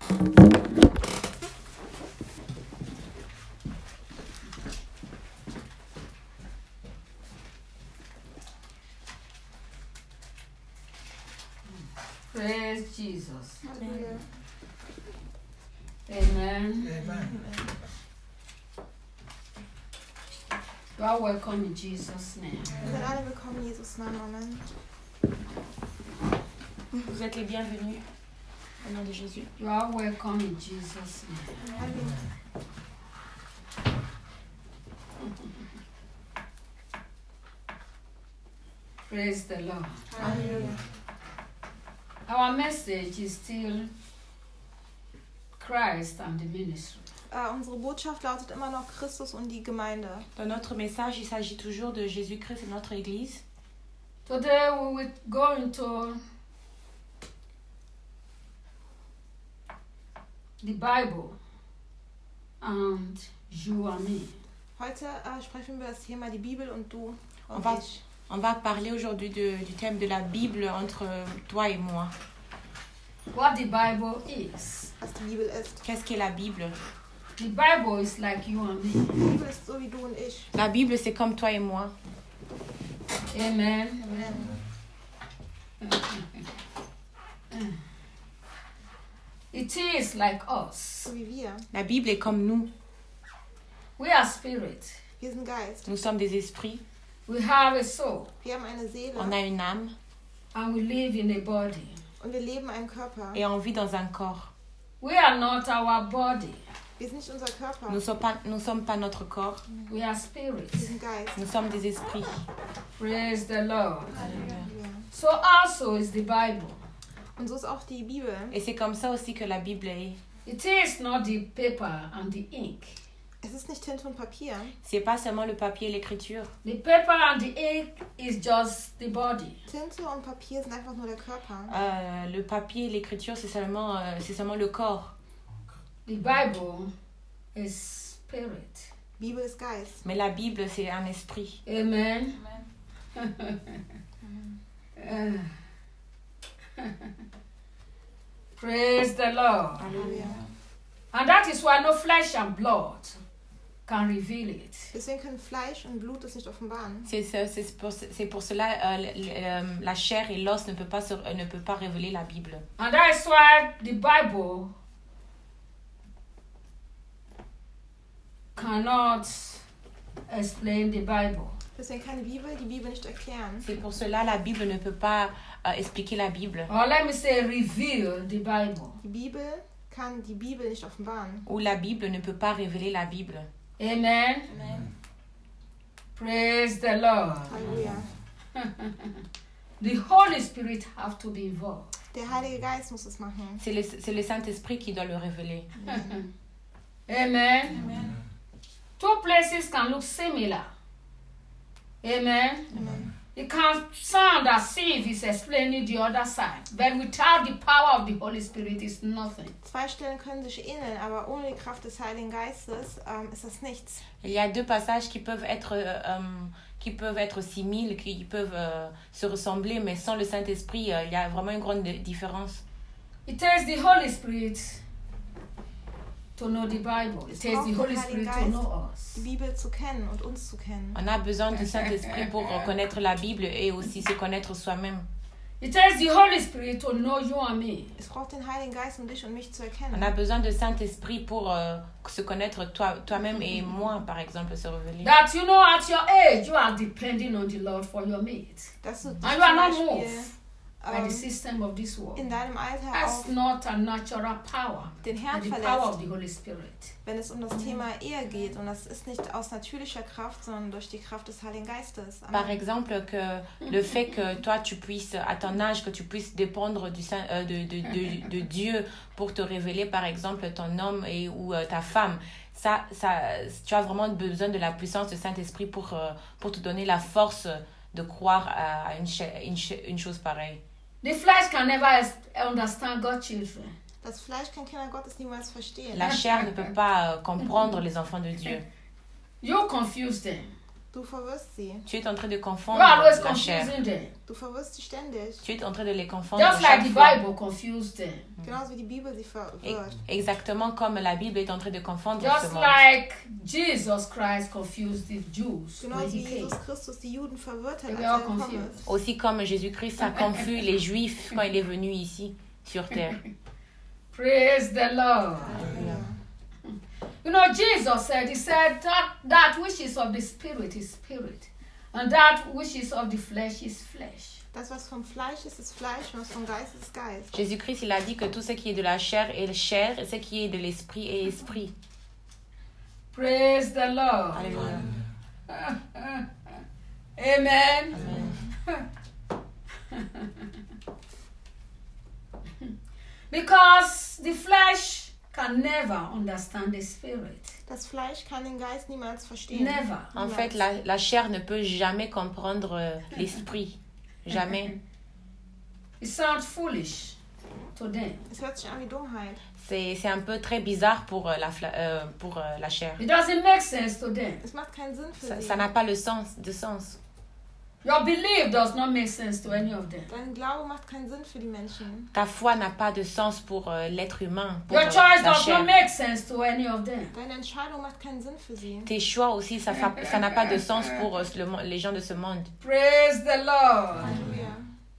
Praise Jesus. Halleluja. Amen. Amen. You are welcome in Jesus' name. Wir sind alle willkommen in Jesus' Namen. Amen. Vous êtes les bienvenus au nom de Jésus. You are welcome in Jesus' name. Halleluja. Praise the Lord. Halleluja. Our message is still Christ and the ministry. Unsere Botschaft lautet immer noch Christus und die Gemeinde. Dans notre message, il s'agit toujours de Jésus-Christ et notre Église. Today we will go into the Bible and you and me. Heute sprechen wir über das Thema die Bibel und du On und va, ich. on va parler aujourd'hui du thème de la Bible entre toi et moi. What the Bible is. Was die Bibel ist. Qu'est-ce qu'est la Bible? The Bible is like you and me. Die Bibel ist so wie du und ich. La Bible, c'est comme toi et moi. Amen. Amen. It is like us. So wie wir. La Bible est comme nous. We are spirit. Wir sind Geist. Nous sommes des esprits. We have a soul. Wir haben eine Seele. On a une âme And we live in a body. Und wir leben einen Körper. et on vit dans un corps. We are not our body. Wir sind nicht unser Körper. Nous ne sommes pas notre corps. We are spirit. Wir sind Geist. Nous sommes des esprits. Praise the Lord. Ja. So also is the Bible. Und so ist auch die Bibel. Et c'est comme ça aussi que la Bible est. It is not the paper and the ink. Es ist nicht Tinte und Papier. C'est pas seulement le papier et l'écriture. The paper and the ink is just the body. Tinte und Papier sind einfach nur der Körper. Le papier et l'écriture, c'est seulement le corps. The Bible is spirit. Bibel ist Geist. Mais la Bible, c'est un esprit. Amen. Praise the Lord. Halleluja. And that is why no flesh and blood can reveal it. Deswegen können Fleisch und Blut es nicht offenbaren. C'est pour cela la chair et l'os ne peut pas révéler la Bible. And that is why the Bible cannot explain the Bible. Deswegen kann die Bibel nicht erklären. C'est pour cela la Bible ne peut pas expliquer la Bible. Or let me say reveal the Bible. Die Bibel kann die Bibel nicht offenbaren. Ou la Bible ne peut pas révéler la Bible. Amen. Amen. Praise the Lord. Halleluja. The Holy Spirit have to be involved. Der Heilige Geist muss es machen. C'est le Saint-Esprit qui doit le révéler. Amen. Two places can look similar. Amen. Amen. It can sound as if it's explaining the other side, but without the power of the Holy Spirit, it's nothing. Zwei Stellen können sich ähneln, aber ohne die Kraft des Heiligen Geistes ist das nichts. Il y a deux passages qui peuvent être similes, qui peuvent se ressembler, mais sans le Saint-Esprit, il y a vraiment une grande différence. It takes the Holy Spirit to know the Bible. It takes the Holy Spirit to know us. Die Bibel zu kennen und uns zu kennen. On a besoin du Saint-Esprit pour connaître la Bible et aussi se connaître soi-même. It takes the Holy Spirit to know you and me. Es braucht den Heiligen Geist, um dich und mich zu On erkennen. a besoin de Saint-Esprit pour se connaître toi-même et moi, par exemple, se révéler. That you know at your age, you are depending on the Lord for your needs. Dass du dich And zum you are not Beispiel moved by the system of this world. in deinem Alter That's auf not a natural power. den Herrn The power of verlässt, the Holy Spirit. wenn es um das Thema Ehe geht. Und das ist nicht aus natürlicher Kraft, sondern durch die Kraft des Heiligen Geistes. Amen. Par exemple, que le fait que toi, tu puisses, à ton âge, que tu puisses dépendre de Dieu pour te révéler, par exemple, ton homme ou ta femme, ça, tu as vraiment besoin de la puissance du Saint-Esprit pour te donner la force de croire à une chose pareille. The flesh can never understand God's children. Das Fleisch kann Kinder Gottes niemals verstehen. La chair ne peut pas comprendre les enfants de Dieu. You confuse them. Du verwirrst sie. Tu es en train de confondre You're always la chair. confusing them. Du verwirrst sie ständig. Tu es en train de les confondre Just like chaque the fois. Bible confused them. Genauso wie die Bibel sie Et- verwirrt. Exactement comme la Bible est en train de confondre ce Just monde. like Jesus Christ confused the Jews when Genauso he wie came. Jesus Christus die Juden verwirrt hat, They als were all er gekommen confused. ist. Aussi comme Jésus-Christ a confus les Juifs quand il est venu ici sur terre. Praise the Lord. You know, Jesus said, he said that which is of the spirit is spirit, and that which is of the flesh is flesh. Das, was vom Fleisch ist Fleisch, und was vom Geist ist Geist. Jésus-Christ, il a dit que tout ce qui est de la chair est chair, et ce qui est de l'esprit est esprit. Praise the Lord. Alléluia. Amen. Because the flesh can never understand the spirit. Das Fleisch kann den Geist niemals verstehen. Never. En fait, la chair ne peut jamais comprendre l'esprit. Jamais. It sounds foolish to them. Es hört sich an wie Dummheit. C'est un peu très bizarre pour la chair. It doesn't make sense to them. Es macht keinen Sinn für Ça sie. n'a pas le sens, de sens. Your belief does not make sense to any of them. Dein Glaube macht keinen Sinn für die Menschen. Ta foi n'a pas de sens pour l'être humain, pour Your choice la does chair. not make sense to any of them. Deine Entscheidung macht keinen Sinn für sie. Tes choix aussi, ça n'a pas de sens pour les gens de ce monde. Praise the Lord. Halleluja.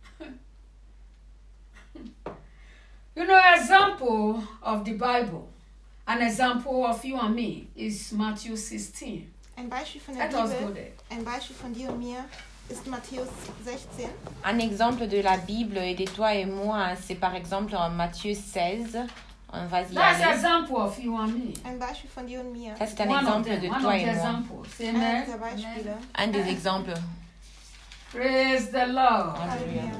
You know, example of the Bible, an example of you and me is Matthew 16. Ein Beispiel von der Let us go Bibel, there. ein Beispiel von dir und mir ist Matthäus 16. Un exemple de la Bible et de toi et moi, c'est par exemple en Matthieu 16. On va y That's an aller. example of you and me. Ein Beispiel von dir und mir. Ça, c'est un One of exemple them, de one toi of et the moi. examples. Einer Amen. dieser Beispiele. Un des exemples. Praise the Lord. Halleluja.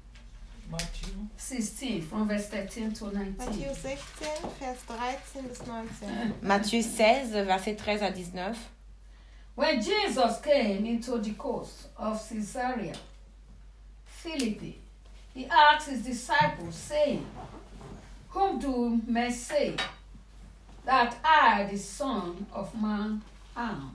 16, from verse 13 to 19. Matthäus 16, Vers 13 bis 19. Matthieu 16, verset 13 à 19. When Jesus came into the coast of Caesarea Philippi, he asked his disciples, saying, Whom do men say that I, the Son of Man, am?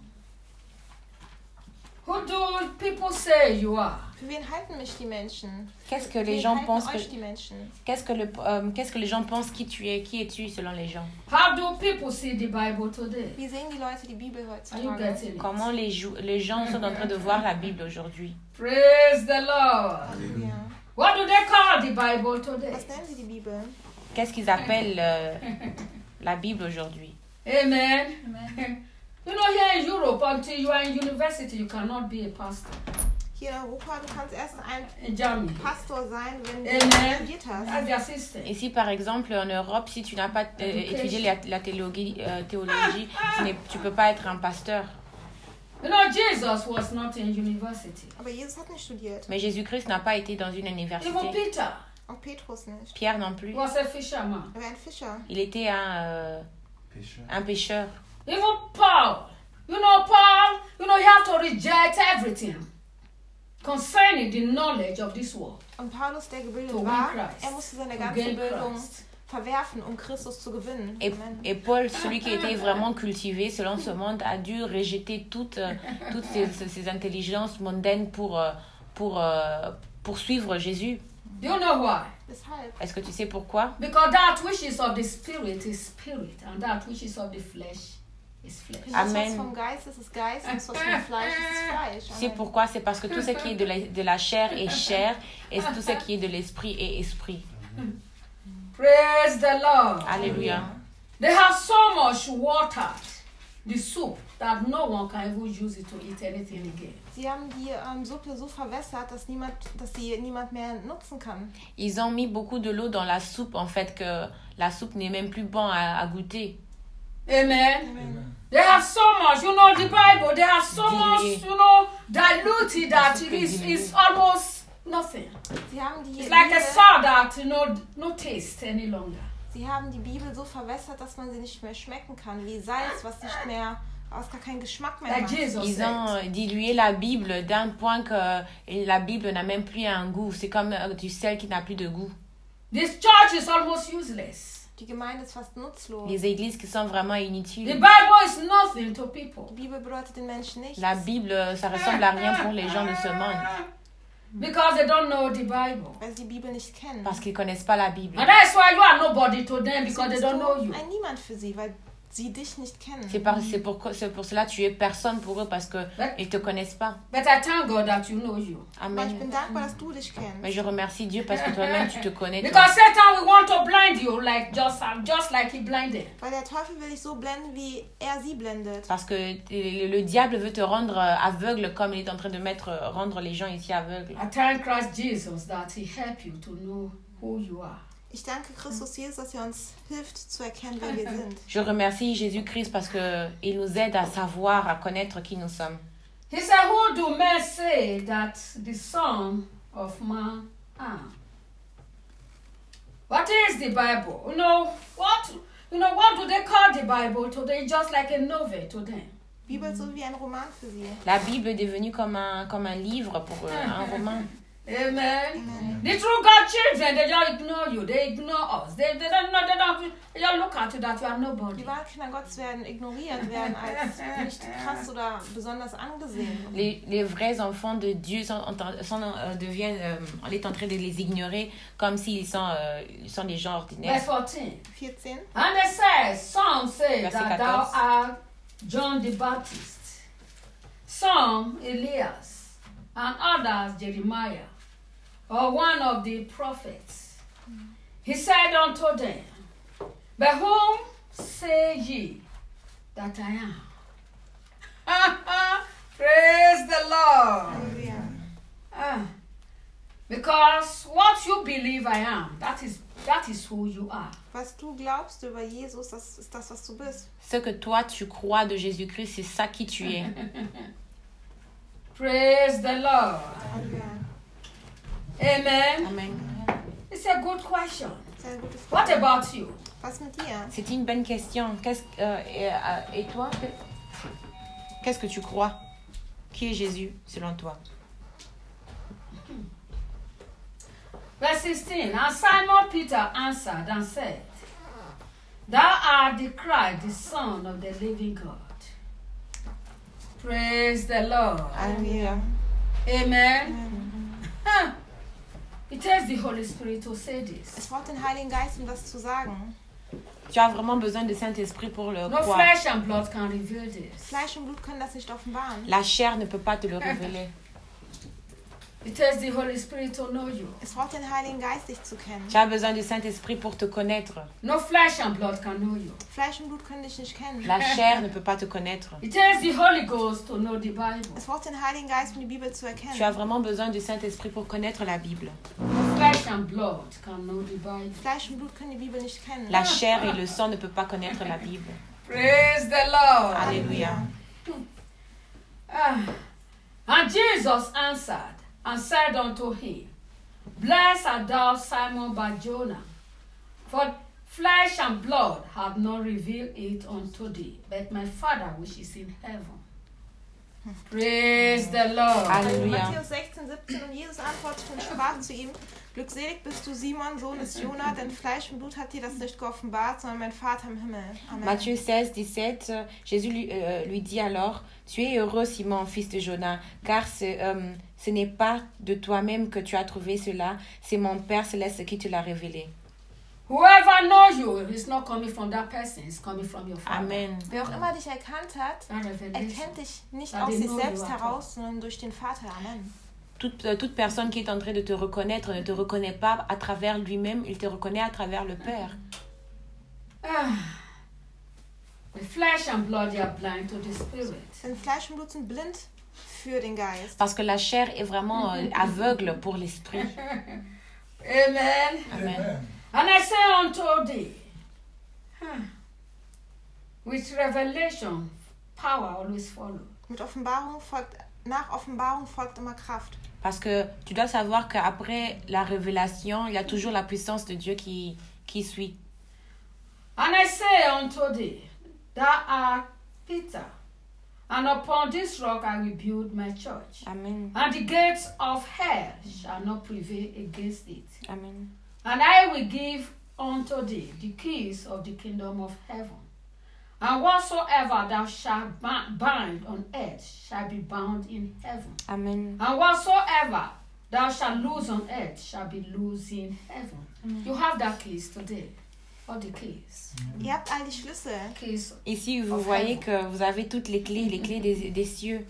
Who do people say you are? Für wen halten mich die Menschen? Qu'est-ce que Für les wen gens halten pensent euch que die Menschen? qu'est-ce que les gens pensent qui tu es? Qui es-tu selon les gens? How do people see the Bible today? Wie sehen die Leute die Bibel Are you heutzutage? getting it? Comment les gens sont en train de voir la Bible aujourd'hui? Praise the Lord. Ja. What do they call the Bible today? Was nennen sie die Bibel? Qu'est-ce qu'ils appellent la Bible aujourd'hui? Amen. You know, here in Europe, until you are in university, you cannot be a pastor. Hier in Europa, du kannst erst ein In Germany. Pastor sein, wenn du Amen. studiert hast. That's their system. Ici, par exemple, en Europe, si tu n'as pas étudié la théologie, tu peux pas être un pasteur. You know, Jesus was not in university. Aber Jesus hat nicht studiert. Mais Jésus-Christ n'a pas été dans une Even université. Peter Auch Petrus nicht. Pierre non plus. was a fisherman. Er war ein Fischer. Il était un pêcheur. Even Paul. You know, Paul, you know, you have to reject everything concerning the knowledge of this world. Und Paulus, der gebildet To win war, Christ. er musste seine To ganze gain Bildung Christ. verwerfen, um Christus zu gewinnen. Amen. Et Paul, celui qui était vraiment cultivé selon ce monde, a dû rejeter toutes ces intelligences mondaines pour suivre Jésus. Do you know why? Deshalb. Est-ce que tu sais pourquoi? Because that which is of the spirit is spirit, and that which is of the flesh is flesh. Das, was Amen. vom Geist ist Geist, und das, was vom Fleisch ist Fleisch. Tu sais Amen. pourquoi? C'est parce que tout ce qui est de la chair est chair, et tout ce qui est de l'esprit est esprit. Praise the Lord. Alléluia. They have so much watered the soup that no one can even use it to eat anything again. Sie haben die Suppe so verwässert, dass sie niemand mehr nutzen kann. Ils ont mis beaucoup de l'eau dans la soupe, en fait, que la soupe n'est même plus bon à goûter. Amen. Amen. They have so much, you know, the Bible, they have so much, Dilué. you know, diluted that Soup it is dilué. is almost nothing. Sie haben die It's like a Bibel, salt that, you know, no taste any longer. sie haben die Bibel so verwässert, dass man sie nicht mehr schmecken kann, wie Salz, was nicht mehr, was gar keinen Geschmack mehr Like hat. Jesus Ils said. ont dilué la Bible d'un point que la Bible n'a même plus un goût. C'est comme du sel qui n'a plus de goût. This church is almost useless. Die Gemeinde ist fast nutzlos. Les églises qui sont vraiment The inutiles. Bible is nothing to people. Die Bibel bedeutet den Menschen nichts. La Bible, ça ressemble à rien pour les gens de ce monde. Because they don't know the Bible. Weil sie die Bibel nicht kennen. Parce qu'ils ne connaissent pas la Bible. And that's why you are nobody to them, because they Bist don't know du you. ein Niemand für sie, weil sie dich nicht kennen. C'est pour cela que tu es personne pour eux, parce qu'ils ne te connaissent pas. But I thank God that you know you. Aber ich Amen. bin dankbar, dass du dich kennst. Mais je remercie Dieu parce que toi-même tu te connais. Toi. Because Satan will want to blind you just like he blinded. Weil der Teufel will dich so blenden, wie er sie blendet. Parce que le diable veut te rendre aveugle comme il est en train de rendre les gens ici aveugles. I thank Christ Jesus that he helped you to know who you are. Ich danke Christus Jesus, dass er uns hilft zu erkennen, wer wir sind. Je remercie Jésus-Christ parce qu'il nous aide à savoir, à connaître qui nous sommes. He said, who do men say that the Son of Man am? What is the Bible? What do they call the Bible today? Just like a novel to them. Bibel ist so wie ein Roman für sie. La Bible est devenue comme un livre pour eux, un roman. Amen. The true God children, they just ignore you. They ignore us. They don't know. They just look at you that you are nobody. Die wahren Kinder Gottes werden ignoriert, werden als nicht krass oder besonders angesehen. Les vrais enfants de Dieu on est en train de les ignorer comme s'ils sont des gens ordinaires. Verse 14. 14. And it says, some say Verset that 14. thou art John the Baptist, some Elias, and others Jeremiah, or one of the prophets. He said unto them, but whom say ye that I am? Praise the Lord. Halleluja. Because what you believe I am, that is who you are. Was du glaubst über Jesus, das ist das, was du bist. Ce que toi tu crois de Jésus-Christ, c'est ça qui tu es. Praise the Lord. Halleluja. Amen. Amen. It's a good question. Das ist eine gute What Frage. about you? Was mit dir? C'est une bonne question. Et toi, qu'est-ce que tu crois? Qui est Jésus selon toi? Verse 16. And Simon Peter answered and said, thou art the Christ, the Son of the living God. Praise the Lord. Halleluja. Amen. Huh. It takes the Holy Spirit to say this. Es braucht den Heiligen Geist, um das zu sagen. Tu as vraiment besoin de Saint-Esprit pour le No croire. flesh and blood can reveal this. Fleisch und Blut können das nicht offenbaren. La chair ne peut pas te le révéler. It takes the Holy Spirit to know you. Es braucht den Heiligen Geist, dich zu kennen. Tu as besoin du Saint-Esprit pour te connaître. No flesh and blood can know you. Fleisch und Blut können dich nicht kennen. La chair ne peut pas te connaître. It takes the Holy Ghost to know the Bible. Es braucht den Heiligen Geist, um die Bibel zu erkennen. Tu as vraiment besoin du Saint-Esprit pour connaître la Bible. No flesh and blood can know the Bible. Fleisch und Blut können die Bibel nicht kennen. La chair et le sang ne peuvent pas connaître la Bible. Praise the Lord. Alléluia. And Jesus answered and said unto him, blessed art thou, Simon Bar-Jonah, for flesh and blood have not revealed it unto thee, but my Father which is in heaven. Praise the Lord. Halleluja. Matthäus 16, 17 und Jesus antwortete und sprach zu ihm, glückselig bist du Simon, Sohn des Jona, denn Fleisch und Blut hat dir das nicht geoffenbart, sondern mein Vater im Himmel. Amen. Matthieu 16, 17, Jésus lui dit alors, tu es heureux Simon, fils de Jonas, car ce n'est pas de toi-même que tu as trouvé cela, c'est mon Père céleste qui te l'a révélé. Whoever knows you is not coming from that person, it's coming from your Father. Amen. Wer auch immer dich erkannt hat, That revelation. erkennt dich nicht Ja, aus den sich nur selbst du heraus, sondern durch den Vater. Amen. Toute personne qui est en train de te reconnaître ne te reconnaît pas à travers lui-même, il te reconnaît à travers le Père. The flesh and blood, they are blind to the Spirit. Denn Fleisch und Blut sind blind für den Geist. Parce que la chair est vraiment aveugle pour l'esprit. Amen. Amen. And I say unto thee, with revelation, power always follows. Nach Offenbarung folgt immer Kraft. Parce que tu dois savoir qu'après la révélation, il y a toujours la puissance de Dieu qui suit. And I say unto thee, thou art Peter, and upon this rock I will build my church. Amen. And the gates of hell shall not prevail against it. Amen. And I will give unto thee the keys of the kingdom of heaven. And whatsoever thou shalt bind on earth shall be bound in heaven. Amen. And whatsoever thou shalt loose on earth shall be loose in heaven. You have that keys today. All the keys. Ihr habt all die Schlüssel. Keys. Ici, vous voyez que vous avez toutes les clés des cieux.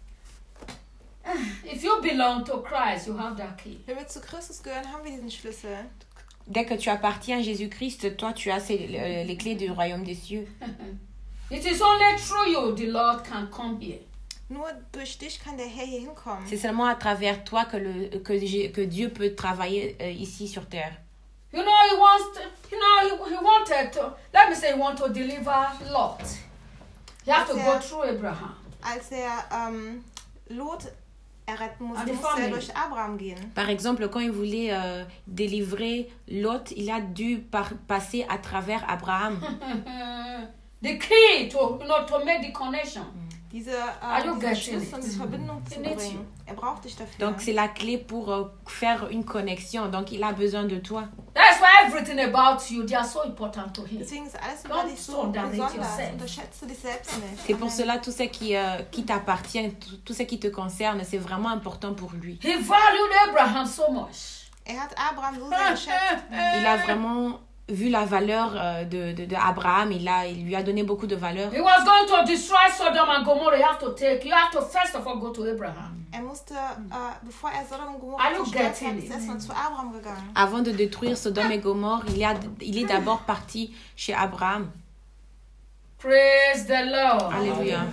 If you belong to Christ, you have that key. Wenn wir zu Christus gehören, haben wir diesen Schlüssel. Dès que tu appartiens à Jésus-Christ, toi, tu as les clés du royaume des cieux. It is only through you the Lord can come here. Nur durch dich kann der Herr hier hinkommen. C'est seulement à travers toi que Dieu peut travailler ici sur terre. You know, he wanted to, let me say, he wanted to deliver Lot. He had to go through Abraham. Als Lot erretten musste, die musste er Familie. durch Abraham gehen. Par exemple, quand il voulait délivrer Lot, il a dû passer à travers Abraham. The key to make the connection. Diese you getting Schlüssel, um diese Verbindung zu He needs bringen. you. Er braucht dich dafür. Donc, c'est la clé pour faire une connexion. Donc, il a besoin de toi. That's why everything about you, they are so important to him. Deswegen ist alles über Don't dich so underrate besonders. yourself. Unterschätze dich selbst nicht. C'est pour Amen. cela, tout ce qui t'appartient, tout ce qui te concerne, c'est vraiment important pour lui. He valued Abraham so much. Er hat Abraham so sehr geschätzt. Il a vraiment vu la valeur de Abraham. Il lui a donné beaucoup de valeur. He was going to destroy Sodom and Gomorrah. You have to first of all go to Abraham. Er musste, bevor er Sodom und Gomorra Are you zerstört hat, getting ist it? erstmal zu Abraham gegangen. Avant de détruire Sodome et Gomorre, il est d'abord parti chez Abraham. Praise the Lord. Alléluia.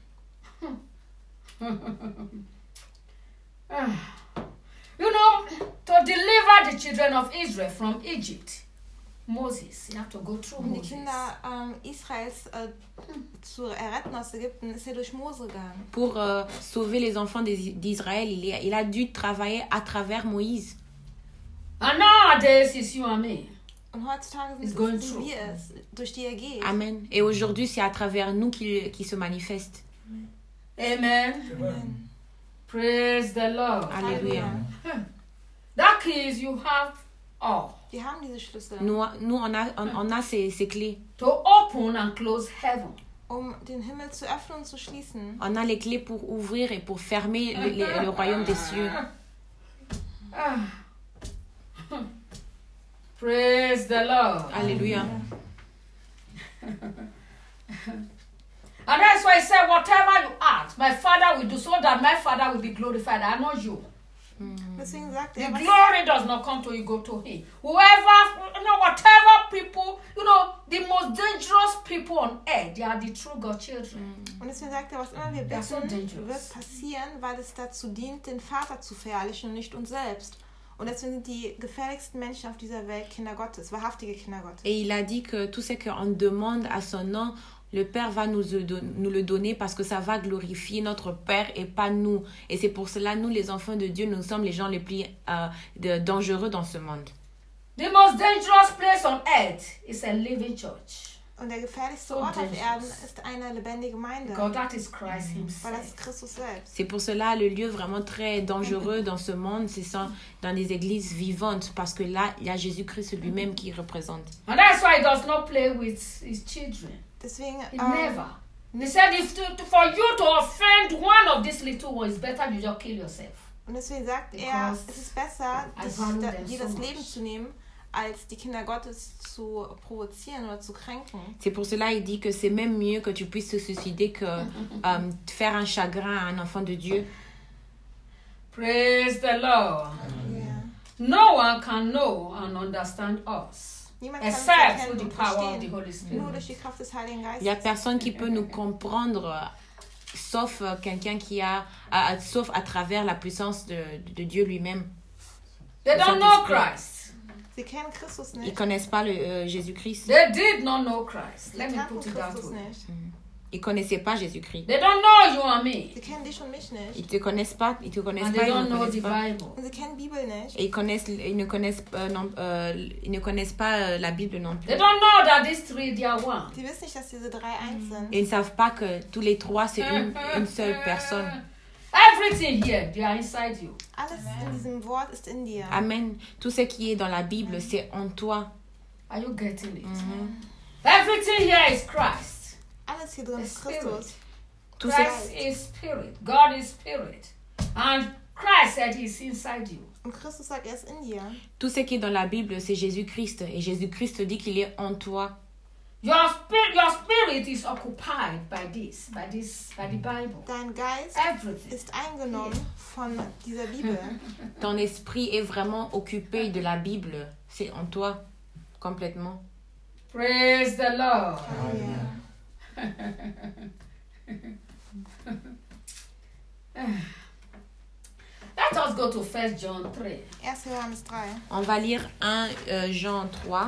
You know, to deliver the children of Israel from Egypt, Moses, you have to go through Um die Moses. Kinder Israels zu erretten aus Ägypten, ist er durch Mose gegangen. Pour sauver les enfants d'Israël, il a dû travailler à travers Moïse. And nowadays, it's you and me. Und heutzutage It's sind going es through. wir es, durch die er geht. Amen. Et aujourd'hui, c'est à travers nous qu'il se manifeste. Amen. Amen. Praise the Lord. Alléluia. That keys you have all. Wir haben diese Schlüssel, Nous on a ces clés. To open and close heaven. um den Himmel zu öffnen und zu schließen. On a les clés pour ouvrir et pour fermer le royaume des cieux. Praise the Lord. Alléluia. And that's why I said, whatever you ask, my Father will do, so that my Father will be glorified. I know you. Deswegen sagt The er, glory does not come to you, go to Him. Whatever people, the most dangerous people on earth, they are the true God children. und deswegen sagt er, was immer wir That's so bitten, dangerous. wird passieren, weil es dazu dient, den Vater zu verherrlichen und nicht uns selbst. Und deswegen sind die gefährlichsten Menschen auf dieser Welt Kinder Gottes, wahrhaftige Kinder Gottes. Et il a dit que tout ce qu'on demande à son nom, le Père va nous le donner parce que ça va glorifier notre Père et pas nous. Et c'est pour cela, nous, les enfants de Dieu, nous sommes les gens les plus dangereux dans ce monde. The most dangerous place on earth is a living church. Und der gefährlichste So Ort auf dangerous. Erden ist eine lebendige Gemeinde, Because that is Christ weil das Himself. ist Christus selbst. C'est pour cela, le lieu vraiment très dangereux dans ce monde, c'est ça, dans des églises vivantes, parce que là, il y a Jésus-Christ lui-même qui représente. And that's why He does not play with His children. Deswegen, He never. He said, for you to offend one of these little ones, it's better you just kill yourself. und deswegen sagt er, Because es ist besser, I value them dir so das much. Leben zu nehmen, als die Kinder Gottes zu provozieren oder zu kränken. C'est pour cela il dit que c'est même mieux que tu puisses te suicider que faire un chagrin à un enfant de Dieu. Praise the Lord. Yeah. No one can know and understand us Niemand kann uns except erkennen through the und power of the verstehen, Holy Spirit. nur durch die Kraft des Heiligen Il n'y a Geistes. personne qui peut nous comprendre sauf quelqu'un qui sauf à travers la puissance de Dieu lui-même. They don't know Christ. Sie kennen Christus Ils nicht. connaissent pas Jésus-Christ. They did not know Christ. Sie Let me kannten put it that Christus way. nicht. Ils connaissaient pas Jésus-Christ. They don't know you and me. Sie kennen dich und mich nicht. Ils te connaissent pas, ils te connaissent And pas, they ils don't ne know connaissent the pas. Bible. Und sie kennen Bibel nicht. Et ils ne connaissent pas la Bible non plus. They don't know that these three, they are one. Sie wissen nicht, dass diese drei eins sind. Ils ne savent pas que tous les trois, c'est une seule personne. Everything here, they are inside you. Alles in diesem Wort ist in dir. Amen. Tout ce qui est dans la Bible, c'est en toi. Are you getting it? Everything here is Christ. Alles hier drin The ist Spirit. Christus. Tout Christ is spirit. God is spirit. And Christ said he's inside you. Und Christus sagt, er ist in dir. Tout ce qui est dans la Bible, c'est Jésus-Christ. Et Jésus-Christ dit qu'il est en toi. Your spirit is occupied by the Bible. Dein Geist Everything. ist eingenommen von dieser Bibel. Ton esprit est vraiment occupé de la Bible. C'est en toi, complètement. Praise the Lord. Halleluja. Let us go to 1 John 3. 1. Johannes 3. On va lire 1 Jean 3.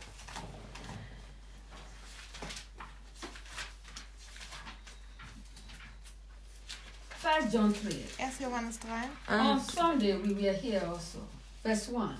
First John 3. 1. Johannes 3. On Sunday we were here also. Verse 1.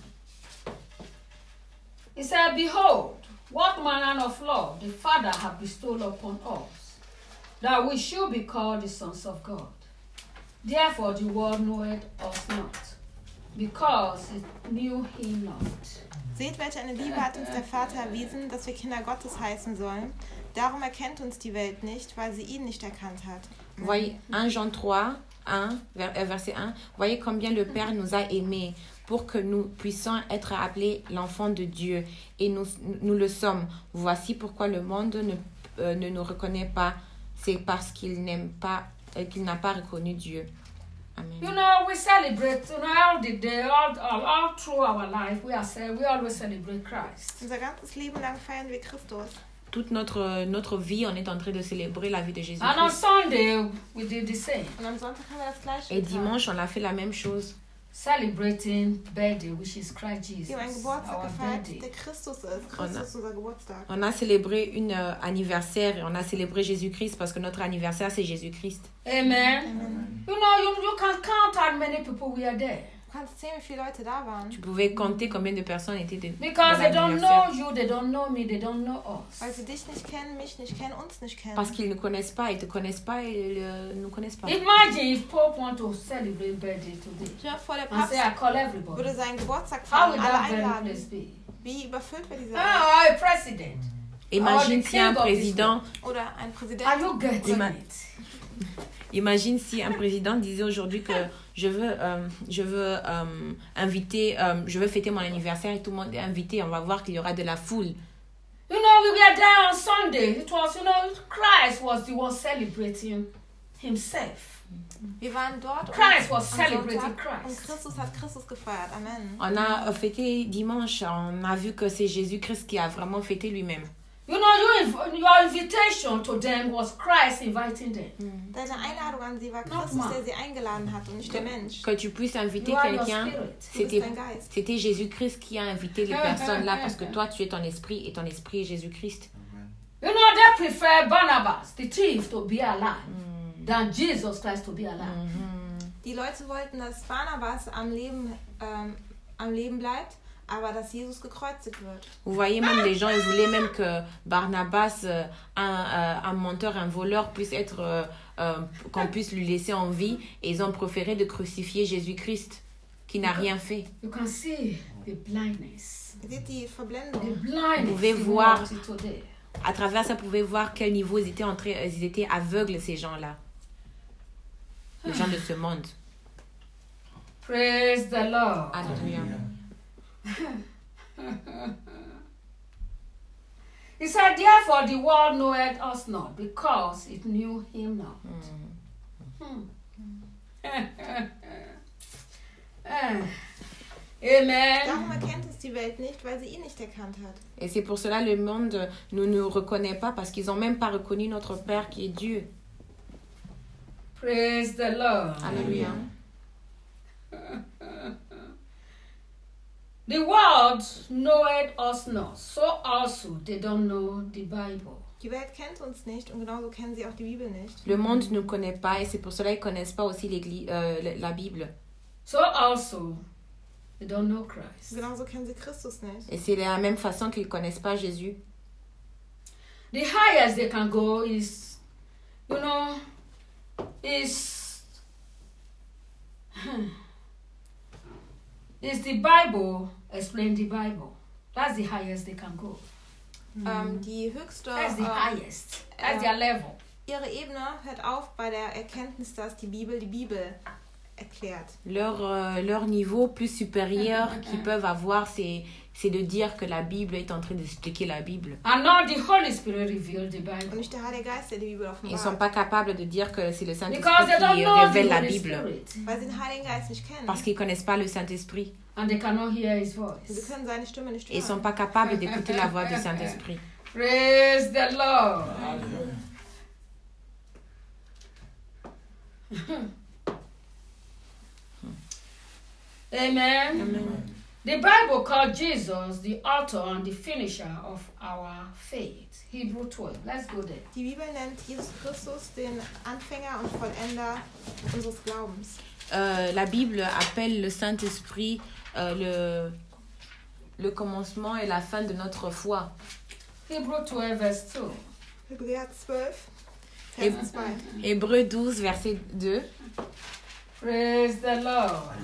He said, Behold, what manner of love the Father hath bestowed upon us, that we should be called the sons of God. Therefore the world knoweth us not, because it knew him not. Seht, welche eine Liebe hat uns der Vater erwiesen, dass wir Kinder Gottes heißen sollen. Darum erkennt uns die Welt nicht, weil sie ihn nicht erkannt hat. Voyez 1 Jean 3, verset 1. Voyez combien le Père nous a aimés pour que nous puissions être appelés l'enfant de Dieu. Et nous le sommes. Voici pourquoi le monde ne nous reconnaît pas. C'est parce qu'il n'aime pas, qu'il n'a pas reconnu Dieu. Amen. You know, we celebrate, all the day, all through our life, we always celebrate Christ. Unser ganzes Leben lang feiern wir Christus. Toute notre vie, on est en train de célébrer la vie de Jésus. And on Sunday, we did the same. Und am Sonntag haben wir das Gleiche Et getan. dimanche, on a fait la même chose. Celebrating birthday, which is Christ Jesus, Wir haben einen Geburtstag our gefeiert, birthday. der Christus ist. Christus ist unser Geburtstag. On a célébré une anniversaire et on a célébré Jésus-Christ parce que notre anniversaire, c'est Jésus-Christ. Amen. You know, you can count how many people were there. Du kannst sehen, wie viele Leute da waren. Tu pouvais compter combien de personnes étaient de Because they don't know l'anniversaire. you, they don't know me, they don't know us. Weil sie dich nicht kennen, mich nicht kennen, uns nicht kennen. Parce qu'ils ne connaissent pas, ils te connaissent pas et ne nous connaissent pas. Imagine if Pope want to celebrate birthday today Stell dir vor, der and say, I Papst call everybody. würde seinen Geburtstag How will feiern, alle that very einladen. place be? Wie überfüllt wir diese Ah, a president. Imagine the si un king of this président, Oder ein Präsident. Are you getting Ima- it? imagine si un président disait aujourd'hui que je veux inviter, je veux fêter mon anniversaire et tout le monde est invité. On va voir qu'il y aura de la foule. You know, we were there on Sunday. It was, Christ was the one celebrating himself. Wir waren dort Christ was am celebrating Sonntag und Christ. Christus hat Christus gefeiert. Amen. On a fêté dimanche, on a vu que c'est Jésus-Christ qui a vraiment fêté lui-même. You know, your invitation to them was Christ inviting them. Deine Einladung an sie war Not Christus, man. der sie eingeladen hat und nicht der Mensch. Que tu puisses inviter You are your quelqu'un, spirit. Du bist dein Geist. c'était Jésus-Christ qui a invité les personnes là parce que toi tu es ton esprit et ton esprit est Jésus-Christ. You know, they prefer Barnabas, the thief, to be alive than Jesus Christ to be alive. Die Leute wollten, dass Barnabas am Leben bleibt, aber dass Jesus gekreuzigt wird. Vous voyez, même les gens, ils voulaient même que Barnabas, un menteur, un voleur, puisse être, qu'on puisse lui laisser en vie. Et ils ont préféré de crucifier Jésus-Christ, qui n'a rien fait. You can see the blindness. Ihr seht die The Verblendung. blindness Vous pouvez in voir. humanity today. À travers ça, vous pouvez voir quel niveau ils étaient aveugles, ces gens-là. Les gens de ce monde. Praise the Lord. Alléluia. He said, therefore the world knoweth us not, because it knew him not. Amen. Darum erkennt es die Welt nicht, weil sie ihn nicht erkannt hat. Et c'est pour cela le monde ne nous reconnaît pas, parce qu'ils n'ont même pas reconnu notre Père qui est Dieu. Praise the Lord. Alléluia. The world knoweth us not, so also they don't know the Bible. Die Welt kennt uns nicht und genauso kennen sie auch die Bibel nicht. Le monde ne nous connaît pas et c'est pour cela qu'ils ne connaissent pas aussi la Bible. So also they don't know Christ. Genauso kennen sie Christus nicht. Et c'est de la même façon qu'ils ne connaissent pas Jésus. The highest they can go is, is the Bible, explain the Bible. That's the highest they can go. Die höchste, That's the highest. That's their level. ihre Ebene hört auf bei der Erkenntnis, dass die Bibel erklärt. Leur niveau plus supérieur qu'ils peuvent avoir, c'est de dire que la Bible est en train d'expliquer la Bible. And not the Holy Spirit revealed the Und Bible. nicht der Heilige Geist, der die Bibel Ils ne sont offenbart. pas capables de dire que c'est le Because Saint-Esprit they don't qui know the révèle la Holy Bible. Spirit. Weil sie den Heiligen Geist nicht kennen. Parce qu'ils ne connaissent pas le Saint-Esprit. And they cannot hear his Sie voice. können seine Stimme nicht Et ils ne sont hören. pas capables d'écouter la voix du Saint-Esprit. Praise the Lord. Amen. The Bible called Jesus the author and the finisher of our faith. Hebrew 12. Let's go there. Die Bibel nennt Jesus Christus den Anfänger und Vollender unseres Glaubens. La Bible appelle le Saint-Esprit le commencement et la fin de notre foi. Hebrew 12 verse 2. Hebräer 12, Vers 2. Hébreux 12, verset 2. Praise the Lord.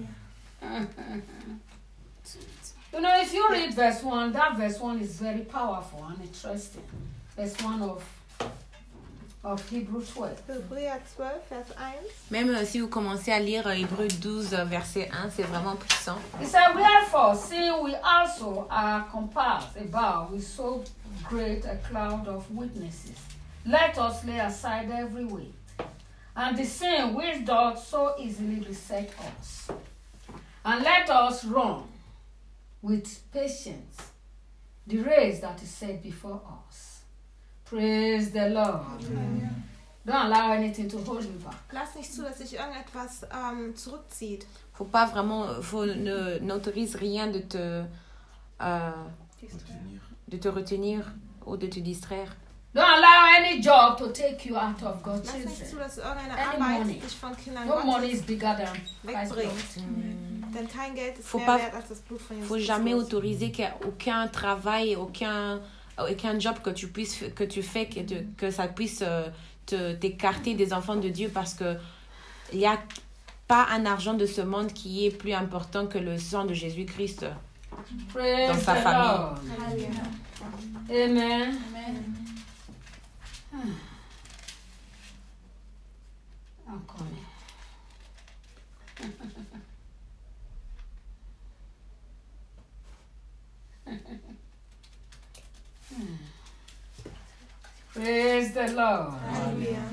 You know, if you read verse 1, that verse 1 is very powerful and interesting. Verse 1 of Hebrew 12. Hebräer 12, Vers 1. Même si vous commencez à lire Hébreux 12, verset 1, c'est vraiment puissant. It said, wherefore, seeing we also are compassed about with so great a cloud of witnesses, let us lay aside every weight, and the sin which doth so easily beset us, and let us run with patience the race that is set before us. Praise the Lord. Don't allow anything to hold you back. Lass nicht zu, dass sich irgendetwas zurückzieht. N'autorise rien de te retenir ou de te distraire. Don't allow any job to take you out of God's Lass nicht zu, children. dass irgendeine Any Arbeit money. dich von Kindern No money Gottes is bigger than Christ's blood. wegbringt. Denn kein Geld ist Faut mehr pas- wert als das Blut von Jesus Il ne faut jamais Christus. autoriser qu'aucun travail, aucun job que tu fais, que ça puisse t'écarter des enfants de Dieu, parce que il n'y a pas un argent de ce monde qui est plus important que le sang de Jésus-Christ. Praise Dans sa the famille. Lord. Amen. I'm coming. Praise the Lord. Halleluja.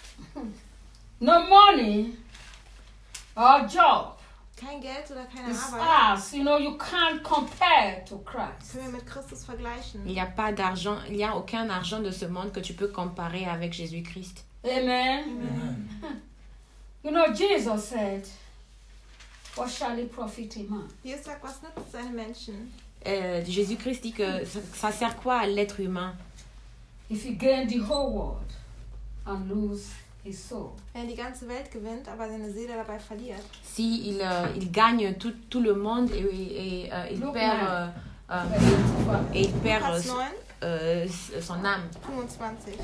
No money or job Kein Geld oder keine is Arbeit us. You know, you can't compare to Christ. können wir mit Christus vergleichen. Il n'y a pas d'argent, il n'y a aucun argent de ce monde que tu peux comparer avec Jésus-Christ. Amen. You know, Jesus said, what shall it profit a man? Jesus sagt, was nützt es einem Menschen, Jésus-Christ dit que ça sert quoi à l'être humain If he gain the whole world and lose his soul. wenn er die ganze Welt gewinnt, aber seine Seele dabei verliert? si il gagne tout le monde et il Look perd, et il perd Lukas 9, son âme. 25.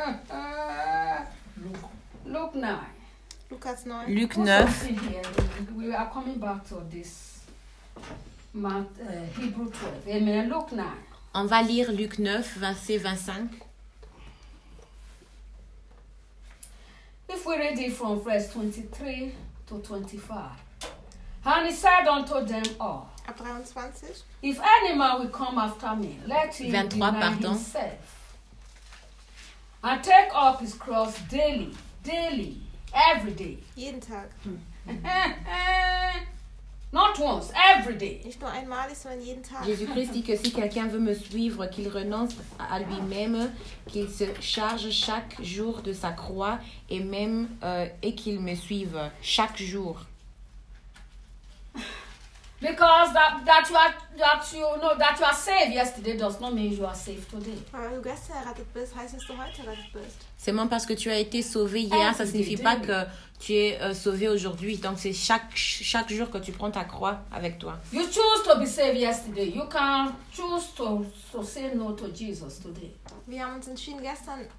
Luke 9. Lukas 9. Luc Put 9, something here. We are coming back to this Hebrew 12. Amen. Luke 9. on va lire Luc 9, verset 25. If we read it from verse 23 to 25. And he said unto them all, Ab 23. if any man will come after me, let him 23, deny pardon. himself and take up his cross daily, every day. Jeden Tag. Not once, every day. Nicht nur einmalig, sondern jeden Tag. Jésus-Christ dit que si quelqu'un veut me suivre, qu'il renonce à lui-même, qu'il se charge chaque jour de sa croix et qu'il me suive chaque jour. Because that you are saved yesterday does not mean you are saved today. Weil du gestern errettet bist, heißt es, dass du heute errettet bist. Seulement parce que tu as été sauvé hier, ça ne signifie pas que tu es sauvé aujourd'hui. Donc c'est chaque jour que tu prends ta croix avec toi. You choose to be saved yesterday. You can choose to say no to Jesus today. Wir haben uns entschieden, gestern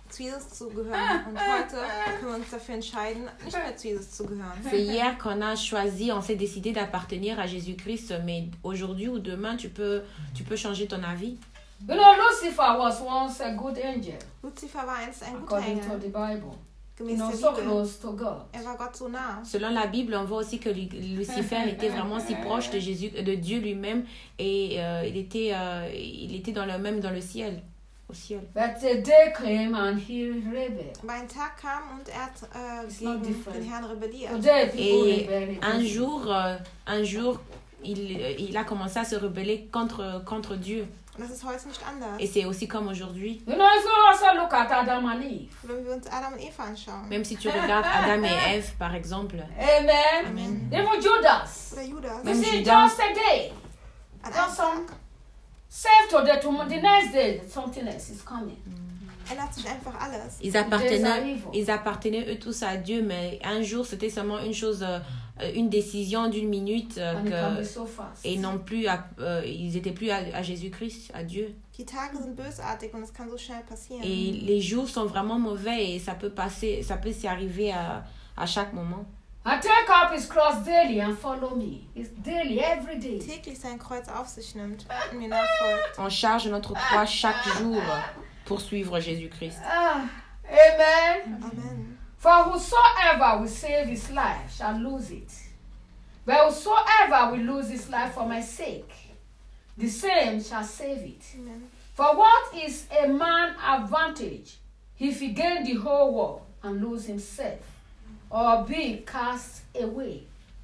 zu Jesus zu gehören. Und heute können wir uns dafür entscheiden, nicht mehr zu Jesus zu gehören. C'est hier qu'on a choisi, on s'est décidé d'appartenir à Jésus-Christ, mais aujourd'hui ou demain, tu peux changer ton avis. You know, Lucifer was once a good angel, Lucifer war einst ein guter according to Engel, the Bible. You gemäß know, der so Bibel. close to God. Er war Gott so nah. Selon la Bible, on voit aussi que Lucifer était vraiment si proche de Jésus, de Dieu lui-même, et il était dans le ciel, au ciel. But the day came and he rebelled. Aber ein Tag kam und er hat It's not gegen different. den Herrn rebelliert. Today people Et rebel un jour, il a commencé à se rebeller contre Dieu. Und das ist heute nicht anders. Et c'est aussi comme aujourd'hui. You know, if you also look at Adam and Eve. Wenn wir uns Adam und Eva anschauen. Même si tu regardes Adam et Ève, par exemple. Amen. Amen. Even Judas. Oder Judas. You Même see, Judas. just a day. An Just some einem Tag save today, tomorrow, the next day, something else is coming. ändert sich einfach alles. Ils appartenaient eux tous à Dieu, mais un jour, c'était seulement une chose, une décision d'une minute, And it can be so fast. et non plus, ils n'étaient plus à Jésus-Christ, à Dieu. Die Tage sind bösartig und es kann so schnell passieren. Et les jours sont vraiment mauvais et ça peut s'y arriver à chaque moment. And take up his cross daily and follow me. It's daily, every day. Täglich sein Kreuz auf sich nimmt und mir nachfolgt. On charge notre croix chaque jour pour suivre Jésus-Christ. Amen. Amen. For whosoever will save his life shall lose it. But whosoever will lose his life for my sake, the same shall save it. Amen. For what is a man advantage if he gain the whole world and lose himself, or be cast away?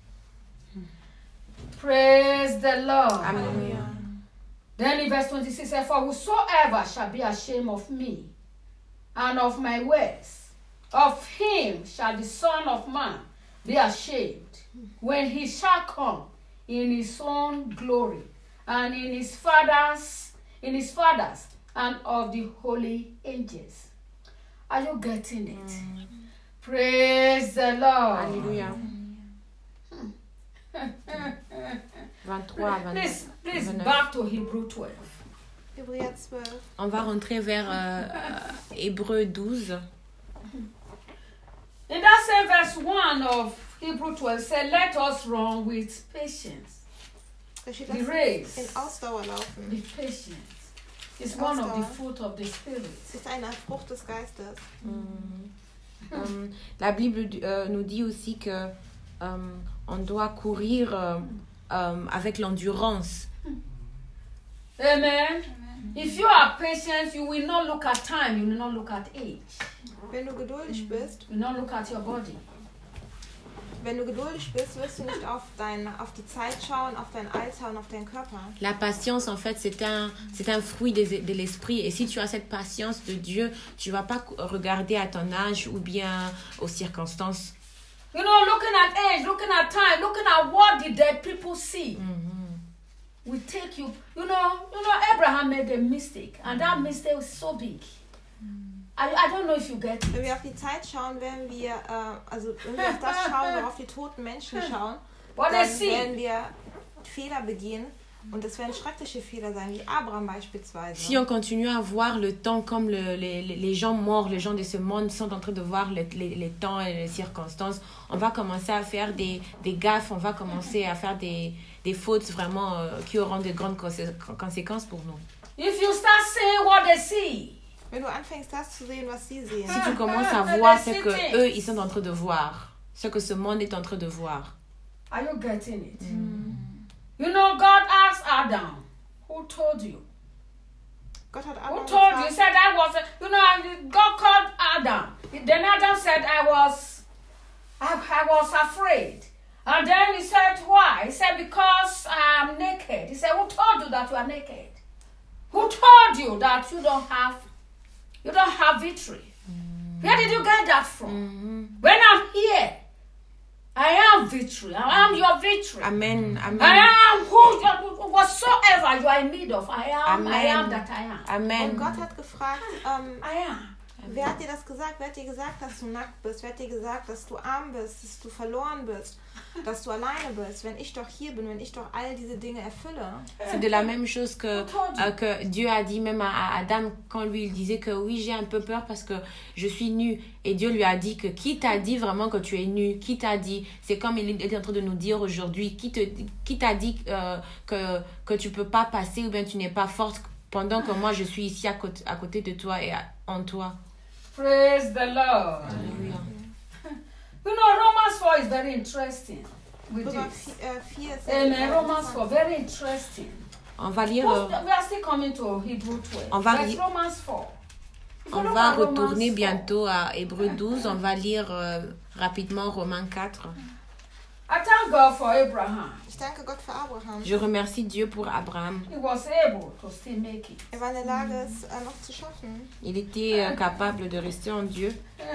Praise the Lord. Amen. Then in verse 26 says, for whosoever shall be ashamed of me and of my words, of him shall the Son of Man be ashamed when he shall come in his own glory and in his fathers and of the holy angels. Are you getting it? Praise the Lord. Alléluia. 23 à 29. Please back to Hebrew 12. Hebräer 12. On va rentrer vers Hébreux 12. In that same verse 1 of Hebrew 12 said, let us run with patience. Da steht, The lass race. uns in Ausdauer laufen. Be patient. It's one of the fruit of the Spirit. Es ist eine Frucht des Geistes. La Bible nous dit aussi que on doit courir avec l'endurance. Amen. If you are patient, you will not look at time, you will not look at age. Wenn du geduldig bist, You will not look at your body. wirst du nicht auf die Zeit schauen, auf dein Alter und auf deinen Körper. La patience, en fait, c'est un fruit de l'esprit. Et si tu as cette patience de Dieu, tu vas pas regarder à ton âge ou bien aux circonstances. You know, looking at age, looking at time, looking at what the dead people see. Will take you. You know, Abraham made a mistake, and that mistake was so big. I don't know if you get it. Wenn wir auf die Zeit schauen, wenn wir auf das schauen, worauf die toten Menschen schauen, What dann they see. werden wir Fehler begehen und es werden schreckliche Fehler sein, wie Abraham beispielsweise. Si on continue à voir le temps comme les gens morts, les gens de ce monde sont en train de voir les temps et les circonstances, on va commencer à faire des gaffes, on va commencer à faire des fautes vraiment qui auront de grandes conséquences pour nous. If you start saying what they see, Wenn du anfängst, das zu sehen, was sie sehen, Si tu commences à voir ce que eux ils sont en train de voir, ce que ce monde est en train de voir. are you getting it? You know, God asked Adam, who told you? Gott hat Who Abraham told you? He gefragt, said, I was, God called Adam. Then Adam said, I was afraid. And then he said, why? He said, because I am naked. He said, who told you that you are naked? Who told you that you don't have victory? Where did you get that from? When I'm here, I am victory. I am your victory. Amen. Amen. I am whatsoever you are in need of. I am that I am. und Amen. Gott hat gefragt, I am. Wer hat dir das gesagt? Wer hat dir gesagt, dass du nackt bist? Wer hat dir gesagt, dass du arm bist, dass du verloren bist, dass du alleine bist? Wenn ich doch hier bin, wenn ich doch all diese Dinge erfülle. C'est de la même chose que Dieu a dit même à Adam quand lui il disait que oui, j'ai un peu peur parce que je suis nu. Et Dieu lui a dit que qui t'a dit vraiment que tu es nu? Qui t'a dit? C'est comme il est en train de nous dire aujourd'hui. Qui t'a dit que tu peux pas passer ou bien tu n'es pas forte pendant que moi je suis ici à côté de toi et en toi? Praise the Lord. Alléluia. You know, Romans 4 is very interesting with Römer this. 4 ist Amen. Romans 4, very interesting. On va lire... We are still coming to Hebrew 12. On va That's Romans 4. On va retourner bientôt à Hébreux 12. On va lire rapidement Romains 4. I thank God for Abraham. Ich danke Gott für Abraham. Je remercie Dieu pour Abraham. He was able to still make it. Er war in der Lage, es noch zu schaffen. Il était capable de rester en Dieu.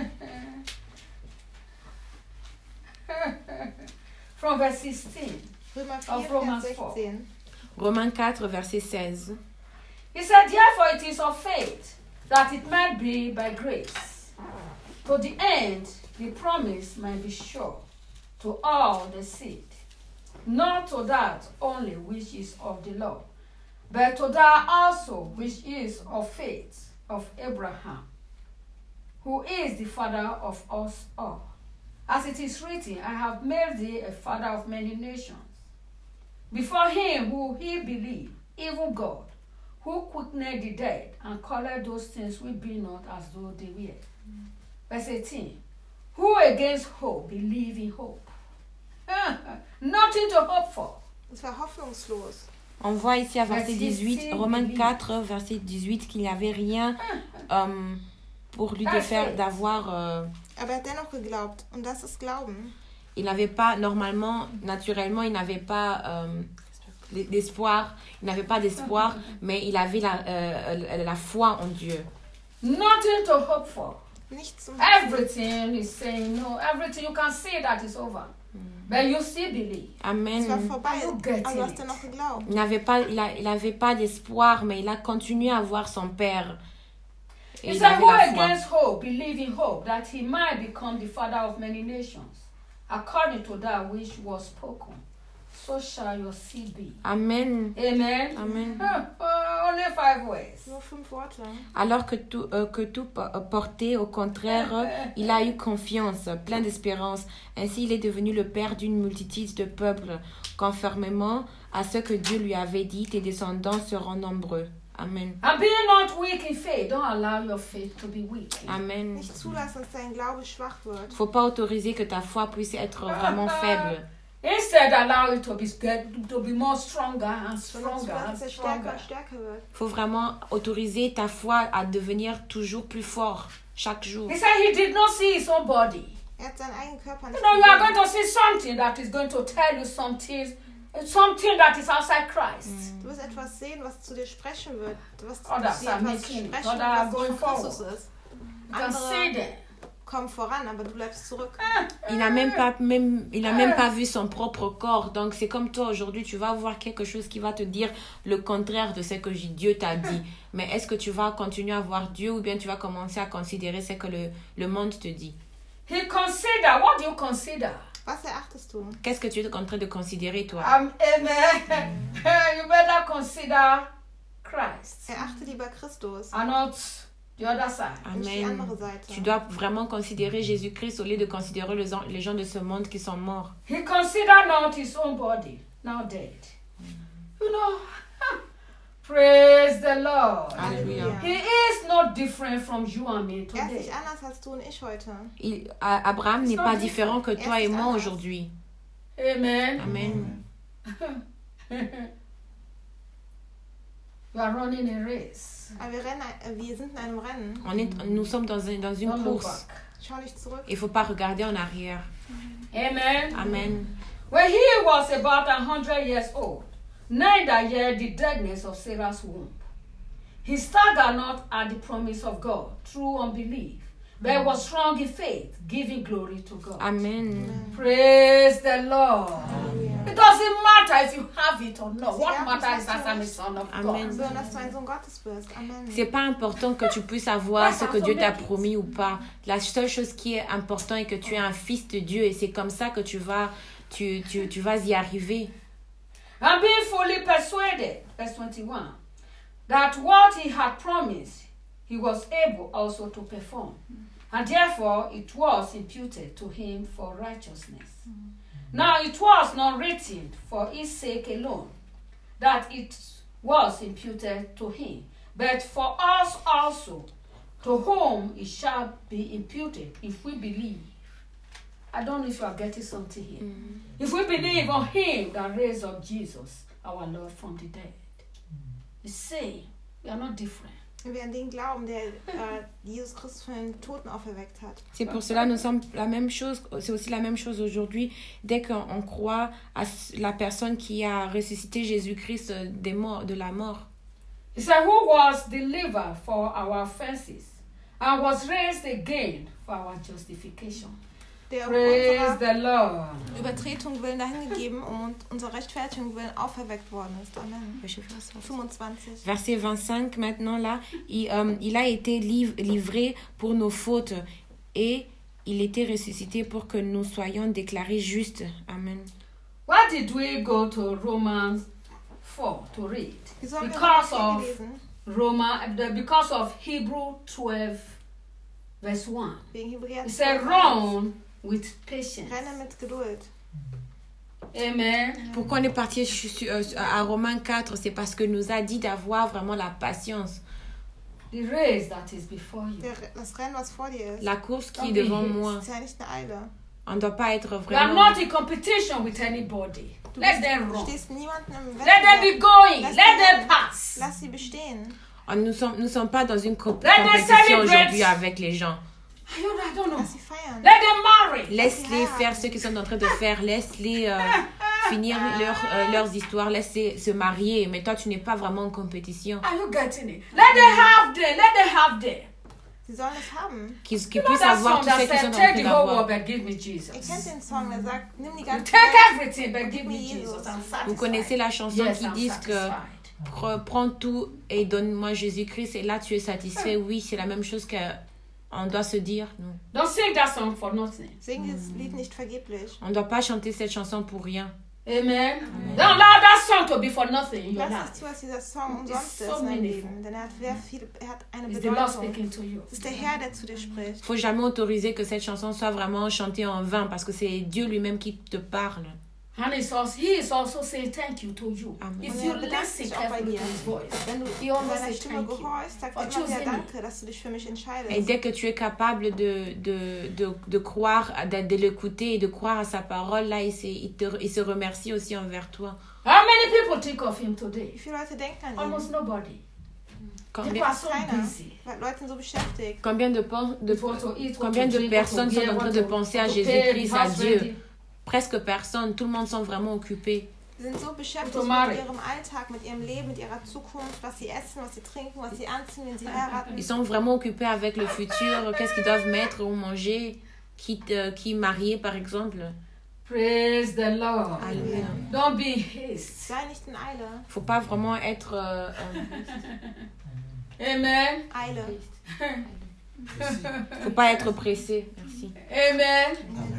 From verse 16. Römer 4, Auf Romans Vers 16. Romains 4, verset 16. He said, therefore it is of faith that it might be by grace, to the end the promise might be sure to all the seed, not to that only which is of the law, but to that also which is of faith of Abraham, who is the father of us all. As it is written, I have made thee a father of many nations, before him who he believed, even God, who quickened the dead and called those things which be not as though they were. Verse 18, who against hope believe in hope? Nothing to hope for. Es war hoffnungslos. On voit ici à verset 18, Romains 4, verset 18, qu'il n'y avait rien pour lui de faire, d'avoir... Aber er hat dennoch geglaubt. Und das ist Glauben. Il n'avait pas, naturellement, il n'avait pas d'espoir. Il n'avait pas d'espoir, mais il avait la foi en Dieu. Nothing to hope for. Nichts zum Everything is saying no. Everything you can see that is over. But you still believe. Amen. Es war vorbei, You get aber du hast it. dennoch geglaubt. Il n'avait pas d'espoir, mais il a continué à voir son père. Et He il said, avait who la foi. against hope believe in hope, that he might become the father of many nations, according to that which was spoken. So shall your seed be. Amen. Amen. Amen. Only 5 words. Nur 5 Worte. Alors que tout portait, au contraire, il a eu confiance, plein d'espérance. Ainsi, il est devenu le père d'une multitude de peuples, conformément à ce que Dieu lui avait dit, tes descendants seront nombreux. Amen. And being not weak in faith, don't allow your faith to be weak. Amen. Nicht zulassen, dass dein Glaube schwach wird. Faut pas autoriser que ta foi puisse être vraiment faible. Instead, allow it to be more stronger and Sondern stronger zulassen, and dass er stronger. stärker und stärker wird. Faut vraiment autoriser ta foi à devenir toujours plus fort chaque jour. He said he did not see his own body. Er hat seinen eigenen Körper You nicht know, you are gesehen. going to see something that is going to tell you something that is outside Christ. Du wirst etwas sehen, was zu dir sprechen wird. Was zu Others dir are etwas making it. sprechen Others wird, are was going nicht von Christus forward. ist. You can see them. Kommen voran, aber du bleibst zurück. Il n'a même pas vu son propre corps. Donc c'est comme toi aujourd'hui, tu vas voir quelque chose qui va te dire le contraire de ce que Dieu t'a dit. Mais est-ce que tu vas continuer à voir Dieu ou bien tu vas commencer à considérer ce que le monde te dit? He consider. What do you consider? Was erachtest du? Qu'est-ce que tu es en train de considérer toi? Amen. You better consider Christ Erachte lieber Christus, and not the other side. nicht die Amen. andere Seite. Tu dois vraiment considérer Jésus-Christ au lieu de considérer les gens de ce monde qui sont morts. He considered not his own body, now dead. You know, praise the Lord. Alléluia. He is not different from you and me Er ist today. nicht anders als du und ich heute. Abraham n'est pas différent que toi et moi aujourd'hui. Amen. Amen. You are running a race. Aber wir sind in einem Rennen. Nous sommes dans une Don't look course. back. Schau nicht zurück. Il ne faut pas regarder en arrière. Amen. Amen. When he was about 100 years old, neither yet the deadness of Sarah's womb. He staggered not at the promise of God through unbelief, but was strong in faith, giving glory to God. Amen. Praise the Lord. Halleluja. It doesn't matter if you have it or not. Sie What gab matters es is that I'm a nicht. son of Amen. God. Sondern dass du ein Sohn Gottes bist. Amen. C'est pas important que tu puisses avoir ce que Dieu t'a promis ou pas. La seule chose qui est importante est que tu es un fils de Dieu et c'est comme ça que tu vas y arriver. And being fully persuaded, verse 21, that what he had promised, he was able also to perform. And therefore it was imputed to him for righteousness. Now it was not written for his sake alone, that it was imputed to him, but for us also, to whom it shall be imputed if we believe. I don't know if you are getting something here. If we believe on him that raised up Jesus, our Lord, from the dead. It's saying we are not different. Wir an den glauben, der Jesus Christus von den Toten auferweckt hat. C'est pour cela nous sommes la même chose. C'est aussi la même chose aujourd'hui. Dès qu'on croit à la personne qui a ressuscité Jésus-Christ des morts, de la mort. He said, who was delivered for our offenses and was raised again for our justification. Der um Praise unserer the Lord. Übertretung willen dahingegeben und unserer Rechtfertigung willen auferweckt worden ist. Amen. 25. Verset 25 maintenant là, il a été livré pour nos fautes et il était ressuscité pour que nous soyons déclarés justes. Amen. Why did we go to Romans 4 to read? Wieso haben wir Because Römer 4 of gelesen? because of Hebrew 12 verse 1. Wegen Hebräer It said 12. run with patience. Renne mit Geduld. Amen. Pourquoi on est parti à Romains 4? C'est parce que nous a dit d'avoir vraiment la patience. The race that is before you. Das Rennen, was vor dir ist, La course qui est Okay. devant moi. ist ja nicht eine Eile. On ne doit pas être You are vraiment... not in competition with anybody. Let them Du run. stehst niemandem im Let them be Wettbewerb. going. Lass Let sie them pass. Lass sie bestehen. Nous sommes pas dans une them compétition celebrate. aujourd'hui avec les gens. I don't know. Lass sie feiern. Let them marry. Laisse-les faire ce qu'ils sont en train de faire. Laisse-les finir leurs histoires. Laisse-les se marier. Mais toi, tu n'es pas vraiment en compétition. Are you getting it? Let them have there. Let them have there. Sie sollen es haben. Qu'ils You know puissent that avoir song tout ce that qu'ils sont said, en take train the whole d'avoir. world but give me Ihr Jesus. kennt den Song, der sagt, nimm die You ganze take Welt. everything but give me Give me Jesus. Jesus. I'm Vous satisfied. connaissez la chanson Yes, qui I'm dit que satisfied. prends tout et donne-moi Jésus-Christ et là tu es satisfait. Oui, c'est la même chose qu'on doit se dire. Non. Don't sing that song for nothing. Sing dieses Lied nicht vergeblich. On ne doit pas chanter cette chanson pour rien. Amen. Don't allow that song to be for nothing in your Lass life. nicht zu, dass dieser Song umsonst so ist in deinem meaningful. Leben. Denn er hat eine It's the Lord Bedeutung. speaking to you. Es ist der Herr, der zu dir spricht. Faut jamais autoriser que cette chanson soit vraiment chantée en vain parce que c'est Dieu lui-même qui te parle. And he is also saying thank you to you. Amen. If Und you er bedankt listen sich auch bei carefully dir. to his voice, Wenn du he always deiner says Stimme thank you. gehorchst, sagt for er immer wieder choosing me. Danke, dass du dich für mich Et entscheidest. dès que tu es capable de croire, de l'écouter et de croire à sa parole, là, il se remercie aussi envers toi. How many people think of him today? Wie viele Leute denken an ihn? Almost nobody. People Combien, are so Keiner. busy. Weil Leute sind so beschäftigt. combien de With what to eat, what combien to de drink, personnes what to sont wear, en train what de to- penser à to pay, Jésus-Christ, the à house Dieu? ready. Presque personne. Tout le monde sont vraiment occupés. Sie sind so beschäftigt To mit marry. ihrem Alltag, mit ihrem Leben, mit ihrer Zukunft, was sie essen, was sie trinken, was sie anziehen, wenn sie heiraten. Ils sont vraiment occupés avec le futur. Qu'est-ce qu'ils doivent mettre ou manger? Qui marié, par exemple? Praise the Lord. Alléluia. Don't be haste. Sei nicht in Eile. Faut pas vraiment être... Amen. Eile. faut pas être pressé. Merci. Amen.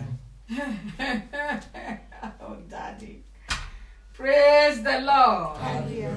Oh, Daddy. Praise the Lord. Halleluja.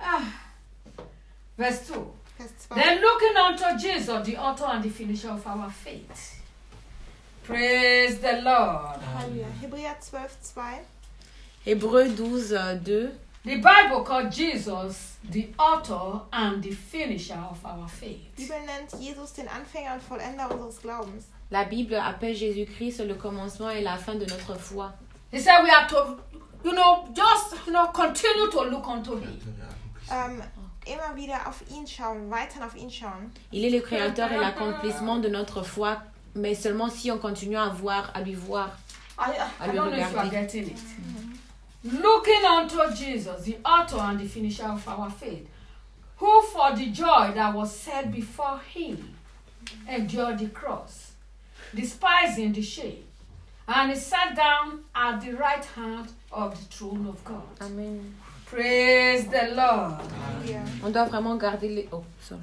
Verse 2. Vers 2. Then looking unto Jesus, the author and the finisher of our faith. Praise the Lord. Halleluja. Hebräer 12,2. Hébreux 12, 2. The Bible called Jesus the author and the finisher of our faith. Die Bibel nennt Jesus den Anfänger und Vollender unseres Glaubens. La Bible appelle Jésus-Christ le commencement et la fin de notre foi. He said we have to, continue to look unto him. Immer wieder auf ihn schauen, weiter auf ihn schauen. Il est le créateur et l'accomplissement de notre foi, mais seulement si on continue à lui voir. I lui don't know if you are regarder. getting it. Looking unto Jesus, the author and the finisher of our faith, who for the joy that was set before him endured the cross, despising the shame, and he sat down at the right hand of the throne of God. Amen. Praise the Lord. Halleluja. On doit vraiment garder les... Oh, sorry.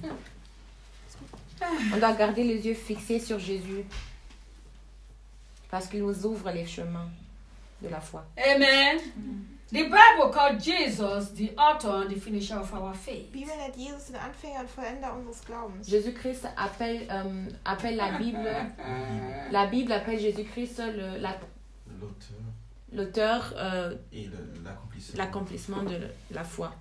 On doit garder les yeux fixés sur Jésus. Parce qu'il nous ouvre les chemins de la foi. Amen. The Bible called Jesus the author and the finisher of our faith. Die Bibel nennt Jesus den Anfänger und Vollender unseres Glaubens. Jésus-Christ appelle la Bible appelle Jésus-Christ l'auteur et l'accomplissement de la foi.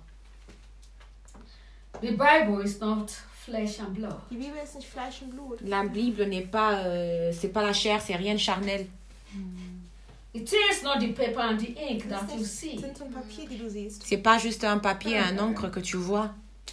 The Bible is not flesh and blood. Die Bibel ist nicht Fleisch und Blut. La Bible n'est pas, c'est pas la chair, c'est rien de charnel. It is not the paper and the ink Das that you ist see. nicht Tinte und Papier, die du siehst. C'est pas juste un papier, un encre que tu vois.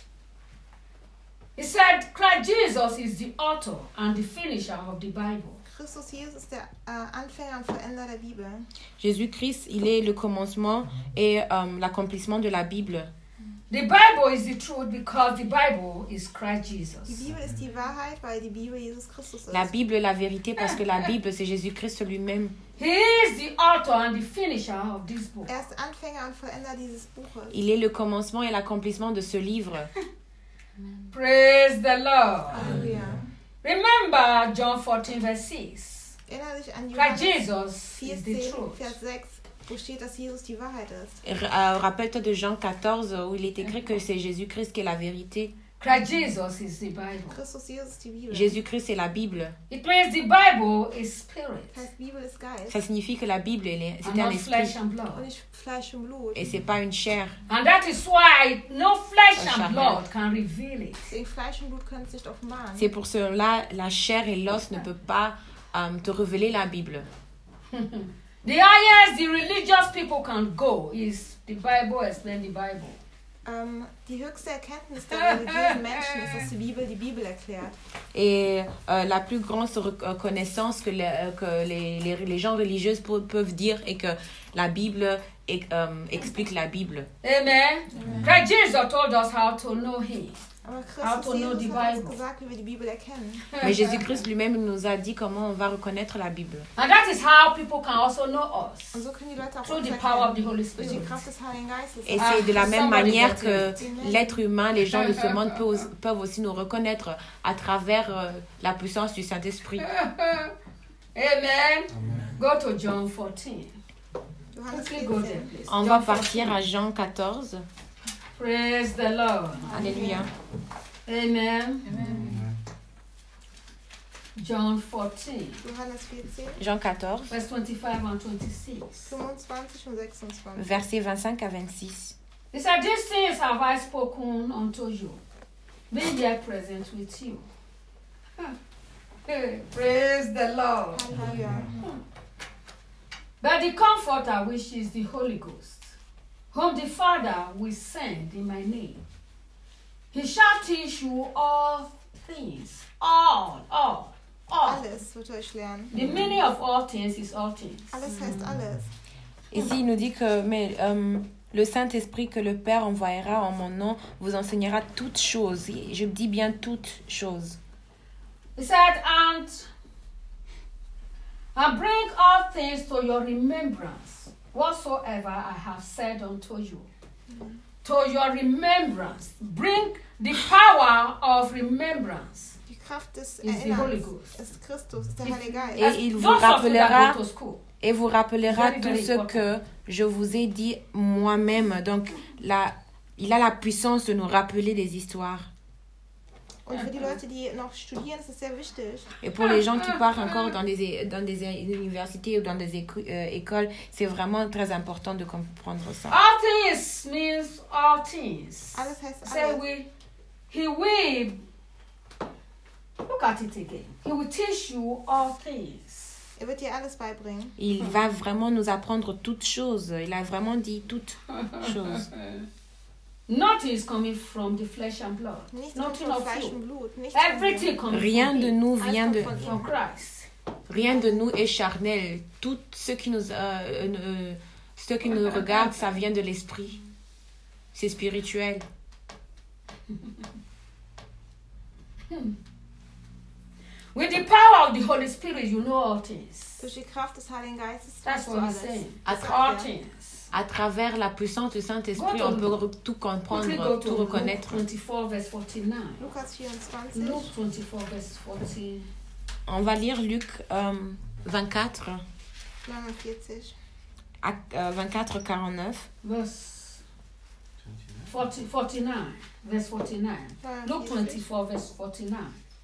He said Christ Jesus is the author and the finisher of the Bible. Christus Jesus ist der Anfänger und Vollender der Bibel. Jésus-Christ, il est le commencement et l'accomplissement de la Bible. The Bible is the truth because the Bible is Christ Die Jesus. Bibel ist die Wahrheit, weil die Bibel Jesus Christus ist. La Bible est la vérité parce que la Bible, c'est Jésus-Christ lui-même. He is the author and the finisher of this book. Er ist Anfänger und Vollender dieses Buches. Il est le commencement et l'accomplissement de ce livre. Praise the Lord. Halleluja. Remember John 14 verse 6. Erinnere dich an Christ Johannes Jesus is the 14, truth. Vers 6, wo steht, dass Jesus die Wahrheit ist. Rappelle-toi de Jean 14 où il est écrit que c'est Jésus-Christ qui est la vérité. Christ Jesus is the Bible. Christus Jesus ist die Bibel. Jésus-Christ est la Bible. It means the Bible is spirit Das heißt, Bibel ist Geist Ça signifie que la Bible, c'est and un not flesh esprit and und blood. nicht Fleisch und Blut. et c'est pas une chair. And that is why no flesh Charnel. and blood can reveal it. Deswegen Fleisch und Blut können es nicht offenbaren. C'est pour cela la chair et l'os ne peut pas te révéler la Bible. The highest the religious people can go is the Bible explain the Bible. Die höchste Erkenntnis der religiösen Menschen ist, dass die Bibel erklärt. Et la plus grande connaissance que les gens religieux peuvent dire est que la Bible explique la Bible. Amen. Christ Jesus told us how to know Him. Aber How to Christus know the Jesus hat uns Bible. gesagt, wie wir die Bibel erkennen. Mais Jésus-Christ lui-même nous a dit comment on va reconnaître la Bible. And that is how people can also know us. Und so können die Leute auch Through uns the power of the erkennen. Holy Durch die Spirit. Kraft des Heiligen Geistes. Et c'est de la même somebody manière got que it. l'être humain, les gens de ce monde peuvent aussi nous reconnaître à travers la puissance du Saint-Esprit. Amen. Go to John 14. Johannes Quickly go 14. there, please. On John va 14. partir à Jean 14. Praise the Lord. Alléluia. Amen. John 14, Johannes 14, Jean 14, verse 25 and 26. 25 und 26. versets 25 à 26. He said, "These things have I spoken unto you, being yet present with you." Praise the Lord. Halleluja. But the Comforter, which is the Holy Ghost, whom the Father will send in my name, he shall teach you all things, all. Alles wird euch lernen. The meaning of all things is all things. Alles heißt alles. Ici, il nous dit que le Saint-Esprit que le Père envoyera en mon nom vous enseignera toutes choses. Je dis bien toutes choses. He said, and bring all things to your remembrance, whatsoever I have said unto you. To your remembrance. Bring the power of remembrance. Die Kraft des Is the Holy Erinnerns Ghost. ist Christus, ist der Heilige Geist. Et il vous Those of you that rappellera go to school, et vous rappellera Very, tout very ce important. que je vous ai dit moi-même. Donc, il a la puissance de nous rappeler des histoires. Und für die Leute, die noch studieren, ist es sehr wichtig. Et pour les gens qui partent encore dans des universités ou dans des écoles, c'est vraiment très important de comprendre ça. all things means all things. Alles heißt Say alles. he will, look at it again. He will teach you all things. Er wird dir alles beibringen. Il va vraiment nous apprendre toutes choses. Il a vraiment dit toutes choses. Nothing is coming from the flesh and blood. Nichts kommt Nothing von of Fleisch you. und Blut. Nichts von Everything dir. comes Rien from de him, nous Alles vient kommt de von from ihm. Christ. rien de nous est charnel. Tout ce qui nous regarde, ça vient de l'esprit. C'est spirituel. With the power of the Holy Spirit, you know all things. Durch die Kraft des Heiligen Geistes That's weißt du what he's alles. saying. À It's all things. À travers la puissance du Saint-Esprit, on peut tout comprendre, Quickly go tout to Luke reconnaître. 24, verse 49. Lukas 24. Luke 24, verse 40. On va lire Luc 24, 49. 24-49. Verse 49. Verse 49. Luke 24, verse 49.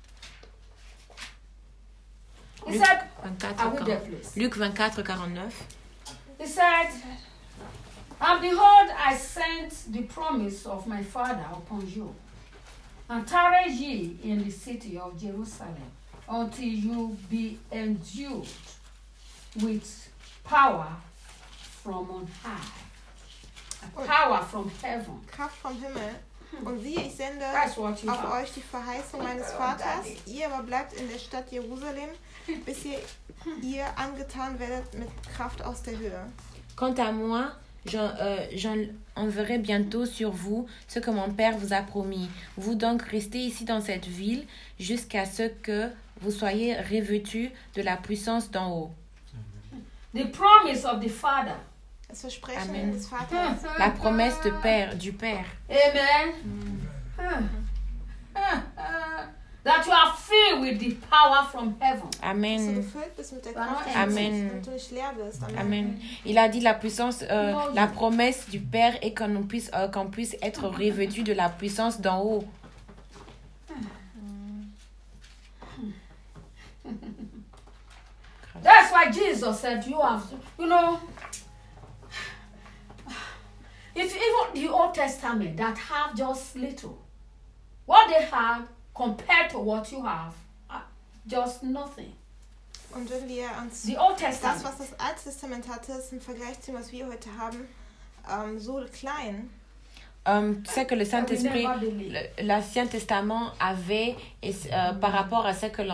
He Luc said, 24, I read that place. Luc 24, 49. He said, and behold, I sent the promise of my Father upon you, and tarry ye in the city of Jerusalem until you be endued with power from on high, a power from heaven. Kraft vom Himmel. Und siehe, ich sende That's what you auf have. euch die Verheißung meines Vaters. Ihr aber bleibt in der Stadt Jerusalem, bis ihr angetan werdet mit Kraft aus der Höhe. Quant à moi, j'enverrai bientôt sur vous ce que mon Père vous a promis. Vous donc restez ici dans cette ville jusqu'à ce que vous soyez revêtus de la puissance d'en haut. The promise of the Father. Das Versprechen Amen. des Vaters. La promesse du Père. Amen. That you are filled with the power from heaven. Dass du Amen. gefüllt bist mit der Kraft des Amen. Himmels und du nicht leer bist. Amen. Il a dit la puissance, la promesse du Père est qu'on puisse être revêtu de la puissance d'en haut. That's why Jesus said, you have, you know, if even the Old Testament that have just little, what they have compared to what you have, just nothing. Und wenn wir uns The Old das, Testament, was das Alte Testament hatte, ist im Vergleich zu dem, was wir heute haben, so klein. Tu sais que le Saint-Esprit, l'Ancien Testament avait, par rapport à ce que,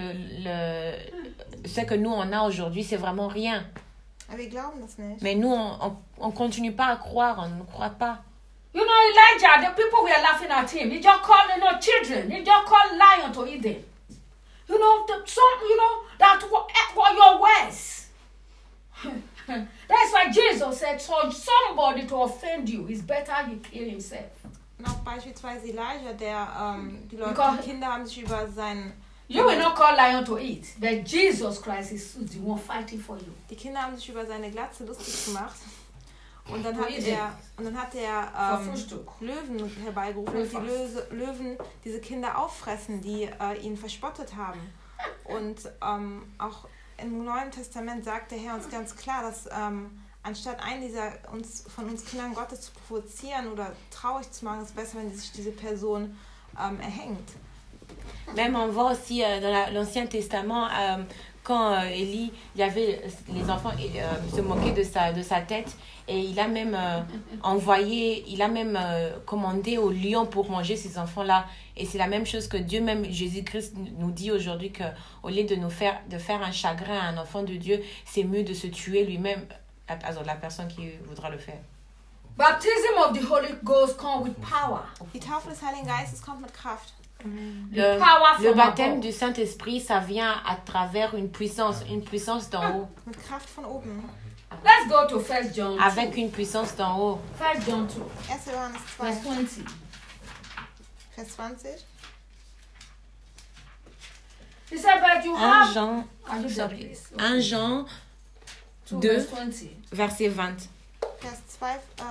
ce que nous on a aujourd'hui, c'est vraiment rien. Aber wir glauben das nicht. Mais nous, on continue pas à croire, on ne croit pas. you know, Elijah, the people were laughing at him. He just called, you know, children. He just called lion to eat them. You know, that were your words. That's why Jesus said, for somebody to offend you, it's better you kill himself. Und auch beispielsweise Elijah, der die Leute, Because- die Kinder haben sich über seinen, You will not call lion to eat, but Jesus Christ is the one fighting for you. die Kinder haben sich über seine Glatze lustig gemacht. Und dann Wo hat ist er For Frühstück. Löwen herbeigerufen und die Löwen diese Kinder auffressen, die ihn verspottet haben. Und auch im Neuen Testament sagt der Herr uns ganz klar, dass anstatt einen von uns Kindern Gottes zu provozieren oder traurig zu machen, ist es besser, wenn sich diese Person erhängt. Même on voit aussi dans l'Ancien Testament, quand Élie, il y avait les enfants se moquaient de sa tête, et il a même commandé aux lions pour manger ces enfants-là. Et c'est la même chose que Dieu, même Jésus-Christ nous dit aujourd'hui, qu'au lieu de faire un chagrin à un enfant de Dieu, c'est mieux de se tuer lui-même, also la personne qui voudra le faire. Baptism of the Holy Ghost comes with power. Die Taufe des Heiligen Geistes kommt mit Kraft. The power Le from baptême above. du Saint-Esprit, ça vient à travers une puissance d'en haut, Mit Kraft von oben. Let's go to 1 John 2. avec une puissance d'en haut. 1 John 2, 1. Johannes 2, verse 20. Vers 20. He said, but you 1 have... Jean, Are you there, sorry. please? 1 Jean 2, 2, verse 20. verset 20. Vers 2,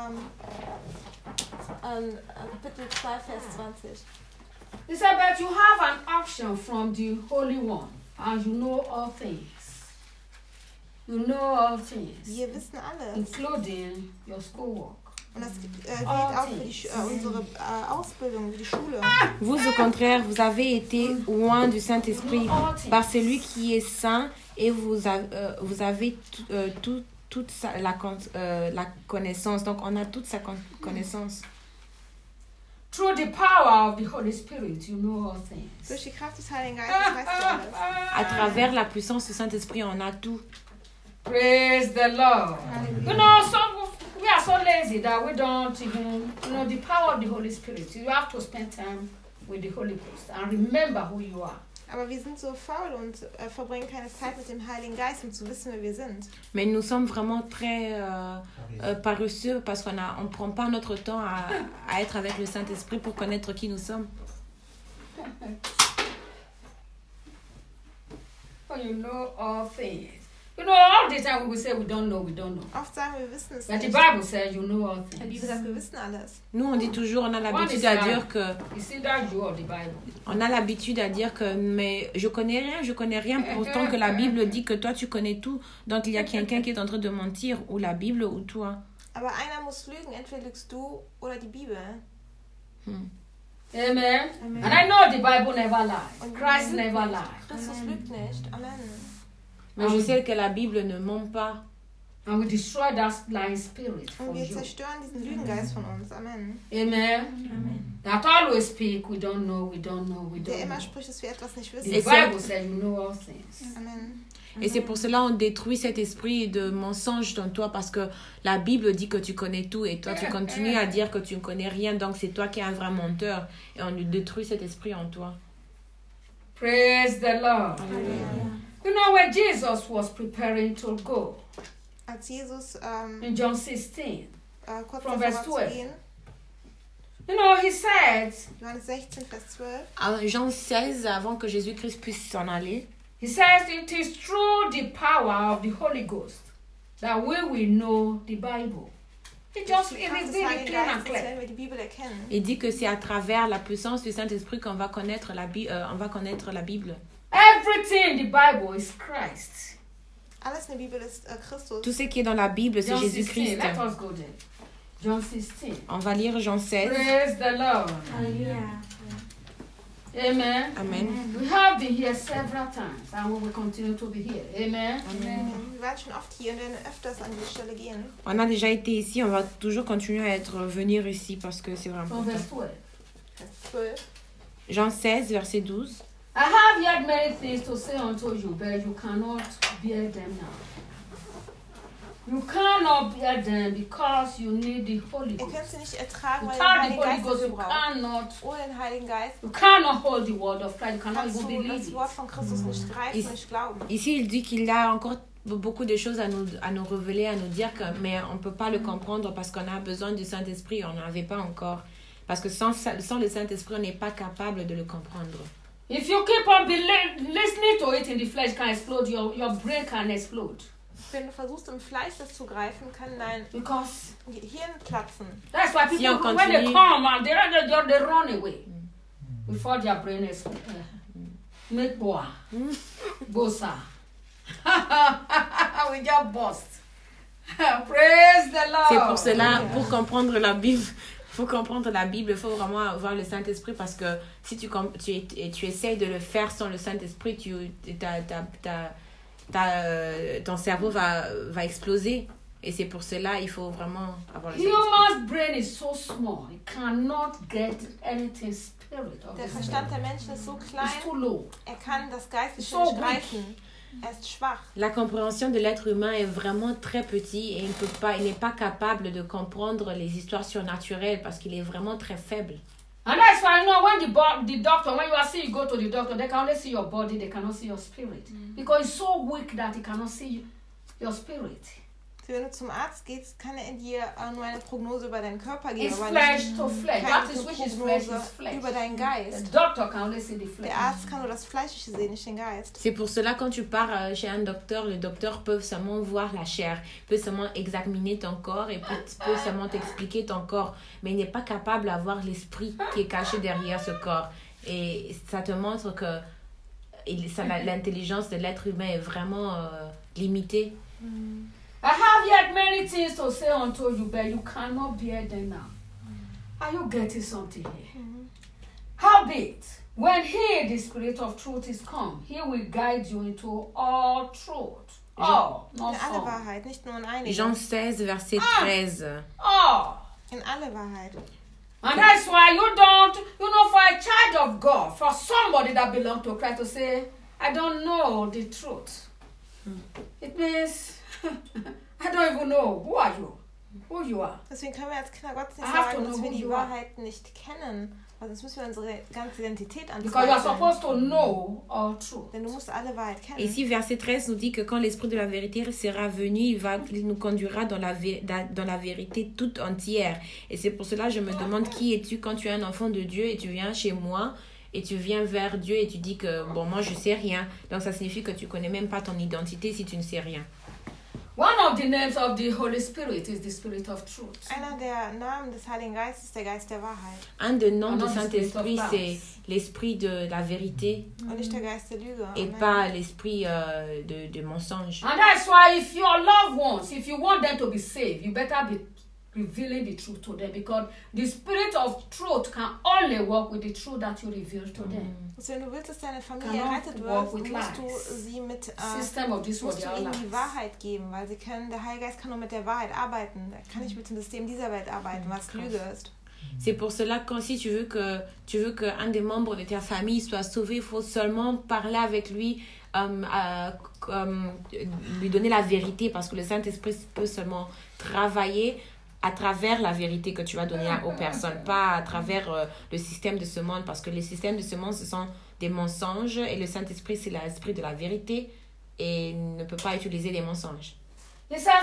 Kapitel 2, Vers 20. He said, but you have an option from the Holy One, and you know all things. You know all things, Wir wissen alles. including your schoolwork. Und das gilt auch für unsere Ausbildung, für die Schule. Vous, au contraire, vous avez été loin du Saint-Esprit par celui qui est saint et vous avez toute la connaissance. Donc, on a toute sa connaissance. Through the power of the Holy Spirit, you know all things. Durch die Kraft des Heiligen Geistes weißt du alles. À travers la puissance du Saint-Esprit, on a tout. Praise the Lord. You know, we are so lazy that we don't even, the power of the Holy Spirit. You have to spend time with the Holy Ghost and remember who you are. Aber wir sind so faul und verbringen keine Zeit mit dem Heiligen Geist, um zu wissen, wer wir sind. Mais nous sommes vraiment très paresseux parce qu'on ne prend pas notre temps à être avec le Saint-Esprit pour connaître qui nous sommes. Oh, you know all things. You know, all the time we will say we don't know. Oft sagen wir wissen es But the nicht. Bible says you know all Die things. Bibel sagt, wir wissen alles. Nous, on dit toujours, on a One l'habitude is à right. dire que... It's either you or the Bible. On a l'habitude à dire que mais je connais rien, pourtant que la Bible dit que toi tu connais tout. Donc il y a quelqu'un qui est en train de mentir, ou la Bible ou toi. Aber einer muss lügen, entweder lügst du oder die Bibel. Amen. Amen. And I know the Bible never lies. Christ never lies. Christus lügt nicht. Amen. Mais je sais que la Bible ne ment pas. And we destroy that lying spirit Und from wir you. zerstören diesen Lügengeist von uns. Amen. Amen. That always speak, we don't know. Der immer spricht, dass wir etwas nicht The wissen. Bible says you know all things. Amen. Et c'est pour cela on détruit cet esprit de mensonge dans toi parce que la Bible dit que tu connais tout et toi tu continues à dire que tu ne connais rien. Donc c'est toi qui es un vrai menteur et on détruit cet esprit en toi. Praise the Lord. You know when Jesus was preparing to go Als Jesus in John 16, kurz From davor verse war zu 12. gehen, you know, he said, Johannes 16, Vers 12, À Jean 16, avant que Jésus-Christ puisse s'en aller, he says it is through the power of the Holy Ghost that we will know the Bible. It durch just die it Kraft is des really Heiligen clear and Geistes clear. werden wir die Bibel erkennen. il dit que c'est à travers la puissance du Saint-Esprit qu'on va connaître la Bible. Everything in the Bible is Christ. Alles in der Bibel ist Christus. Tout ce qui est dans la Bible, c'est John 16. Jésus-Christ. Let us go there. John 16. On va lire Jean 16. Praise the Lord. Amen. Amen. We have been here several times and we will continue to be here. Amen. Wir waren schon oft hier und werden öfters an diese Stelle gehen. On a déjà été ici, on va toujours continuer à venir ici parce que c'est vraiment From important. verse 12. Vers 12. Jean 16, verset 12. I have yet many things to say unto you, but you cannot bear them now. You cannot bear them because you need the Holy Ihr könnt Ghost. sie nicht ertragen, weil ihr den Without the Heiligen Holy Geist Ghost, dafür you braucht. cannot. Ohne den Heiligen Geist You cannot hold the word of Christ. You cannot kannst even du believe das it. Wort von Christus nicht greifen und nicht glauben. Ici, il dit qu'il y a encore beaucoup de choses à nous révéler, à nous dire, mais on ne peut pas le comprendre parce qu'on a besoin du Saint-Esprit. On n'en avait pas encore. Parce que sans le Saint-Esprit, on n'est pas capable de le comprendre. If you keep on listening to it in the flesh, can explode. Your brain can explode. Wenn du versuchst, im Fleisch das zu greifen, kann dein Because Hirn platzen. that's why Si people, on when they continue- come, and they run away before their brain is make boy, bossa. We just bust. Praise the Lord. C'est pour cela, pour comprendre la Bible, il faut vraiment avoir le Saint-Esprit parce que si tu essayes de le faire sans le Saint-Esprit, ton cerveau va exploser. Et c'est pour cela il faut vraiment avoir le Saint-Esprit. Human's brain is so small; it cannot get anything spirit of Der the Verstand der Menschen ist so klein, It's too low. er kann das Geistliche So nicht weak. greifen. Er ist schwach. La compréhension de l'être humain est vraiment très petit et il n'est pas capable de comprendre les histoires surnaturelles parce qu'il est vraiment très faible. And that's why, you know, when the doctor, when you are sick, you go to the doctor, they can only see your body, they cannot see your spirit. Because it's so weak that he cannot see your spirit. Wenn du zum Arzt gehst, kann er dir nur eine Prognose über deinen Körper geben, It's aber flesh nicht to flesh. keine That is which is flesh Prognose is flesh. über deinen The Geist. doctor can only see the flesh. Der Arzt kann nur das Fleischliche sehen, nicht den Geist. C'est pour cela quand tu pars chez un docteur, le docteur peut seulement voir la chair, peut seulement examiner ton corps et peut seulement t'expliquer ton corps, mais il n'est pas capable d'avoir l'esprit qui est caché derrière ce corps. Et ça te montre que l'intelligence de l'être humain est vraiment limitée. I have yet many things to say unto you, but you cannot bear them now. Are you getting something here? Howbeit, when he, the Spirit of truth, is come, he will guide you into all truth. All, In not alle some. Wahrheit, nicht nur in einige. Jean 16, verset 13. All. In alle Wahrheit. And that's why you don't, you know, for a child of God, for somebody that belongs to Christ to say, I don't know the truth. It means, I don't even know who you are. Deswegen können wir als Kinder Gottes nicht I have to sagen, dass know wir who die you are. Wahrheit nicht kennen. Also sonst müssen wir unsere ganze Identität Because you are anzweifeln. supposed to know all truth. Denn du musst alle Wahrheit kennen. Et ici, verset 13 nous dit que quand l'Esprit de la vérité sera venu, il nous conduira dans la vérité toute entière. Et c'est pour cela que je me demande qui es-tu quand tu es un enfant de Dieu et tu viens chez moi et tu viens vers Dieu et tu dis que, bon, moi, je sais rien. Donc, ça signifie que tu connais même pas ton identité si tu ne sais rien. One of the names of the Holy Spirit is the Spirit of truth. Einer der Namen des Heiligen Geistes ist der Geist der Wahrheit. Un des noms Ah du non, Saint-Esprit, c'est c'est l'esprit de la vérité Und nicht der Geist der Lüge. et Amen. pas l'esprit de mensonge. And that's why if your loved ones, if you want them to be saved, you better be revealing the truth to them, because the Spirit of truth can only work with the truth that you reveal to them. Also wenn du willst, dass deine Familie Cannot errettet walk wird, with musst du lies. sie mit System of this world, musst du their ihnen die lives. Wahrheit geben, weil sie können, der Heilige Geist kann nur mit der Wahrheit arbeiten. Er kann nicht mit dem System dieser Welt arbeiten, was Lüge ist. C'est pour cela que si tu veux qu'un des membres de ta famille soit sauvé, il faut seulement parler avec lui, lui donner la vérité, parce que le Saint-Esprit peut seulement travailler à travers la vérité que tu vas donner aux personnes, pas à travers le système de ce monde, parce que les systèmes de ce monde, ce sont des mensonges, et le Saint-Esprit, c'est l'esprit de la vérité, et ne peut pas utiliser des mensonges. He said,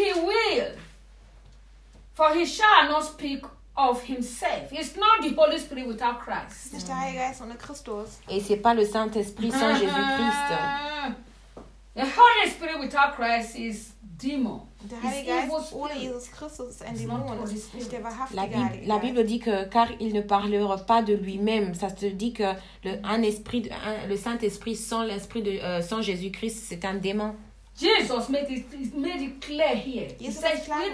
for he shall not speak of himself. It's not the Holy Spirit without Es Christ. ist nicht der Heilige Geist ohne Christus. Et c'est pas le Saint-Esprit sans Jésus-Christ. The Holy Spirit without Christ is demon. Der It's Heilige evil Geist ohne spirit. Jesus Christus ist ein It's not Dämon. Es Holy ist nicht der Spirit. wahrhaftige La Heilige Bible Geist. dit que car il ne parlera pas de lui-même, ça te dit que le Saint-Esprit sans sans Jésus-Christ, c'est un démon. Jesus made it clear here. He Jesus said, is clear.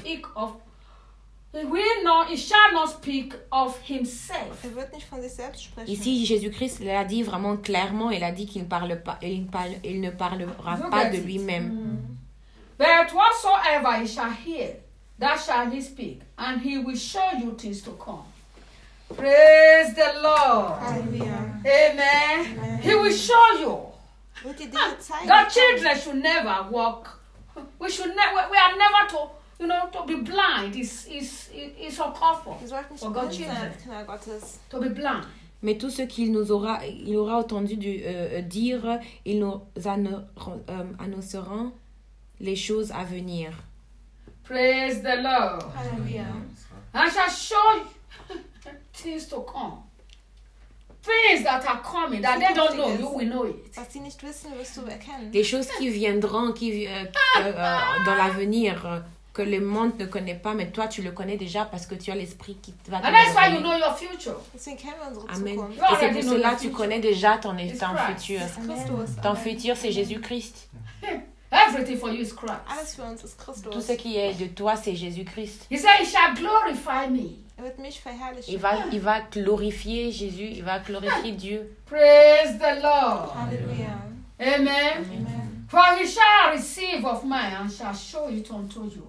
he shall not speak of himself. Er wird nicht von sich selbst sprechen. Ici, Jésus-Christ l'a dit vraiment clairement, il a dit qu'il ne parlera pas de lui-même. But whatsoever he shall hear, that shall he speak, and he will show you things to come. Praise the Lord. Halleluja. Amen. He will show you. Wird dir Dinge zeigen. Your children should never walk. We are never to be blind. It's uncalled for. Wir sollten nicht For blind God's sein children. als Kinder Gottes. To be blind. Mais tout ce qu'il aura entendu dire, il nous annonceront les choses à venir. Praise the Lord. Halleluja. I shall show you things to come. Things that are coming that they don't know, you will know it. Was sie nicht wissen, wirst du erkennen. Des choses qui viendront dans l'avenir, que le monde ne connaît pas, mais toi tu le connais déjà parce que tu as l'esprit qui va te And that's why you révéler. know your future. Deswegen kennen wir unsere Amen. Zukunft. You Et c'est already pour know cela your que tu future. connais déjà ton It's futur. Christ. Christus. Ton Amen. futur, c'est Jésus-Christ. Everything for you is Christ. Alles für uns ist Tout Christus. ce qui est de toi, c'est Jésus-Christ. He said, he shall glorify me. Er wird mich verherrlichen. Il va glorifier Jésus, il va glorifier Dieu. Praise the Lord. Halleluja. Amen. Amen. For he shall receive of mine and shall show it unto you.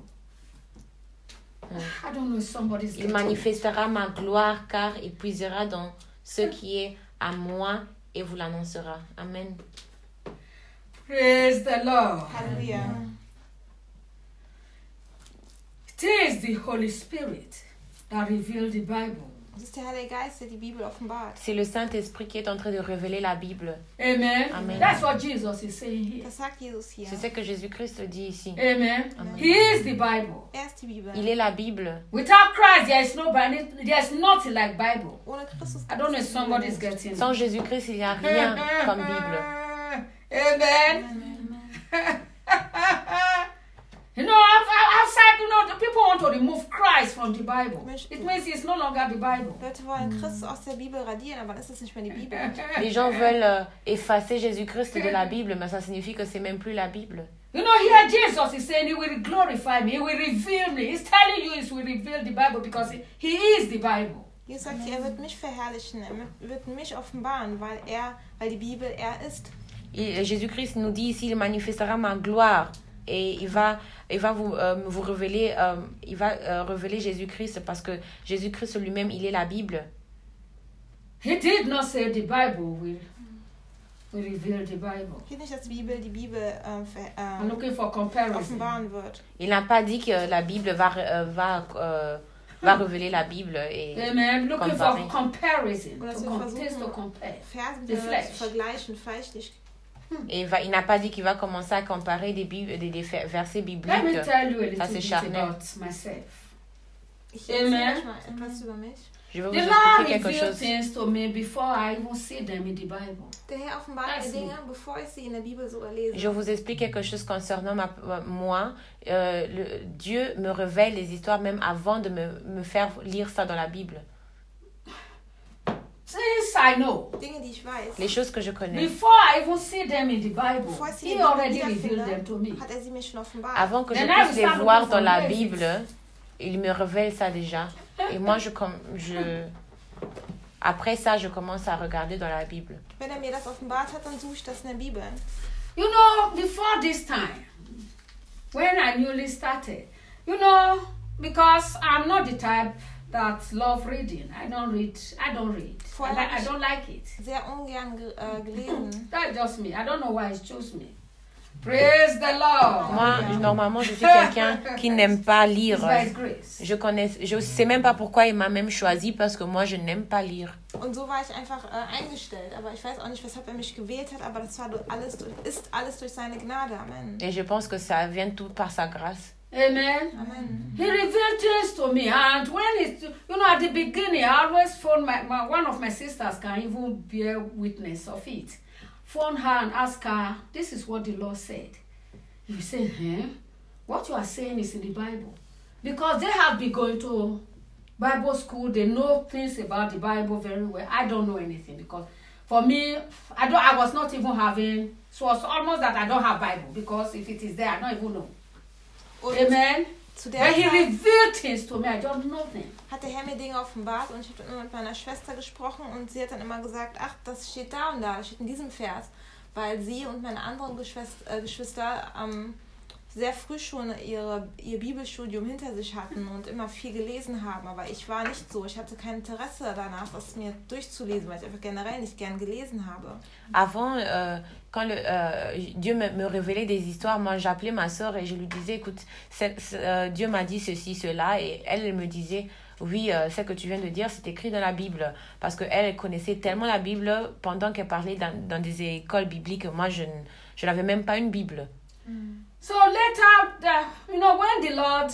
I don't know if somebody's Il getting it. manifestera ma gloire car il puisera dans ce qui est à moi et vous l'annoncera. Amen. Praise the Lord. Halleluja. It is the Holy Spirit that revealed the Bible. Es ist der Heilige Geist, der die Bibel offenbart. C'est le Saint-Esprit qui est en train de révéler la Bible. Amen. Amen. That's what Jesus is saying here. Das sagt Jesus hier. C'est ce que Jésus-Christ dit ici. Amen. Amen. He is the Bible. Er ist die Bibel. Il est la Bible. Without Christ, there is nothing like Bible. Ohne Christus I don't know if somebody's getting it. Sans Jésus-Christ, il n'y a rien comme Bible. Amen. You know, outside, the people want to remove Christ from the Bible. It means it's no longer the Bible. Leute wollen Christus aus der Bibel radieren, aber das ist nicht mehr die Bibel. Les gens veulent effacer Jésus-Christ de la Bible, mais ça signifie que c'est même plus la Bible. You know, here Jesus is saying he will glorify me, he will reveal me. He's telling you he will reveal the Bible because he is the Bible. Jesus sagt, er wird mich verherrlichen, er wird mich offenbaren, weil die Bibel er ist. Et Jésus-Christ nous dit ici, il manifestera ma gloire. Et il va vous révéler, révéler Jésus-Christ parce que Jésus-Christ lui-même, il est la Bible. He did not say the Bible will reveal the Bible. Ich will nicht, dass die Bibel I'm looking for comparison. offenbaren wird. Il n'a pas dit que la Bible va va révéler la Bible et Amen. Looking comparer. for comparison. Und dass To wir things to versuchen, compare. Verse The flesh. zu vergleichen, fleischlich. Et il n'a pas dit qu'il va commencer à comparer des versets Let me bibliques. tell you a Ça, little c'est bit charnel. about myself. Ich Amen. erzähle euch mal etwas über mich. Je vais vous The Lord expliquer quelque revealed chose. things to me before I even see them in the Bible. Der Herr offenbart mir That's Dinge, bevor ich sie in der Bibel so lese. Je vous explique quelque chose concernant moi. Dieu me révèle les histoires même avant de me faire lire ça dans la Bible. Since I know, Dinge, die ich weiß. Les choses que je connais. before I even see them in the Bible, Bevor ich sie He in der Bibel already revealed them wiederfinde, to me. hat er sie mir schon offenbart. Avant que je Then I puisse will les start voir looking dans for la where is Bible, il me révèle ça déjà. Et moi, après ça, je commence à regarder dans la Bible. Wenn er mir das offenbart hat, dann suche ich das in der Bibel. You know, before this time, when I newly started, you know, because I'm not the type that love reading. I don't read. I don't like it. Sehr ungern gelesen. That's just me. I don't know why He chose me. Praise the Lord. Moi, normalement, je suis quelqu'un qui n'aime pas lire. It's by His grace. Je sais même pas pourquoi il m'a même choisi, parce que moi, je n'aime pas lire. Und so war ich einfach eingestellt. Aber ich weiß auch nicht, weshalb er mich gewählt hat, aber das war ist alles durch seine Gnade. Amen. Et je pense que ça vient tout par sa grâce. Amen. Amen. He revealed things to me, and when it, you know, at the beginning, I always phone one of my sisters can even bear witness of it. Phone her and ask her, "This is what the Lord said." You say, what you are saying is in the Bible, because they have been going to Bible school. They know things about the Bible very well. I don't know anything, because for me, I was not even having. So it's almost that I don't have Bible, because if it is there, I don't even know. Und Amen. zu der But He Zeit revealed things to me. I don't know them. hat der Herr mir Dinge offenbart und ich habe dann immer mit meiner Schwester gesprochen und sie hat dann immer gesagt, ach, das steht da und da, das steht in diesem Vers, weil sie und meine anderen Geschwister sehr früh schon ihr Bibelstudium hinter sich hatten und immer viel gelesen haben, aber ich war nicht so, ich hatte kein Interesse danach, das mir durchzulesen, weil ich einfach generell nicht gern gelesen habe. Avant, quand Dieu me révélait des histoires, moi j'appelais ma sœur et je lui disais, écoute, Dieu m'a dit ceci, cela, et elle me disait, oui, ce que tu viens de dire, c'est écrit dans la Bible, parce qu'elle connaissait tellement la Bible pendant qu'elle parlait dans des écoles bibliques. Moi, je n'avais même pas une Bible. So later, when the Lord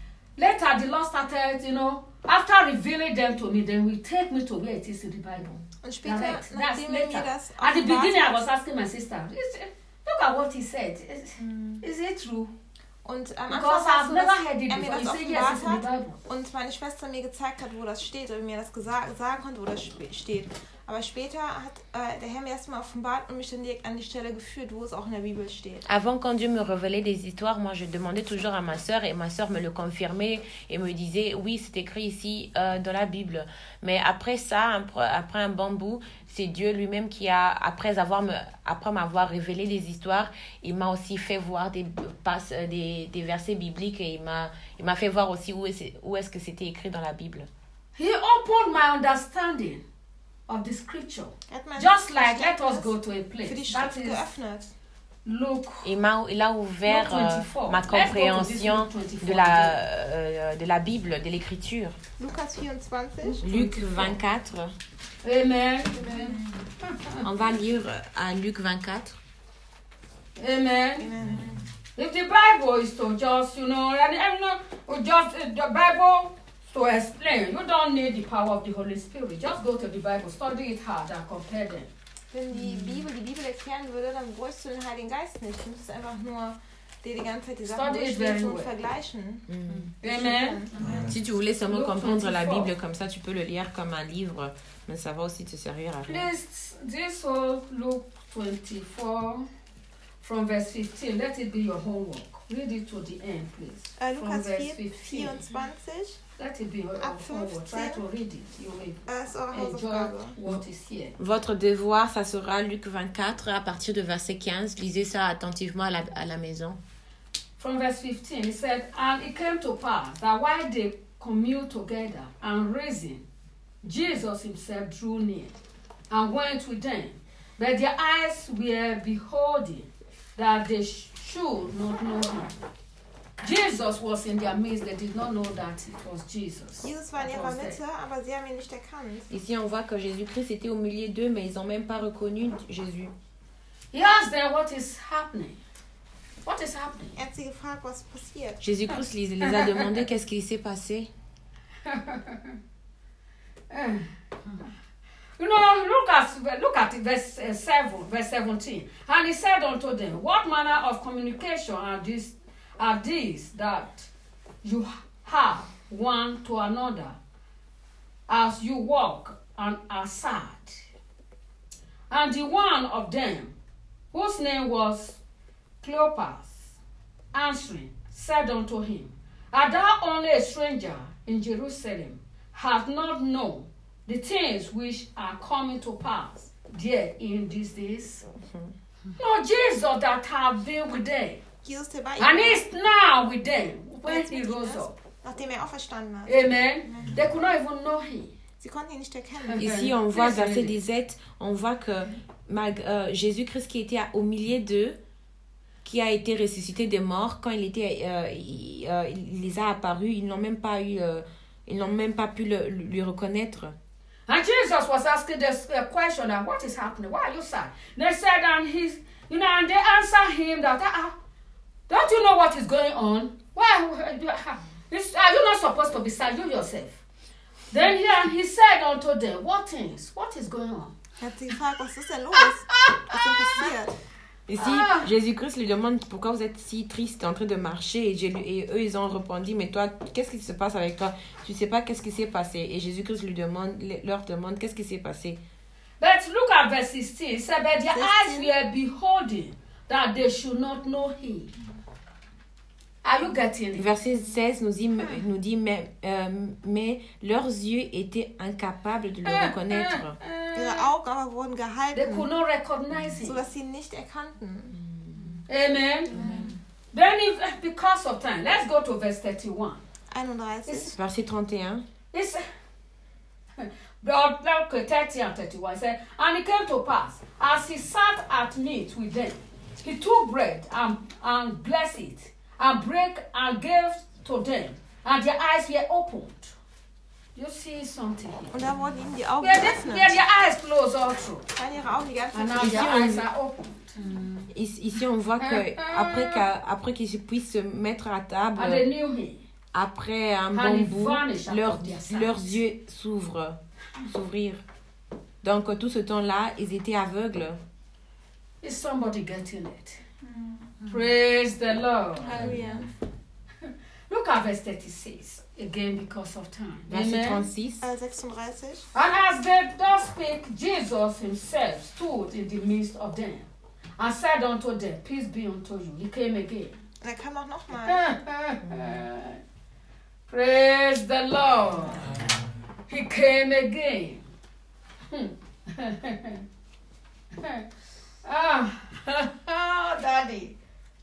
started, after revealing them to me, then He take me to where it is in the Bible. Und später, Direct. That's nachdem er mir later. das At the beginning, I offenbart was asking my sister, look at what He said. Is it true? und am Because Anfang war es I've so, never dass heard it er mir before. das He said, yes, it's in the offenbart Bible. hat und meine Schwester mir gezeigt hat, wo das steht, oder mir das sagen konnte, wo das steht. Aber später hat der Herr mir erstmal offenbart und mich dann direkt an die Stelle geführt, wo es auch in der Bibel steht. Avant, quand Dieu me révélait des histoires, moi je demandais toujours à ma sœur et ma sœur me le confirmait et me disait, oui, c'est écrit ici dans la Bible. Mais après ça, après un bon bout, c'est Dieu lui-même qui a, après m'avoir révélé des histoires, il m'a aussi fait voir des versets bibliques et il m'a fait voir aussi où est-ce que c'était écrit dans la Bible. He opened my understanding of the scripture. Er hat mein Just like, let us Verständnis go to a für die place. Schrift That is geöffnet. Luke. Il a ouvert Luke 24. ma Let's go to this compréhension Luke 24 de la Bible, de l'écriture. Lukas 24. Luc 24. Amen. On va lire à Luc 24. Amen. Amen. If the Bible is to just, just the Bible to explain, you don't need the power of the Holy Spirit. Just go to the Bible, study it hard, and compare them. Wenn die Bibel erklären würde, dann bräuchst du den Heiligen Geist nicht. Du müsstest einfach nur dir die ganze Zeit die Sachen Study it very durchlesen und well. vergleichen. Amen. Si tu voulais seulement Luke comprendre la 24. Bible comme ça, tu peux le lire comme un livre, mais ça va aussi te servir à rien. Please, this whole Luke 24 from verse 15, let it be your homework. Read it to the end, please. From Lukas verse 4, 24 Let it be your Ab homework. Try 15. to read it. You will ist eure enjoy Hausaufgabe. what is here. Votre devoir, ça sera Luc 24 à partir de verset 15. Lisez ça attentivement à la maison. From verse 15, it said, "And it came to pass that while they communed together and reasoned, Jesus himself drew near and went with them. But their eyes were beholding that they should not know him. Jesus was in their midst. They did not know that it was Jesus. Jesus war in that ihrer was there. Mitte, aber sie haben ihn nicht erkannt. Ici, on voit que Jésus-Christ était au milieu d'eux, mais ils n'ont même pas reconnu Jésus. He asked them, what is happening? What is happening? Er hat sie gefragt, was passiert. Jésus-Christ les a demandé qu'est-ce qui s'est passé. You know, look at verse 17. And he said unto them, what manner of communication are these that you have one to another as you walk and are sad? And the one of them, whose name was Cleopas, answering, said unto him, art thou only a stranger in Jerusalem, hast not known the things which are coming to pass there in these days? No, Jesus that have been with them, Jesus, der bei and ihnen is now with them when jetzt he mit ihnen rose ist, up. nachdem auferstanden ist. Amen. They could not even know him. Sie konnten ihn nicht erkennen. Ici, on voit, verset 17, on voit que Jésus-Christ qui était au milieu d'eux, qui a été ressuscité des morts, quand il les a apparus, ils n'ont même pas pu lui reconnaître. And Jesus was asking this question, what is happening? Why are you sad? They said, and and they answered him that, don't you know what is going on? Why are you not supposed to be sad, you yourself? Then he said unto them, what things? What is going on? Er hat sie gefragt, was ist denn los? Was ist denn passiert? Ici, Jésus-Christ lui demande pourquoi vous êtes si triste en train de marcher. Et eux, ils ont répondu, mais toi, qu'est-ce qui se passe avec toi? Tu ne sais pas qu'est-ce qui s'est passé. Et Jésus-Christ leur demande qu'est-ce qui s'est passé. But look at verse 16. It said, but their eyes were beholding that they should not know him. Are you getting it? Verset 16 nous dit mais leurs yeux étaient incapables de le reconnaître. Ihre Augen aber wurden They gehalten, could not recognize him. sodass sie ihn nicht erkannten. Amen. Then, because of time, let's go to verse 31. 31. Verset 31. It's okay, 30 and 31. It said, and it came to pass, as he sat at meat with them, he took bread and blessed it, and brake and gave to them, and their eyes were opened. You see something here? Und da wurden ihnen die Augen Yeah, geöffnet. their eyes closed all through, Waren ihre Augen die ganze and Zeit now their geschlossen. eyes are opened. Ici, on voit que après qu'ils puissent se mettre à table, And they knew him. après un And bon he bout, vanished out of their sight. leurs yeux s'ouvrirent. Donc, tout ce temps-là, ils étaient aveugles. Is somebody getting it? Praise the Lord. Halleluja. Look at verse 36 again because of time. Verset Amen. 36. 36. And as they thus spake, Jesus himself stood in the midst of them and said unto them, peace be unto you. He came again. Und er kam auch nochmal. Praise the Lord. He came again. Daddy.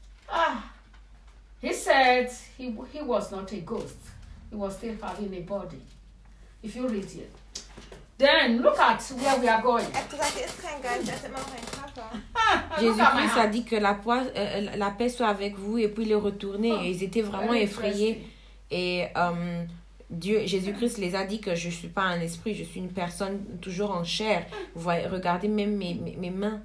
He said he was not a ghost. He was still having a body. If you read it. Then look at where we are going. Er hat gesagt, er ist kein Geist, er ist immer noch ein Körper. Look at my Jésus-Christ a hand. dit que la paix soit avec vous et puis il est retourné et ils étaient vraiment Very effrayés. Et Jésus-Christ les a dit que je ne suis pas un esprit, je suis une personne toujours en chair. Vous voyez, regardez même mes mains.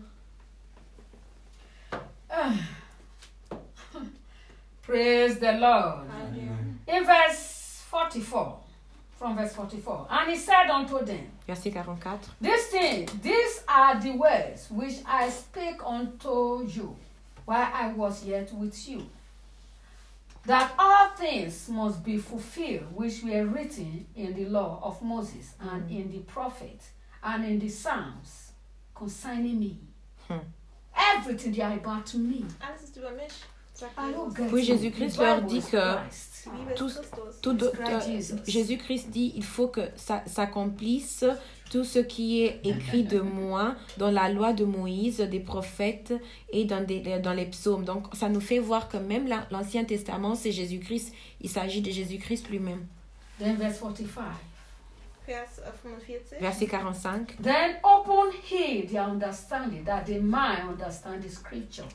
Praise the Lord. In verse 44, from verse 44, and he said unto them, Verset 44. These are the words which I spake unto you while I was yet with you, that all things must be fulfilled which were written in the law of Moses and in the prophets and in the Psalms concerning me. Everything they are about me. Alles ist über mich, sagt Are you Jesus. getting Oui, it? Jésus-Christ The leur Bible dit is que Christ. Die Liebe ist Tous- Christus. Jésus-Christ dit il faut que ça s'accomplisse tout ce qui est écrit de moi dans la loi de Moïse, des prophètes et dans les psaumes. Donc ça nous fait voir que même l'Ancien Testament, c'est Jésus-Christ. Il s'agit de Jésus-Christ lui-même. Then verse 45. Vers 45. Verset 45. Then open he the understanding, that they might understand the scripture.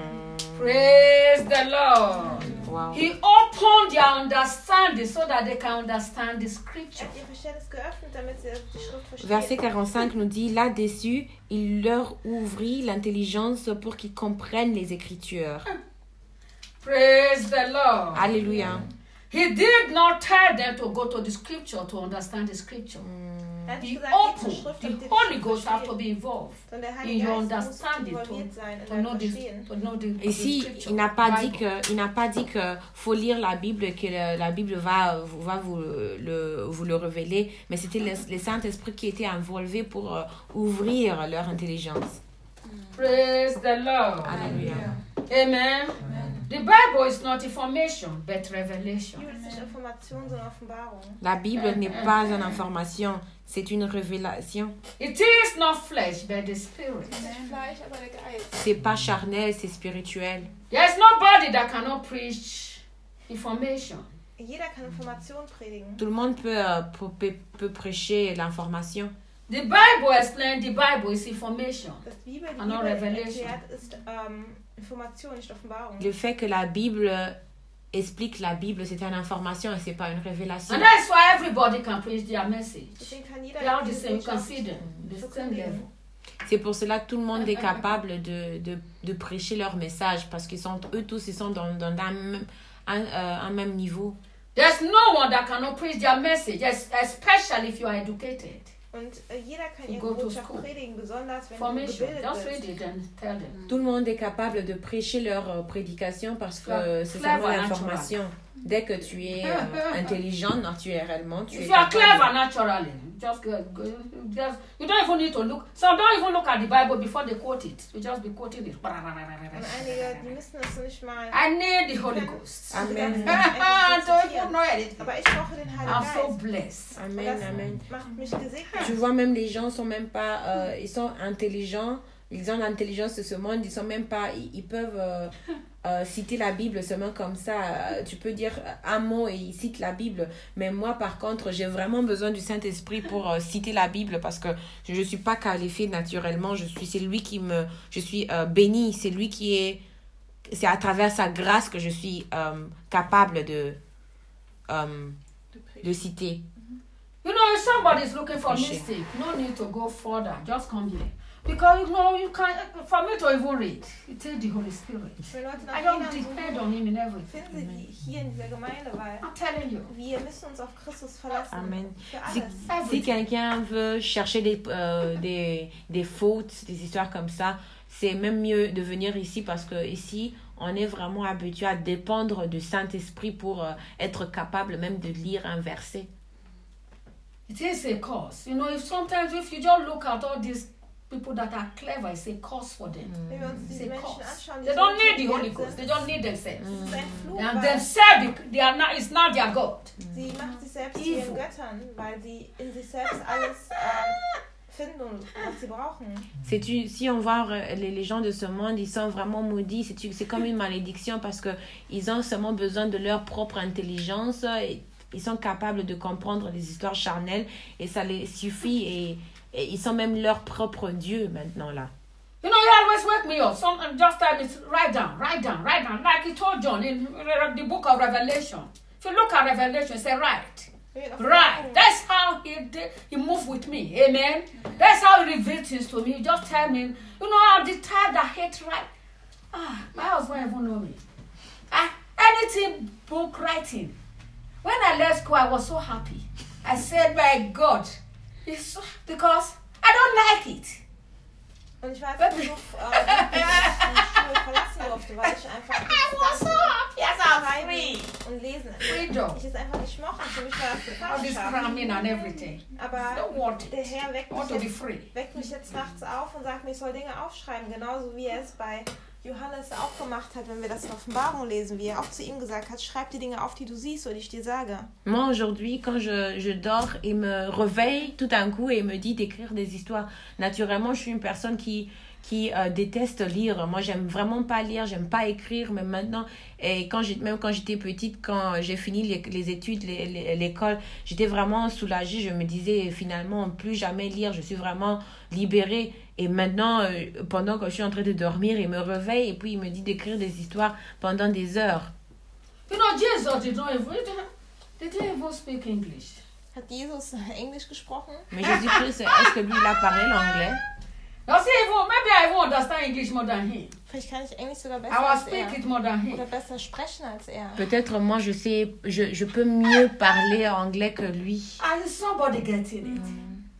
Praise the Lord. Wow. He opened their understanding so that they can understand the Er scripture. hat ihr Verständnis geöffnet, damit sie die Schrift Verset verstehen. 45 nous dit, là-dessus, il leur ouvrit l'intelligence pour qu'ils comprennent les Écritures. Praise the Lord. Alléluia. He did not tell them to go to the scripture to understand the scripture. Er hat The nicht gesagt, geht zur open, Schrift, the damit ihr die Holy Schrift Ghost have to versteht. be involved Sondern der in Heilige your Geist muss understanding involviert sein in to deinem know the, Verstehen. to know the Ici, scripture. il n'a pas dit Bible. que, il n'a pas dit que faut lire la Bible et que la Bible va vous le révéler, mais c'était le Saint-Esprit qui était involvé pour ouvrir leur intelligence. Praise the Lord. Alléluia. Amen. The Bible is not information, but revelation. Die Bibel ist nicht Information, sondern Offenbarung. La Bible n'est pas une information, c'est une révélation. It is not flesh, but the spirit. Es ist nicht Fleisch, aber der Geist. C'est pas charnel, c'est spirituel. There's nobody that cannot preach information. Jeder kann Information predigen. Tout le monde peut prêcher l'information. The Bible explains the Bible is information. Das Bibel, die And not Bibel revelation. erklärt, ist Information, nicht Offenbarung. Le fait que la Bible explique la Bible, c'est une information et c'est pas une révélation. And that's why everybody can preach their message. Deswegen kann jeder They are the diese same, you can Botschaft see them, the same verkündigen. level. C'est pour cela que tout le monde est capable de prêcher leur message parce qu'ils sont, eux tous, ils sont dans un même niveau. There's no one that cannot preach their message, especially if you are educated. Und jeder kann To ihre go to Botschaft school. predigen, besonders wenn du Formation. gebildet Just read bist. it and tell them. Tout le monde est capable de prêcher leur prédication parce que Clever, c'est seulement natural. l'information. Dès que tu es intelligent naturellement, tu If es you are capable. clever naturally, just you don't even need to look. Some don't even look at the Bible before they quote it. You just be quoting it. Und einige, die müssen das nicht mal. I need the Holy Ghost. Amen. Don't you know it? Aber ich brauche den Heiligen I'm so Geist. blessed. Und Amen, das amen. macht mich gesegnet. Tu vois, même les gens sont même pas, ils sont intelligents, ils ont l'intelligence de ce monde, ils sont même pas, ils peuvent citer la Bible seulement comme ça. Tu peux dire un mot et ils citent la Bible. Mais moi, par contre, j'ai vraiment besoin du Saint-Esprit pour citer la Bible parce que je ne suis pas qualifiée naturellement. C'est lui qui je suis bénie. C'est lui qui est, c'est à travers sa grâce que je suis capable de citer. You know, if somebody is looking for Appreciate. mistake, no need to go further. Just come here. Because you know, you can't, for me to even read, it takes the Holy Spirit. Wenn Leute nach I don't China depend suchen, on Him in everything. finden sie die hier in dieser Gemeinde, weil I'm telling you. wir müssen uns auf Christus verlassen. Amen. Für Si, alles. si quelqu'un veut chercher des fautes, des histoires comme ça, c'est même mieux de venir ici parce que ici, on est vraiment habitué à dépendre du Saint-Esprit pour être capable même de lire un verset. It is a cause. You know, if you just look at all these people that are clever, it's a cause for them. Wenn wir uns It's diese a Menschen cause. anschauen, die They so don't need the Holy intelligent Ghost. They sind, don't need themselves. das ist ein Fluch, And weil themselves, they are not. It's not their God. sie macht sich selbst zu Evil. ihren Göttern, weil sie in sich selbst alles finden, was sie brauchen. Si on voit les gens de ce monde, ils sont vraiment maudits. C'est comme une malédiction parce que ils ont seulement besoin de leur propre intelligence. Et ils sont capables de comprendre les histoires charnelles et ça les suffit et ils sont même leur propre Dieu maintenant là. You know, he always wake me up. Just tell me, write down. Like he told John in the book of Revelation. If you look at Revelation, say write. Right. That's how he moved with me. Amen. That's how he revealed things to me. He just tell me, you know, I'm the type that hate write. My husband even know me. Anything book writing. When I left school, I was so happy. I said, my God, because I don't like it. Und ich war jetzt so die Schule verlassen durfte, weil ich einfach I was so happy as I'm free. schreiben und lesen. Freedom. Ich es einfach nicht mochte. Für mich war das All this Gefangenschaft. cramming and everything. Aber Don't want der it. Herr I want to be free. weckt mich jetzt nachts auf und sagt mir, ich soll Dinge aufschreiben, genauso wie er es bei Johannes auch gemacht hat, wenn wir das in Offenbarung lesen, wie er auch zu ihm gesagt hat, schreib die Dinge auf, die du siehst oder die ich dir sage. Moi aujourd'hui quand je dors, il me réveille tout d'un coup et il me dit d'écrire des histoires. Naturellement je suis une personne qui qui détestent lire. Moi, j'aime vraiment pas lire, j'aime pas écrire, mais maintenant, et même quand j'étais petite, quand j'ai fini les études, l'école, j'étais vraiment soulagée. Je me disais, finalement, plus jamais lire, je suis vraiment libérée. Et maintenant, pendant que je suis en train de dormir, il me réveille et puis il me dit d'écrire des histoires pendant des heures. You know, Jesus did not even speak English. Hat Jesus Englisch gesprochen? Mais Jésus-Christ, est-ce que lui, il a parlé l'anglais? Now see, maybe I won't understand English more than him. Vielleicht kann ich Englisch sogar I besser will als speak er. it more than him. Oder besser sprechen als er. Peut-être moi, je peux mieux parler anglais que lui. And is somebody getting it?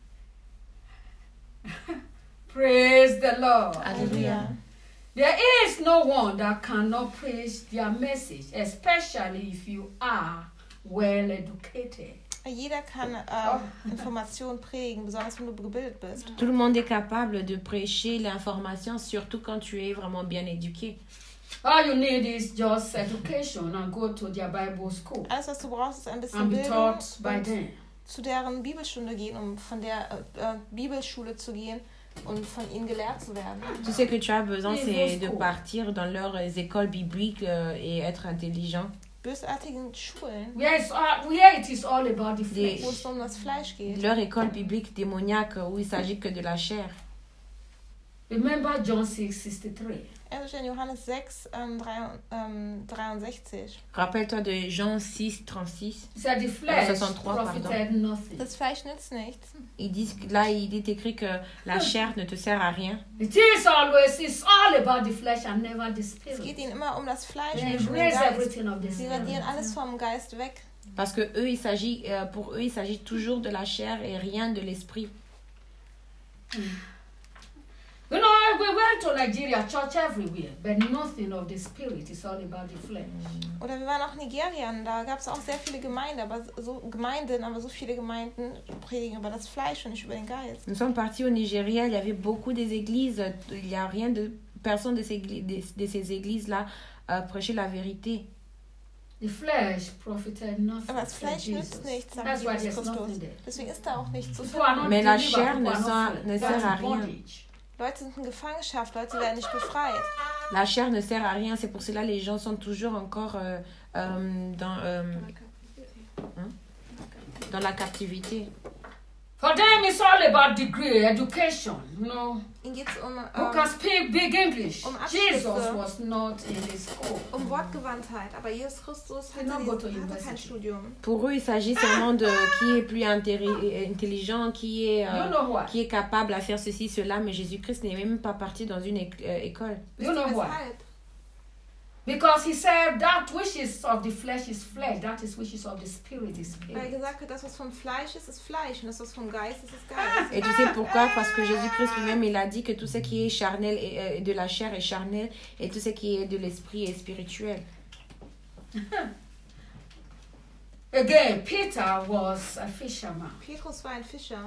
Praise the Lord. Alléluia. There is no one that cannot preach their message, especially if you are well educated. Jeder kann Informationen predigen, besonders wenn du gebildet bist. Tout le monde est capable de prêcher l'information, surtout quand tu es vraiment bien éduqué. All you need is just education and go to their Bible school Alles, was du brauchst, ist ein bisschen and be Bildung taught by und them. zu deren Bibelstunde gehen, um von der Bibelschule zu gehen und von ihnen gelehrt zu werden. Tout ce que tu as besoin, Oui, c'est vos de schools. partir dans leurs écoles bibliques et être intelligent. Bösartigen Schulen, Where it is all about the Des- wo es flesh. nur um das Fleisch geht. Leur école biblique démoniaque où il s'agit que de la chair. Remember John 6:63. Ehrlich in Johannes 6, 63. Rappelle-toi de Jean 6, 36. He said the flesh 63, profited nothing. Das Fleisch nützt nichts. Ils disent, là, il est écrit que la chair ne te sert à rien. It's all about the flesh and never the Es geht spirit. ihnen immer um das Fleisch, They nicht um den embrace Geist. everything of the Sie spirit. radieren alles vom Geist weg. Parce que pour eux, il s'agit toujours de la chair et rien de l'esprit. You know, we went to Nigeria, church everywhere, but nothing of the spirit. It's all about the flesh. Oder wir waren auch in Nigeria und da gab es auch sehr viele Gemeinden, aber so viele Gemeinden predigen über das Fleisch und nicht über den Geist. Nous sommes partis au Nigeria, il y avait beaucoup des églises, il n'y a rien de... Personne de ces églises-là prêchait la vérité. The flesh profited nothing. Aber das said Fleisch Jesus. nützt nichts, sagt That's why Jesus there's Christus. nothing there. Deswegen ist da auch nichts zu People are finden. not Mais la delivered, chair people are not free. ne That's sert à the rien. bondage. Leute sind in Gefangenschaft, Leute werden nicht befreit. La chair ne sert à rien, c'est pour cela que les gens sont toujours encore dans la captivité. For them, it's all about degree, education. You know, Ihnen geht es who can speak big English. Abschlüsse. Jesus was not in the school. Wortgewandtheit, aber Jesus Christus Did not go to hatte kein university. Studium. Pour eux, il s'agit seulement de qui est plus intelligent, qui est capable à faire ceci, cela, mais Jésus-Christ n'est même pas parti dans une école. You know why? Weshalb? Because he said that which is of the flesh is flesh, that is which is of the spirit is Weil er spirit. gesagt hat, das was vom Fleisch ist Fleisch und das was vom Geist ist Geist. Et tu sais pourquoi? Parce que Jésus-Christ lui-même, il a dit que tout ce qui est charnel et de la chair est charnel et tout ce qui est de l'esprit est spirituel. Again, Peter was a fisherman. Petrus war ein Fischer.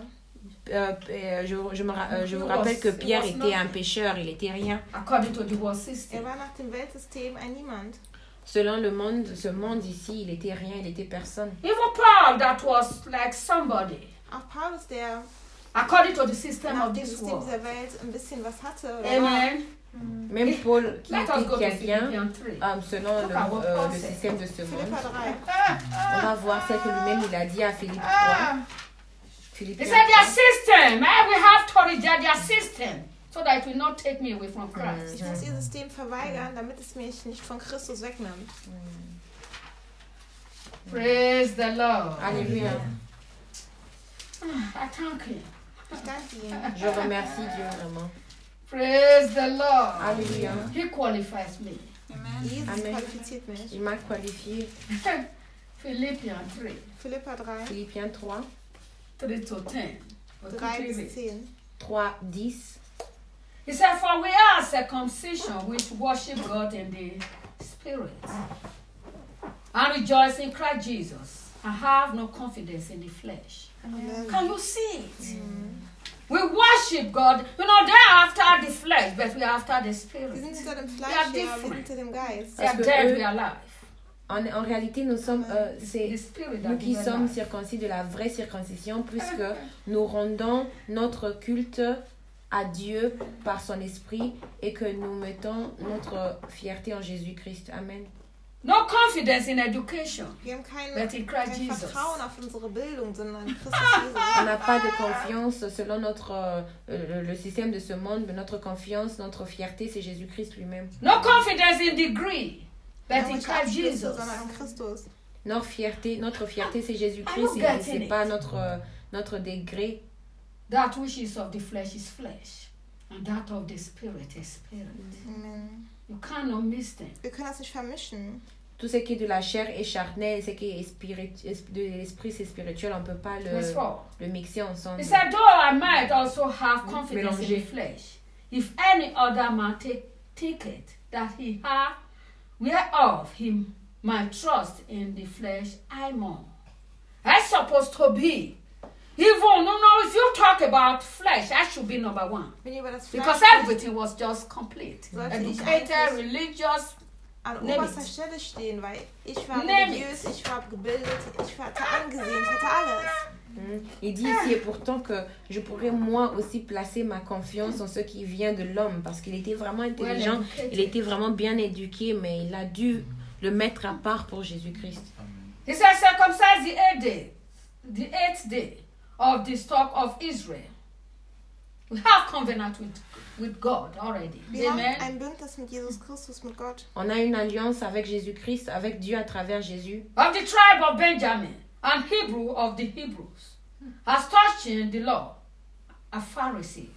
Je vous rappelle que Pierre était un pécheur, il était rien. According to the world system. War nach dem Weltsystem ein Niemand. Selon ce monde ici, il était rien, il était personne. Even Paul, that was like somebody. Auch Paulus, der According to the system nach of dem this System world. dieser Welt ein bisschen was hatte. Amen. Même Paul, qui Let us go était to quelqu'un, Philippians 3. selon le système de ce Philippa monde, 3. on va voir ce que lui-même il a dit à Philippe 3. He Philippiens said their 3. system, we have to reject their system so that it will not take me away from Christ. Ich muss ihr System verweigern, damit es mich nicht von Christus wegnimmt. Praise the Lord. Alléluia. I thank him. Ich danke ihm. Je remercie Dieu vraiment. Praise the Lord. Alléluia. He qualifies me. Jesus Amen. qualifiziert mich. Il m'a qualifié. Philippians 3, Philippa 3, Philippiens 3, 3 to 10. Or 3 2, 3 bis read. 10. 3, 10. He said, for we are circumcision which worship God in the Spirit and rejoice in Christ Jesus and have no confidence in the flesh. Amen. Can you see it? We worship God. You know, they're after the flesh, but we're after the Wir Spirit. sind hinter dem We Fleisch, are ja, wir different. sind hinter dem Geist. They are Parce que dead, eux- we are alive. En réalité, nous sommes, c'est The Spirit nous that qui we are sommes alive. circoncis de la vraie circoncision, puisque nous rendons notre culte à Dieu par son esprit et que nous mettons notre fierté en Jésus-Christ. Amen. No confidence in education, Wir haben but in Christ kein Jesus. Vertrauen auf unsere Bildung, sondern in Christus On Jesus. n'a pas de confiance selon le système de ce monde, mais notre confiance, notre fierté, c'est Jésus-Christ lui-même. No confidence in degree, Wir but haben in nicht Christ Abschlüsse, Jesus. sondern in Christus. Notre fierté, c'est Jésus-Christ, I'm et not c'est getting pas it. notre degré. That which is of the flesh is flesh, and that of the spirit is spirit. Amen. You cannot miss them. Wir können das nicht vermischen. Tout ce qui est de la chair est charnel, ce qui est de l'esprit, c'est spirituel. On ne peut pas Verse 4. le mixer ensemble. He said, though I might also have confidence in the Mélanger. flesh, if any other man take it, that he hath, whereof he might trust in the flesh, I more. That's supposed to be. Even, if you talk about flesh, that should be number one. Wenn ihr über das Fleisch Because spricht, everything was just complete. Sollte ich Educated, eigentlich- religious. an Name oberster it. Stelle stehen, weil ich war Name religiös, ich war gebildet, ich hatte angesehen, ich hatte alles. Il dit ici, et pourtant que je pourrais moi aussi placer ma confiance en ce qui vient de l'homme, parce qu'il était vraiment intelligent, il était vraiment bien éduqué, mais il a dû le mettre à part pour Jésus-Christ. He said, circumcise the eighth day of the stock of Israel. We have covenant with God already. Wir haben Amen. ein Bündnis mit Jesus Christus, mit Gott. On a une alliance avec Jésus-Christ, avec Dieu à travers Jésus. Of the tribe of Benjamin, and Hebrew of the Hebrews, as touching the law, a Pharisee.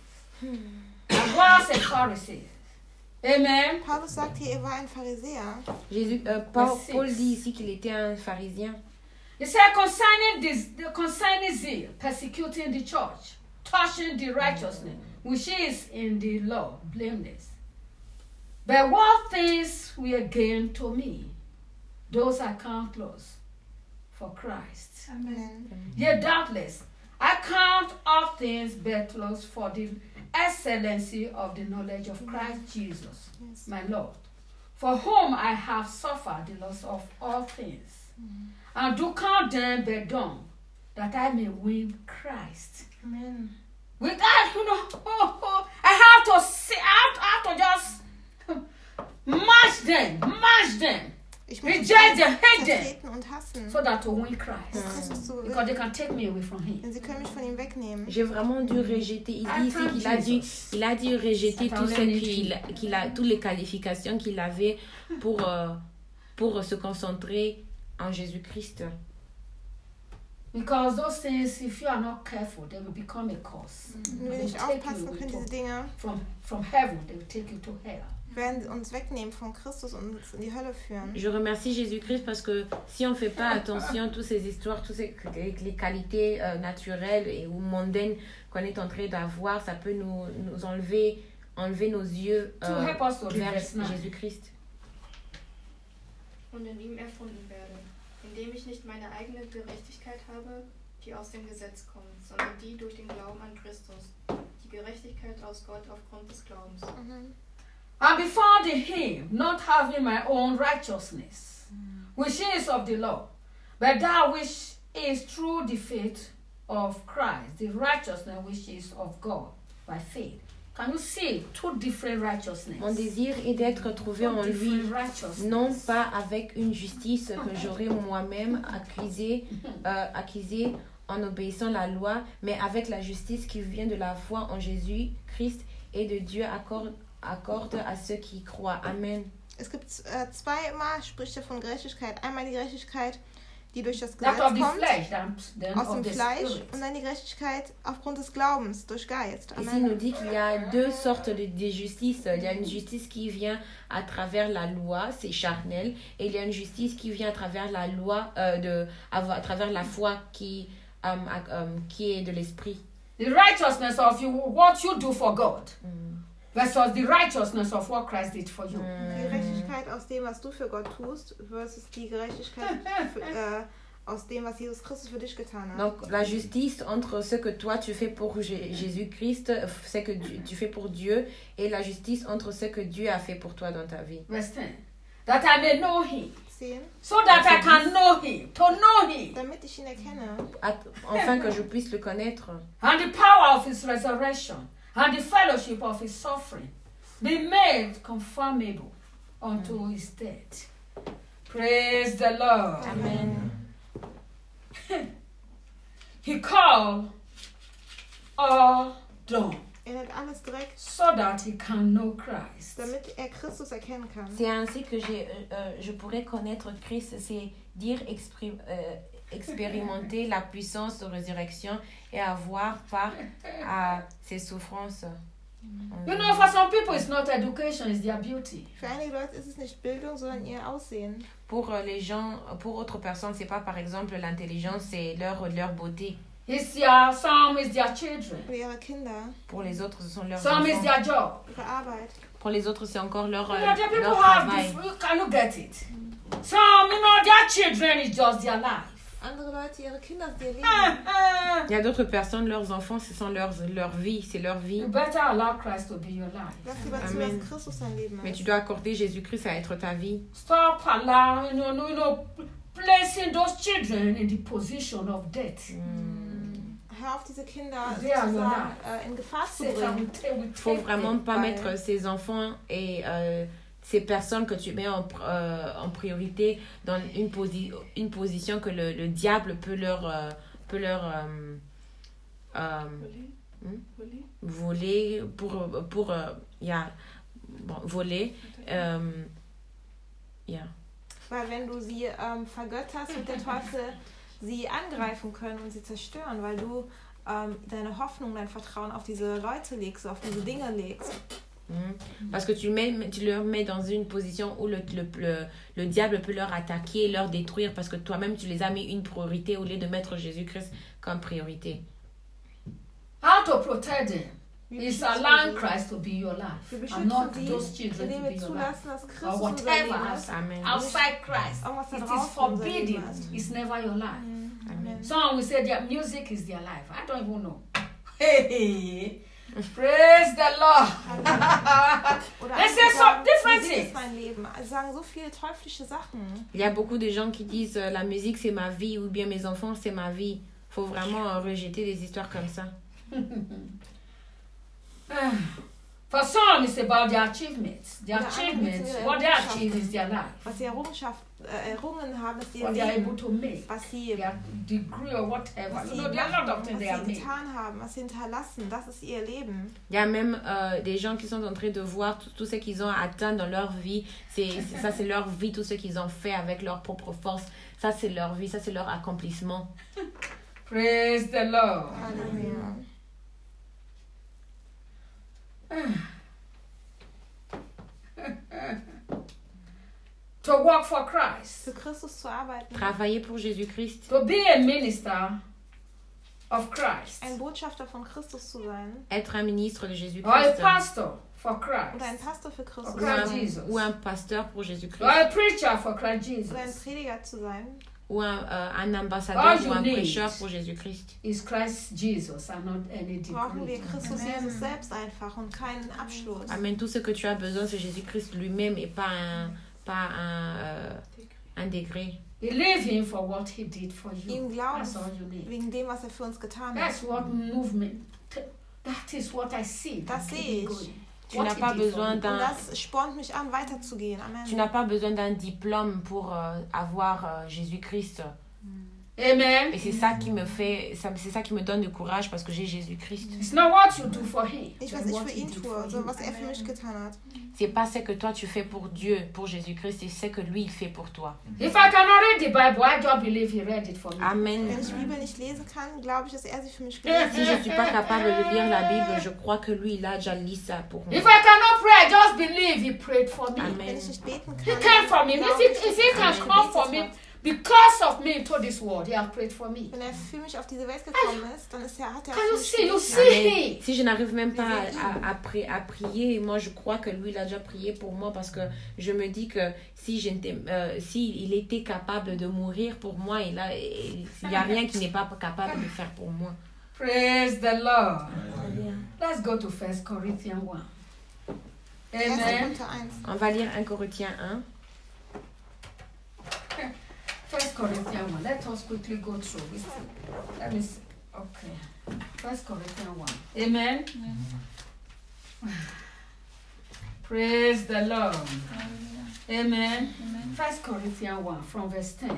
I was a Pharisee. Amen. Paulus sagt hier, er war ein Pharisäer. Paul dit ici qu'il était un pharisien. He said, concerning zeal, persecuting the church, touching the righteousness, which is in the law, blameless. But what things were gained to me, those I count loss for Christ. Amen. Yet doubtless, I count all things but loss for the excellency of the knowledge of Christ Jesus, Yes. my Lord, for whom I have suffered the loss of all things, and do count them but dung, that I may win Christ. Amen. Without, I have to see, I have to just mash them, Ich muss Reject them, hate them. vertreten und hassen, so that to win Christ. Christus zu Because they gewinnen. can take me away from Him. Denn sie können mich von ihm wegnehmen. J'ai vraiment dû rejeter. Il dit ici qu'il a dû rejeter tout ce toutes les qualifications qu'il avait pour se concentrer en Jésus-Christ. Because those things, if you are not careful, they will become a curse. Wenn wir They will nicht take aufpassen, you können diese Dinge from heaven, they will take you to hell. werden uns wegnehmen von Christus und uns in die Hölle führen. Je remercie Jésus-Christ parce que si on ne fait pas attention à toutes ces histoires, toutes les qualités naturelles ou mondaines qu'on est en train d'avoir, ça peut nous enlever nos yeux To help us to vers reverse now. Jésus-Christ. Und in ihm erfunden werde, indem ich nicht meine eigene Gerechtigkeit habe, die aus dem Gesetz kommt, sondern die durch den Glauben an Christus, die Gerechtigkeit aus Gott aufgrund des Glaubens. Mhm. And be found in Him, not having my own righteousness, which is of the law, but that which is through the faith of Christ, the righteousness which is of God by faith. Can you see two different righteousness? Mon désir est d'être trouvé en Two lui, different righteousness. non pas avec une justice que j'aurais moi-même acquisée en obéissant la loi, mais avec la justice qui vient de la foi en Jésus-Christ et de Dieu accorde à ceux qui croient. Amen. Es gibt zweimal spricht er von Gerechtigkeit. Einmal die Gerechtigkeit, die durch das That Gesetz of the kommt, flesh, then aus of dem the Fleisch, spirit. und dann die Gerechtigkeit aufgrund des Glaubens, durch Geist. Ici, il Amen. nous dit qu'il y a deux sortes de justice. Il y a une justice qui vient à travers la loi, c'est charnel, et il y a une justice qui vient à travers la loi, à travers la foi qui est de l'esprit. The righteousness of you, what you do for God, versus the righteousness of what Christ did for you. Die Gerechtigkeit aus dem, was du für Gott tust, versus die Gerechtigkeit aus dem, was Jesus Christus für dich getan hat. Donc, la justice entre ce que toi tu fais pour Jésus-Christ, ce que tu fais pour Dieu, et la justice entre ce que Dieu a fait pour toi dans ta vie. Verse 10. That I may know Him, 10. so that I can know Him, to know Him, Damit ich ihn erkenne Afin que je puisse le connaître. and the power of His resurrection, and the fellowship of his suffering, be made conformable unto his death. Praise the Lord. Amen. He called all done Hat alles direkt, so that he can know Christ. damit Christus erkennen kann. C'est ainsi que je pourrais connaître Christ, c'est dire expérimenter la puissance de résurrection et avoir part à ses souffrances. You know, for some people, it's not education, it's their beauty. Für einige Leute ist es nicht Bildung, sondern ihr Aussehen. Pour les gens, pour autres personnes, c'est pas par exemple l'intelligence, c'est leur beauté. Some is their children. Für ihre Kinder, Pour les autres, ce sont leurs Some is enfants. their job. ihre Arbeit. Pour les autres, c'est encore leur You know, the people leur have travail. can you get it? Some, you know, their children is just their life. Andere Leute, ihre Kinder sind ihr Leben. Il y a d'autres personnes, leurs enfants, ce sont leur vie, c'est leur vie. You better allow Christ to be your life. Lass lieber zu, Amen. dass Christus dein Leben Mais ist. tu dois accorder Jésus-Christ à être ta vie. Stop allowing, placing those children in the position of death. Hör auf, diese Kinder They are your sozusagen life. in Gefahr zu Satan bringen. will Faut take vraiment them. pas Ouais. mettre ces enfants et ces personnes que tu mets en priorité dans une position que le diable peut leur voler voler. Weil wenn du sie vergötterst, wird der Teufel sie angreifen können und sie zerstören, weil du deine Hoffnung, dein Vertrauen auf diese Leute legst, auf diese Dinge legst. Parce que tu leur mets dans une position où le diable peut leur attaquer, leur détruire, parce que toi-même tu les as mis une priorité au lieu de mettre Jésus-Christ comme priorité. How to protect them Wie is beschützen allowing wir sie? Christ to be your life Wir and not beschützen those sie, children to indem be wir your life. zulassen, dass Or Christus unser whatever Leben ist. Amen. outside Christ, Irgendwas da it is draußen unser forbidden. Leben ist. It's never your life. Amen. Some will say their music is their life. I don't even know. Hey, praise the Lord. Oder They say andere so sagen, different Musik ist things. mein Leben. Sie sagen so viele teuflische Sachen. Il y a beaucoup de gens qui disent la musique c'est ma vie ou bien mes enfants c'est ma vie. Faut vraiment rejeter des histoires comme ça. For some, it's about their achievements. Their Ja, achievements, andere what they Errungenschaften. achieve is their life. Was sie errungen haben, ist ihr What they are able Leben. to make, Was sie, their degree or whatever. was You sie know, there are a lot of machen, things they was are sie making. getan haben, was sie hinterlassen, das ist ihr Leben. Il y a même des gens qui sont en train de voir tout ce qu'ils ont atteint dans leur vie. Ça, c'est leur vie, tout ce qu'ils ont fait avec leur propre force. Ça, c'est leur vie, ça, c'est leur accomplissement. Praise the Lord. Halleluja. To work for Christ, Für Christus zu arbeiten, Travailler pour Jésus-Christ, to be a minister of Christ, ein Botschafter von Christus zu sein être un ministre de or a Jésus-Christ, pastor for oder ein Christ, Pastor für Christus Okay. zu Christ sein Jesus, ou un pasteur pour or Jésus-Christ, a preacher for Christ oder ein Jesus. Prediger zu sein, ou un ambassadeur All ou you un need. prêcheur pour Jésus-Christ. Is Christ Jesus and not any brauchen wir degree. Christus Jesus selbst einfach und keinen Abschluss. Amen. Tout ce que tu as besoin, c'est Jésus-Christ lui-même et pas un degré. Believe him for what he did for you. Ihm glauben, That's all you need. wegen dem, was er für uns getan hat. That's what movement. That is what I see. Das Keep sehe ich. going. Tu What n'as he pas did for besoin me. d'un Und das spornt mich an, weiterzugehen. Tu Amen. n'as pas besoin d'un diplôme pour avoir Jésus-Christ. Amen. Et c'est ça qui me fait, c'est ça qui me donne du courage parce que j'ai Jésus-Christ. It's not what you do for him. Nicht, but was ich what für he ihn did tue, for sondern you. was er für mich getan hat. C'est pas ce que toi tu fais pour Dieu, pour Jésus-Christ, c'est ce que lui il fait pour toi. If I cannot read the Bible, I just believe he read it for me. Amen. Wenn ich die Bibel nicht lesen kann, glaube ich, dass er sie für mich Si gelesen je hat. suis pas capable de lire la Bible, je crois que lui il a déjà lu ça pour moi. If I cannot pray, I just believe he prayed for me. Wenn Amen. ich nicht beten He kann, came for me. If glaube he, ich, if he dass er can für mich come for gebetet me hat. because of me into this world, he has prayed for me. Wenn er für mich auf diese Welt gekommen ist, dann hat er Can für you mich see? You gebetet. see him. Si je n'arrive même pas à prier, moi je crois que lui il a déjà prié pour moi parce que je me dis que si il était capable de mourir pour moi, il y a rien qu'il n'est pas capable de faire pour moi. Praise the Lord. Let's go to 1 Corinthians 1. 1. Amen. Korinther 1. On va lire 1 Corinthiens 1. 1 Corinthians 1. Let us quickly go through. Let me see. Okay. 1 Corinthians 1. Amen. Praise the Lord. Amen. 1 Corinthians 1 from verse 10.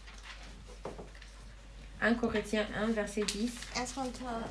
1 Corinthiens 1, verset 10. 1 Korinther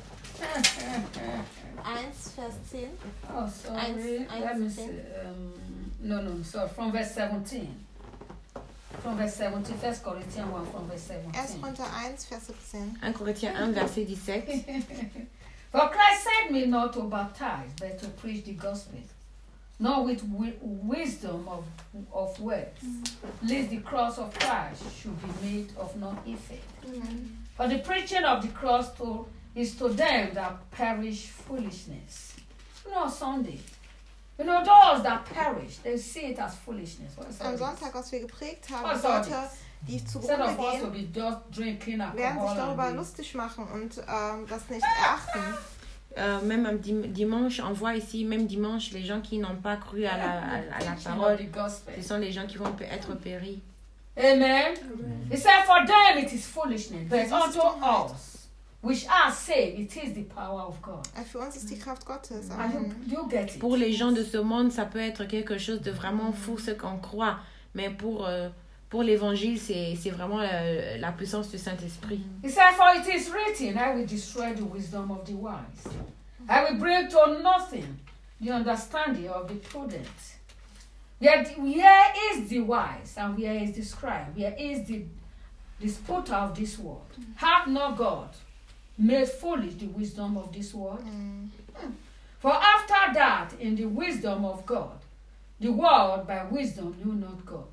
1, Vers 10. Oh, sorry. Let me see. Sorry. From verse 17. From verse 17. 1 Corinthians 1 from verse 17. 1 Korinther 1, Vers 17. 1 Corinthiens 1, verset 17. For Christ sent me not to baptize, but to preach the gospel, not with wisdom of words, lest the cross of Christ should be made of no effect. Amen. For the preaching of the cross is to them that perish foolishness. Sunday. Those that perish, they see it as foolishness. Am Sonntag, was wir geprägt haben, Was soll Leute, die Instead zugrunde of us to gehen, be just drinking werden sich alcohol darüber and lustig machen und das nicht beachten. Même un dimanche, on voit ici, même dimanche, les gens qui n'ont pas cru à la preaching of parole, the gospel. ce sont les gens qui vont être péris. Amen. He said, for them it is foolishness, but unto us, which are saved, it is the power of God. Für uns ist die Kraft Gottes. And you get it. Pour les gens de ce monde, ça peut être quelque chose de vraiment fou, ce qu'on croit. Mais pour l'évangile, c'est vraiment la puissance du Saint-Esprit. He said, for it is written, I will destroy the wisdom of the wise. I will bring to nothing the understanding of the prudent. Where is the wise and where is the scribe? Where is the disputer of this world? Hath not God made foolish the wisdom of this world? For after that, in the wisdom of God, the world by wisdom knew not God.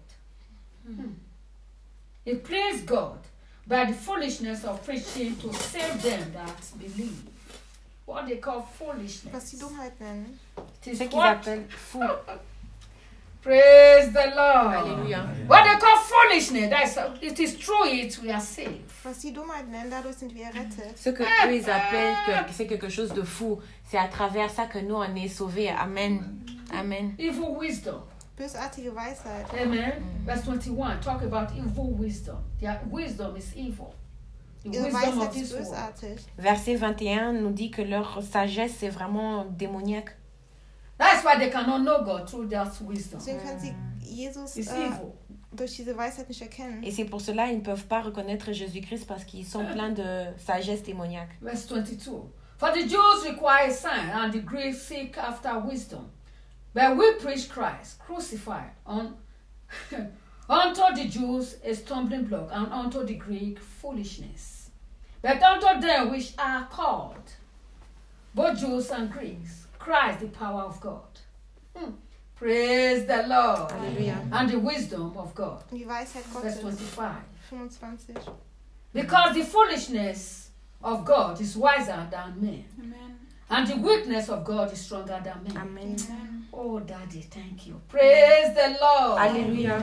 It pleased God by the foolishness of preaching to save them that believe. What they call foolishness. Was die Dummheit nennen. It is Ce qu'ils what? appellent fou. Praise the Lord. Alléluia. What they call foolishness, it is through it we are saved. Was die Dummheit nennen, dadurch sind wir errettet. Ce que eux ils appellent que c'est quelque chose de fou, c'est à travers ça que nous on est sauvés. Amen. Amen. Evil wisdom. Bösartige Weisheit. Amen. Verse 21, talk about evil wisdom. Their wisdom is evil. The Ihre wisdom of Weisheit ist this world. bösartig. Verset 21 nous dit que leur sagesse c'est vraiment démoniaque. That's why they cannot know God through that wisdom. Deswegen können sie Jesus It's evil. durch diese Weisheit nicht erkennen. Et c'est pour cela ils ne peuvent pas reconnaître Jésus-Christ parce qu'ils sont pleins de sagesse démoniaque. Verse 22. For the Jews require a sign, and the Greeks seek after wisdom. But we preach Christ crucified unto the Jews a stumbling block, and unto the Greek foolishness. But unto them which are called, both Jews and Greeks, Christ the power of God. Praise the Lord. Alléluia. And the wisdom of God. Die Weisheit Verse Gottes. 25. 25. Because the foolishness of God is wiser than men, Amen. and the weakness of God is stronger than men. Amen. Oh, Daddy, thank you. Praise the Lord. Alléluia.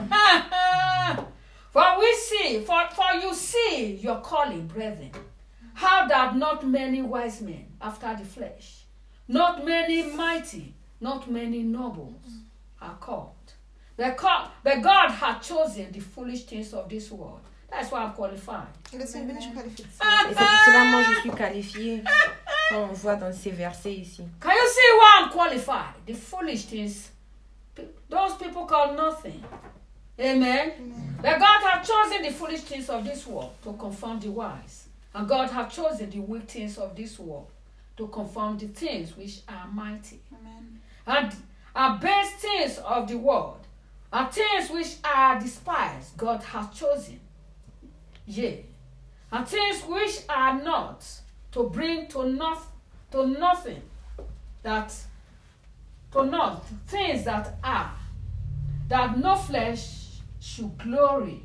For you see your calling, brethren, how that not many wise men after the flesh, not many mighty, not many nobles are called. But God had chosen the foolish things of this world. That's why I'm qualified. Und deswegen bin ich qualifiziert. Et c'est pour cela moi je suis qualifiée quand on voit dans ces versets ici. Can you see why I'm qualified? The foolish things, those people call nothing. Amen. But God has chosen the foolish things of this world to confound the wise. And God has chosen the weak things of this world to confound the things which are mighty. Amen. And our base things of the world are things which are despised, God has chosen. Yea. And things which are not, to bring to nothing, things that are, that no flesh should glory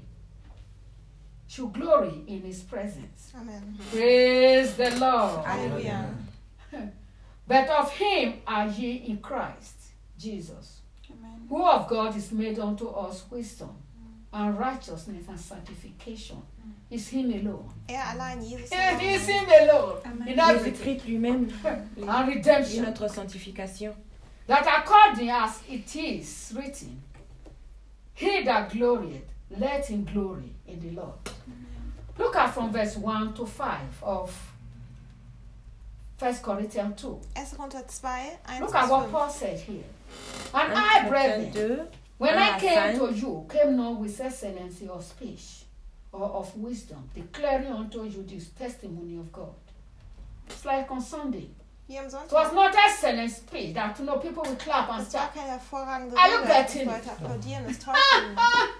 in his presence. Amen. Praise the Lord. Halleluja. But of him are ye in Christ Jesus, Amen. who of God is made unto us wisdom and righteousness and sanctification. It's him alone. Allein, Jesus It is allein. him alone Amen. in Jésus-Christ everything. lui-même And est redemption. notre sanctification. That according as it is written, he that glorieth, let him glory in the Lord. Look at from verse 1 to 5 of 1 Corinthians 2. 1. Korinther 2, 1 Look at what bis Paul 5. said here. And I, brethren, 2, when 1 I à came 5. to you, came not with excellency of speech or of wisdom, declaring unto you this testimony of God. It's like on Sunday. Hier am It was Sonntag. not excellent speech that people will clap and Es war start. keine hervorragende Are you Rede. Ich getting wollte it? applaudieren, es täuschen.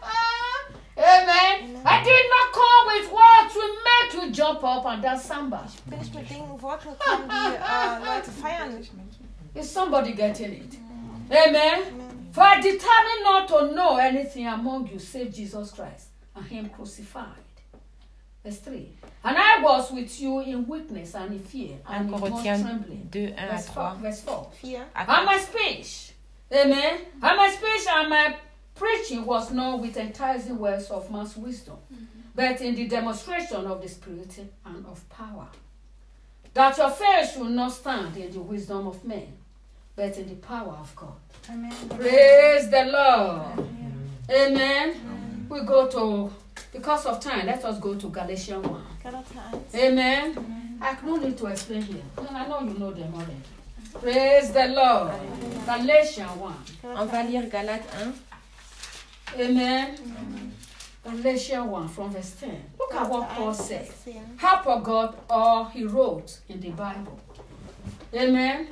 Amen. I did not come with words to make you jump up and dance samba. Bin ich mit Dingen Worten gekommen, die Leute feiern. Is somebody getting it? Amen. For I determined not to know anything among you save Jesus Christ and him crucified. Verse 3. And I was with you in weakness and in fear 1 and in much Corinthiens trembling. 2, 1 à Verse 4. 3. Verse 4. 4. And my speech, amen, and my speech and my preaching was not with enticing words of man's wisdom, but in the demonstration of the Spirit and of power, that your faith should not stand in the wisdom of men, but in the power of God. Amen. Praise the Lord. Amen. We go to, because of time, let us go to Galatians 1. Galater 1. Amen. I don't need to explain here. I know you know them already. Praise the Lord. Galatians 1. On va lire Galates 1. Amen. Galatians 1 from verse 10. Look at what Paul said. Vers 10. How forgot all he wrote in the Bible. Amen.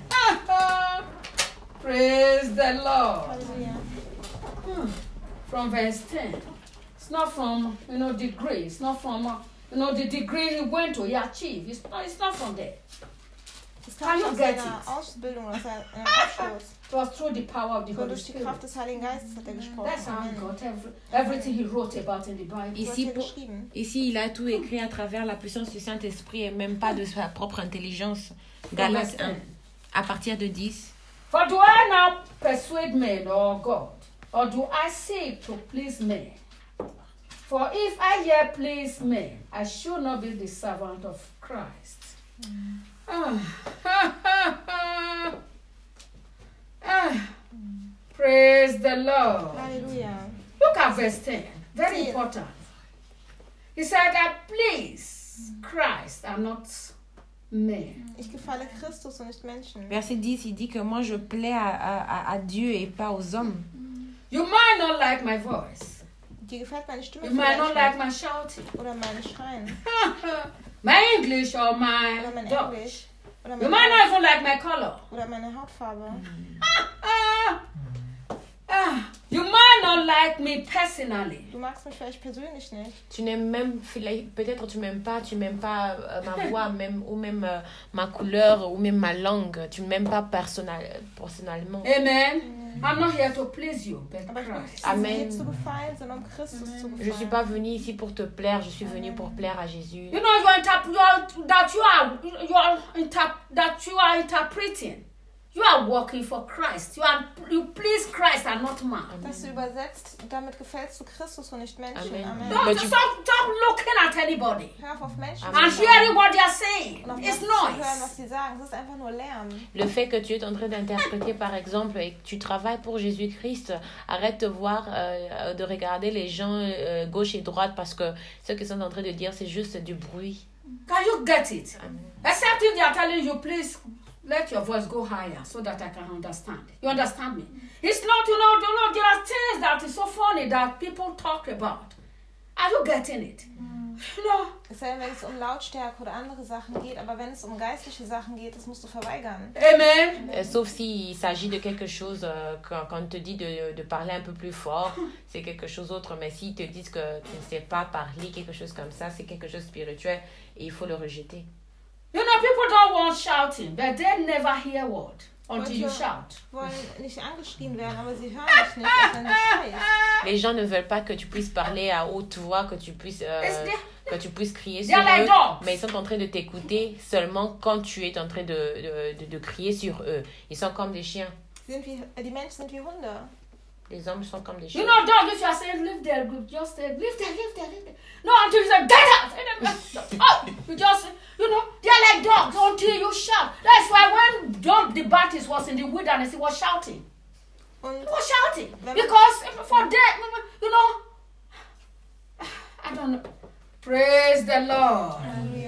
Praise the Lord. Halleluja. From verse 10. It's not from, degree. It's not from, the degree he went to, he achieved. It's not from there. Das Can kam you nicht aus get seiner it? Ausbildung, aus seinem Abschluss. It was through the power of the Nur Holy durch die Spirit. Kraft des Heiligen Geistes hat er gesprochen. That's how he Amen. got everything he wrote about in the Bible. Du hast Ici, ja pour- geschrieben. Ici, il a tout écrit à travers la puissance du Saint-Esprit et même pas de sa propre intelligence. Galates 1, à partir de 10. For do I now persuade men or God, or do I seek to please men? For if I yet please men, I should not be the servant of Christ. Praise the Lord. Halleluja. Look at verse 10. Very 10. important. He said, I please Christ and not men. Ich gefalle Christus und nicht Menschen. Verset 10, il dit que moi je plais à Dieu et pas aux hommes. You might not like my voice. Dir gefällt meine Stimme You might not vielleicht like nicht. my shouting. Oder meine Schreien. My English or my Oder mein Dutch. Englisch. Oder You meine, might not even like my color. oder meine Hautfarbe. You might not like me personally. Du magst mich vielleicht persönlich nicht. Tu n'aimes même, peut-être tu m'aimes pas ma voix, même, ou même ma couleur, ou même ma langue. Tu m'aimes pas personnellement. Amen. I'm not here to please you, but Aber ich bin Christ. nicht Amen. dir zu gefallen, sondern um Christus zu gefallen. Je suis pas venue ici pour te plaire, je suis venue pour plaire à Jésus. You know that you are interpreting. You are working for Christ. You please Christ and not man. Dass du übersetzt, damit gefällst du Christus und nicht Menschen. Amen. Amen. Don't But you- stop looking at anybody Hör auf Menschen Amen. and hearing what they are saying. und auf It's das zu hören, noise. was sie sagen. Es ist einfach nur Lärm. Le fait que tu es en train d'interpréter, par exemple, et que tu travailles pour Jésus-Christ, arrête de voir, de regarder les gens gauche et droite parce que ce qu'ils sont en train de dire, c'est juste du bruit. Can you get it? Amen. Except if they are telling you, please let your voice go higher so that I can understand. You understand me? It's not, there are things that is so funny that people talk about. Are you getting it? Es sei denn, wenn es um Lautstärke oder andere Sachen geht, aber wenn es um geistliche Sachen geht, das musst du verweigern. Amen. Sauf s'il s'agit de quelque chose, quand on te dit de parler un peu plus fort, c'est quelque chose d'autre. Mais s'ils te disent que tu ne sais pas parler, quelque chose comme ça, c'est quelque chose de spirituel et il faut le rejeter. You know, people don't want shouting, but they never hear word until you Leute shout. wollen nicht angeschrien werden, aber sie hören dich nicht, als wenn du schreist. Les gens ne veulent pas que tu puisses parler à haute voix, que tu puisses crier sur They're like eux, dogs. mais ils sont en train de t'écouter seulement quand tu es en train de crier sur eux. Ils sont comme des chiens. Die Menschen sind wie Hunde. Les hommes sont comme des You chiens. know, dog, if you are saying live there, you just say live there. No, until you say get out. Oh, you just, they're like dogs until you shout. That's why when John the Baptist was in the wilderness, he was shouting. Und He was shouting Wenn man- because for them, I don't know. Praise the Lord. Halleluja.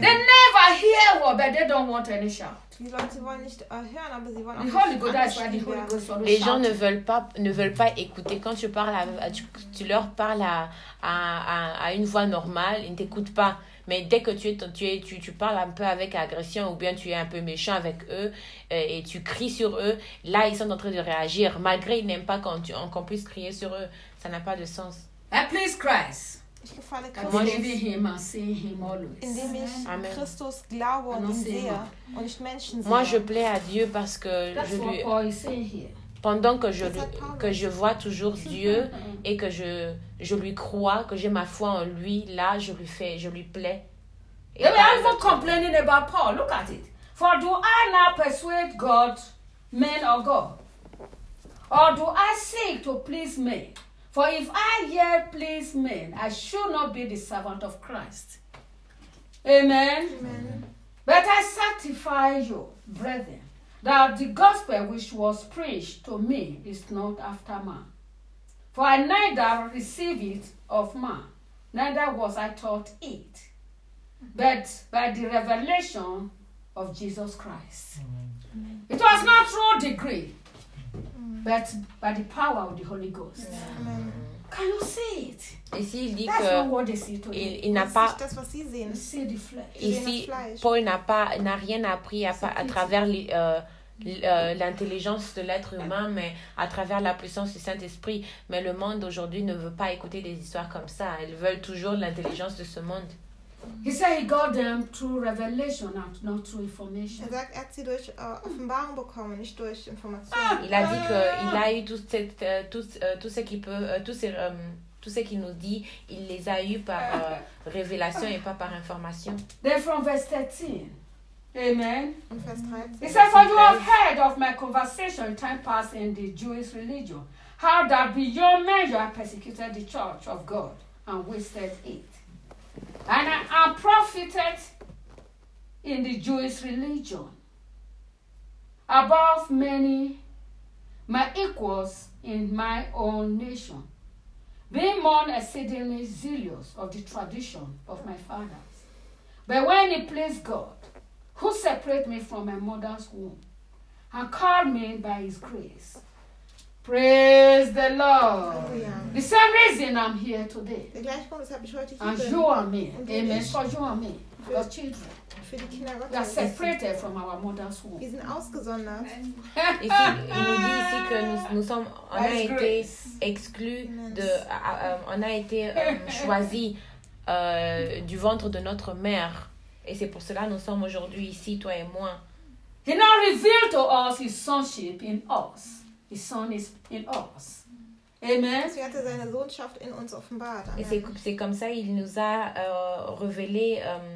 They never hear word, but they don't want any shout. Die Leute wollen nicht hören, aber sie wollen auch The Holy Ghost, that's why the angeschrien Holy werden. Ghost always Les gens shouting. ne veulent pas écouter. Quand tu leur parles à une voix normale, ils ne t'écoutent pas. Mais dès que tu parles un peu avec agression ou bien tu es un peu méchant avec eux et tu cries sur eux, là, ils sont en train de réagir. Malgré ils n'aiment pas qu'on puisse crier sur eux. Ça n'a pas de sens. I please Christ. Ich gefalle I'm Christus, believing him and seeing him always. indem ich Amen. Christus glaube und ihn sehe und nicht Menschen Moi, je sehe. plais à Dieu parce que That's what Paul is saying here. pendant que je vois toujours Dieu et que je lui crois, que j'ai ma foi en lui, là, je lui plais. Et They were pas even l'autre. complaining about Paul. Look at it. For do I now persuade God, men or God? Or do I seek to please men? For if I yet please men, I should not be the servant of Christ. Amen. Amen. But I sanctify you, brethren, that the gospel which was preached to me is not after man. For I neither received it of man, neither was I taught it, but by the revelation of Jesus Christ. It was not through degree, but by the power of the Holy Ghost. Amen. Can you see it? Ici, il dit That's not que what they see today. il n'a Das ist pas... nicht das, was sie sehen. They see the flesh. Ici, Fleisch. Paul n'a rien appris à travers l'intelligence de l'être humain, mais à travers la puissance du Saint-Esprit. Mais le monde aujourd'hui ne veut pas écouter des histoires comme ça. Ils veulent toujours l'intelligence de ce monde. He said he got them through revelation and not through information. Sagt, hat sie durch Offenbarung bekommen, nicht durch Information. Il a dit qu'il a eu tout ce qu'il nous dit, il les a eus par révélation et pas par information. Then from verse 13. Amen. Und Vers 13. He said, for you have heard of my conversation in time past in the Jewish religion, how that beyond measure I persecuted the church of God and wasted it. And I profited in the Jewish religion above many my equals in my own nation, being more exceedingly zealous of the tradition of my fathers. But when it pleased God, who separated me from my mother's womb and called me by his grace. Praise the Lord. Halleluja. The same reason I'm here today. Der gleiche Grund, weshalb ich heute hier And bin. you and me. Und Amen. ich. For you and me, your children. Für die Kinder We are Gottes. separated from our mother's Wir womb. sind ausgesondert. Ici, il nous dit ici que on a By his été grace. exclus, Amen. on a été choisis du ventre de notre mère. Et c'est pour cela que nous sommes aujourd'hui ici, toi et moi. He now revealed to us his sonship in us. His son is in us. Amen. Sie hatte seine Sohnschaft in uns offenbart. Et Amen. c'est comme ça il nous a révélé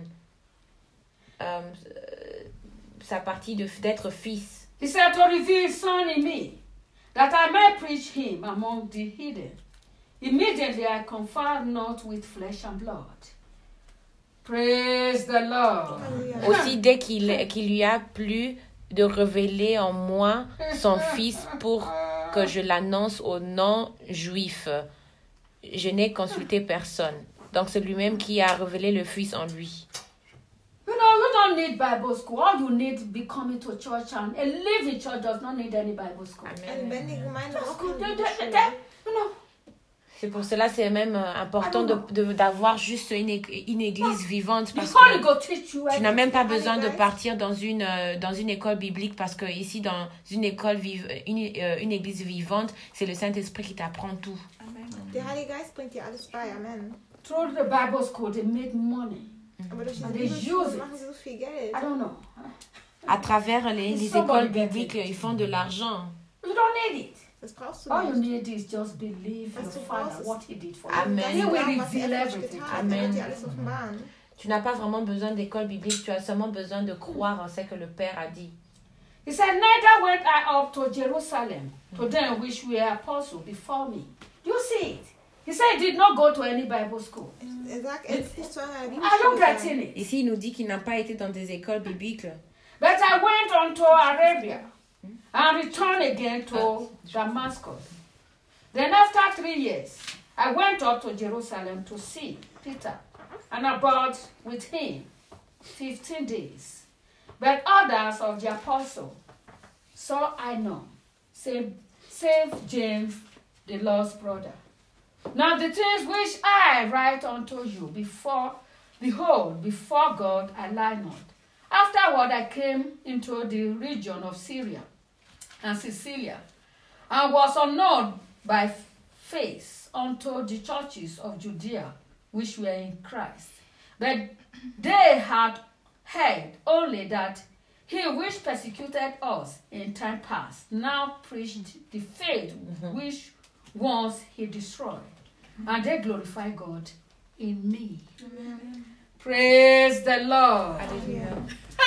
sa partie d'être fils. He said to reveal his son in me, that I might preach him among the heathen. Immediately I conferred not with flesh and blood. Praise the Lord. Halleluja. Aussi, dès qu'il lui a plu de révéler en moi son fils pour que je l'annonce aux non-juifs, je n'ai consulté personne. Donc c'est lui-même qui a révélé le fils en lui. You know, you don't need Bible school. All you need be coming to church, and a living church does not need any Bible school. Eine lebendige Gemeinde That's braucht good. keine Bibelschule. You know, C'est pour cela c'est même important d'avoir juste une église vivante the parce Holy que Ghost teach you. tu n'as même pas besoin de Guys. partir dans une école biblique parce que ici dans une école une église vivante, c'est le Saint-Esprit qui t'apprend tout. Der Heilige Geist bringt dir alles bei. Amen. Through the Bible school, they make money. Aber durch diese And they use Bibelschule it. machen sie so viel Geld. I don't know. À travers les écoles bibliques, ils font de l'argent. You don't need it. Das brauchst du All you nicht. need is just believe your Was du Father, brauchst, ist- what he did for you. Amen. He will Glauben, was reveal er für dich everything. getan hat. Amen. Er wird dir alles offenbaren. Tu n'as pas vraiment besoin d'école biblique, tu as seulement besoin de croire en ce que le Père a dit. He said, neither went I up to Jerusalem to them which were apostles before me. Do you see it? He said he did not go to any Bible school. Er sagt, er ist nicht zu einer I don't Bibelschule get gegangen. in it. Ici, il nous dit qu'il n'a pas été dans des écoles bibliques. But I went on to Arabia and returned again to Damascus. Then after 3 years, I went up to Jerusalem to see Peter and abode with him 15 days. But others of the apostles saw I know, save James, the Lord's brother. Now the things which I write unto you before God I lie not. Afterward I came into the region of Syria and Cilicia, and was unknown by face unto the churches of Judea which were in Christ. But they had heard only that he which persecuted us in time past now preached the faith which once he destroyed. And they glorify God in me. Amen. Praise the Lord. Halleluja.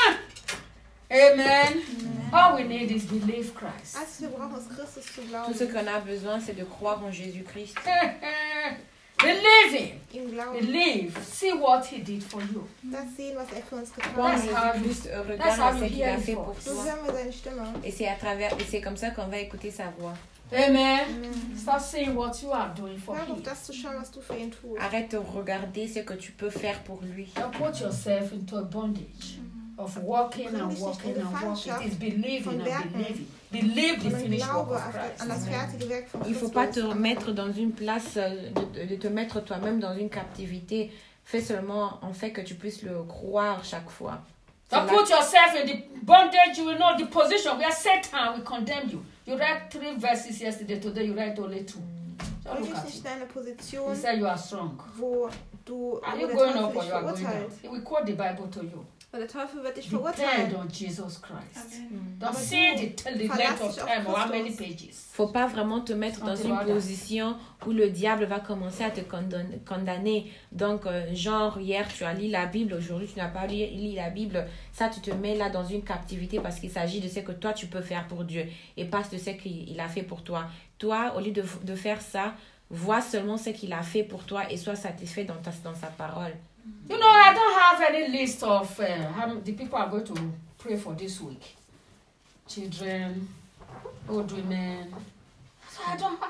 Amen. All we need is believe Christ. Also wir brauchen es, Christus zu Tout ce glauben. qu'on a besoin, c'est de croire en Jésus-Christ. Believe him. Ihm glauben. Believe. See what he did for you. Das sehen, was er für uns getan Croire en hat. That's how Jésus-Christ, that's how regarde you ce qu'il hear a his fait pour voice. So toi. hören wir seine Stimme. Et c'est comme ça qu'on va écouter sa voix. Amen. Start seeing what you are doing for Hör auf him. das zu schauen, was du für ihn tust. Arrête de regarder ce que tu peux faire pour lui. Don't put yourself into a bondage of walking and walking and walking. It's believing and believing. Believe the Und finished work glaube of an Christ. das fertige Werk von Il ne faut pas te Christus. mettre dans une place, de te mettre toi-même dans une captivité. Fais seulement en fait que tu puisses le croire chaque fois. C'est Don't là- put yourself in the bondage. You will know the position where Satan will condemn you. You read 3 verses yesterday. Today you read only 2. So Bring look dich at nicht you. in eine He Position, said you are strong. wo du Are wo you der going Teufel up or dich you are going down? verurteilt. He will quote the Bible to you. Weil der Teufel wird dich Depend verurteilen. on Jesus Christ. Amen. Don't Aber see du the length verlass of dich auf time or how many Christus. pages. Faut pas vraiment te mettre dans Something une like that. position où le diable va commencer à te condamner. Donc, genre, hier, tu as lu la Bible, aujourd'hui, tu n'as pas lu la Bible. Ça, tu te mets là dans une captivité parce qu'il s'agit de ce que toi, tu peux faire pour Dieu et pas de ce qu'il a fait pour toi. Toi, au lieu de faire ça, vois seulement ce qu'il a fait pour toi et sois satisfait dans sa parole. You know, I don't have any list of the people are going to pray for this week. Children, old women. So I don't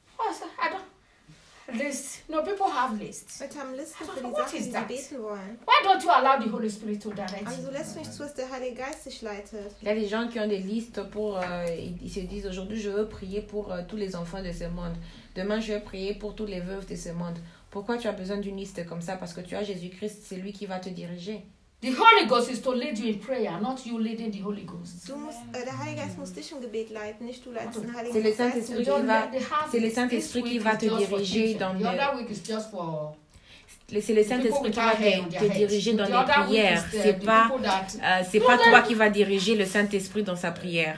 list. No, people have lists. Leute haben Listen für die What Sachen, is die sie that? beten wollen. Why don't you allow the Holy Spirit to direct Also you? lässt du nicht zu, dass der Heilige Geist dich leitet. Il y a des gens qui ont des listes pour... ils se disent, aujourd'hui, je veux prier pour tous les enfants de ce monde. Demain, je veux prier pour tous les veuves de ce monde. Pourquoi tu as besoin d'une liste comme ça? Parce que tu as Jésus-Christ, c'est lui qui va te diriger. The Holy Ghost is to lead you in prayer, not you leading the Holy Ghost. Der Heilige Geist muss dich im Gebet leiten, nicht du leitest den Heiligen C'est le Geist. Saint-Esprit They qui va... have c'est le this Saint-Esprit qui week va is te just for diriger teaching. dans The des... other week is just for C'est le Saint-Esprit qui va te diriger dans les prières. C'est pas toi qui vas diriger le Saint-Esprit dans sa prière.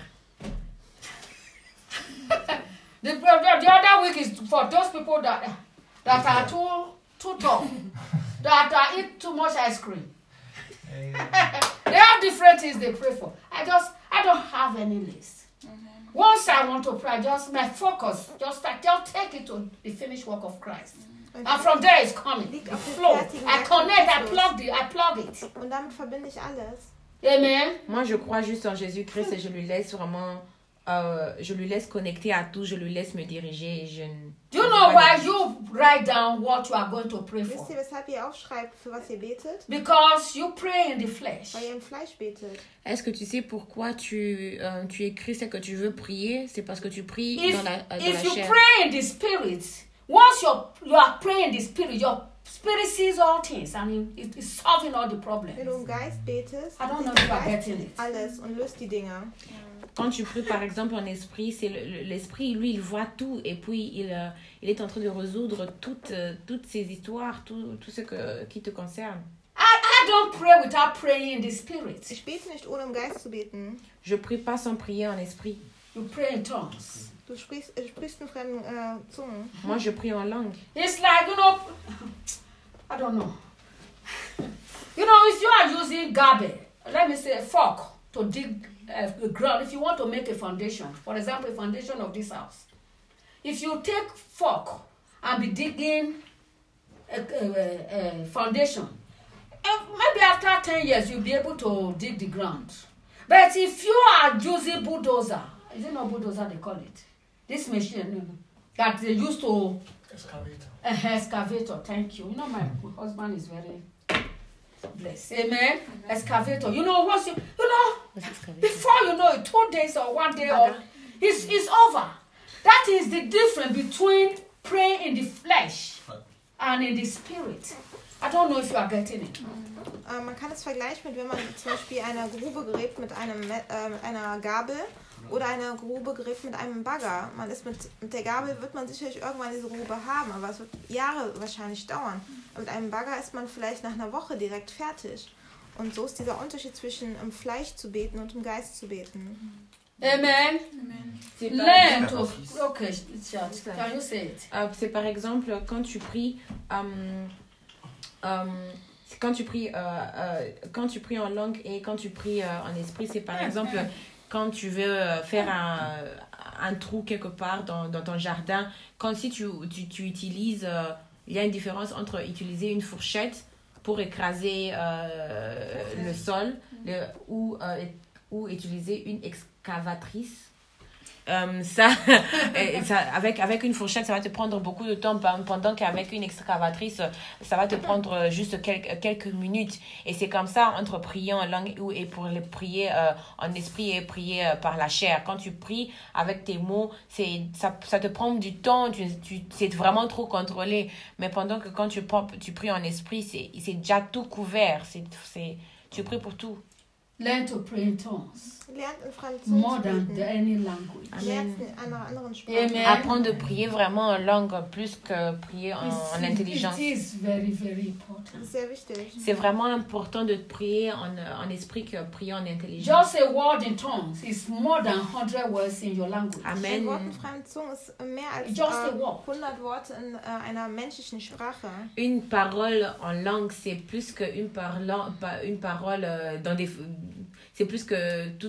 The other week is for those people that are too tall, that eat too much ice cream. They have different things they pray for. I don't have any list. Once I want to pray, my focus, just take it to the finished work of Christ. And from there it's coming. Liegt The auf dem flow. fertigen I Werk von connect, I Christus. plug it. Und damit verbinde ich alles. Amen. Moi, je crois juste en Jésus-Christ et je lui laisse vraiment... je lui laisse connecter à tout, je lui laisse me diriger. Et je... Do you know why you write down what you are going to pray for? Wisst ihr, weshalb ihr aufschreibt, für was ihr betet? Because you pray in the flesh. Weil ihr im Fleisch betet. Est-ce que tu sais pourquoi tu écris ce que tu veux prier? C'est parce que tu pries If dans la you chair. pray in the spirit, once you are praying in the spirit, your spirit sees all things and it is solving all the problems. Wenn du im Geist betest, I don't know sieht if you der are Geist getting it. alles und löst die Dinge. Quand tu pries par exemple en esprit, c'est l'esprit, lui, il voit tout et puis il est en train de résoudre toutes ces histoires, tout ce qui te concerne. I don't pray without praying in the spirit. Ich bete nicht, ohne im Geist zu beten. Je prie pas sans prier en esprit. You pray in tongues. Du sprichst in fremden Zungen. Moi, je prie en langue. It's like, I don't know. If you are using garbage, let me say a fork to dig the ground, if you want to make a foundation, for example, a foundation of this house, if you take fork and be digging a foundation, maybe after 10 years you'll be able to dig the ground. But if you are using bulldozer, is it not bulldozer they call it? This machine that they used to... Excavator. Excavator, thank you. My husband is very... Bless. Amen. Excavator. You know, before you know it, 2 days or 1 day, or it's over. That is the difference between praying in the flesh and in the spirit. I don't know if you are getting it. Man kann es vergleichen mit, wenn man zum Beispiel eine Grube gräbt mit einer Gabel oder eine Grube gräbt mit einem Bagger. Man ist mit der Gabel wird man sicherlich irgendwann diese Grube haben, aber es wird Jahre wahrscheinlich dauern. Mit einem Bagger ist man vielleicht nach einer Woche direkt fertig. Und so ist dieser Unterschied zwischen im Fleisch zu beten und im Geist zu beten. Amen. Learn to... Okay, can you say it? C'est par exemple quand tu pries... quand tu pries en langue et quand tu pries en esprit, c'est par exemple quand tu veux faire un trou quelque part dans ton jardin, quand si tu utilises, il y a une différence entre utiliser une fourchette pour écraser le sol ou utiliser une excavatrice. Ça, avec une fourchette, ça va te prendre beaucoup de temps, pendant qu'avec une excavatrice, ça va te prendre juste quelques minutes. Et c'est comme ça entre prier en langue et pour les prier en esprit et prier par la chair. Quand tu pries avec tes mots, ça te prend du temps, c'est vraiment trop contrôlé. Mais pendant que quand tu pries en esprit, c'est déjà tout couvert. Tu pries pour tout. Learn to pray in tongues. Lernt in fremden Zungen More zu than beten. any language. Lernt in einer anderen Sprache. Amen. Apprendre de prier vraiment en langue plus que prier en intelligence. It is very, very important. Das ist sehr wichtig. C'est vraiment important de prier en esprit que prier en intelligence. Just a word in tongues is more than 100 words in your language. Ein Amen. Wort in fremden Zungen ist mehr als Just a word. 100 Worte in einer menschlichen Sprache. Une parole en langue, c'est plus qu'une parole dans des... C'est plus que tout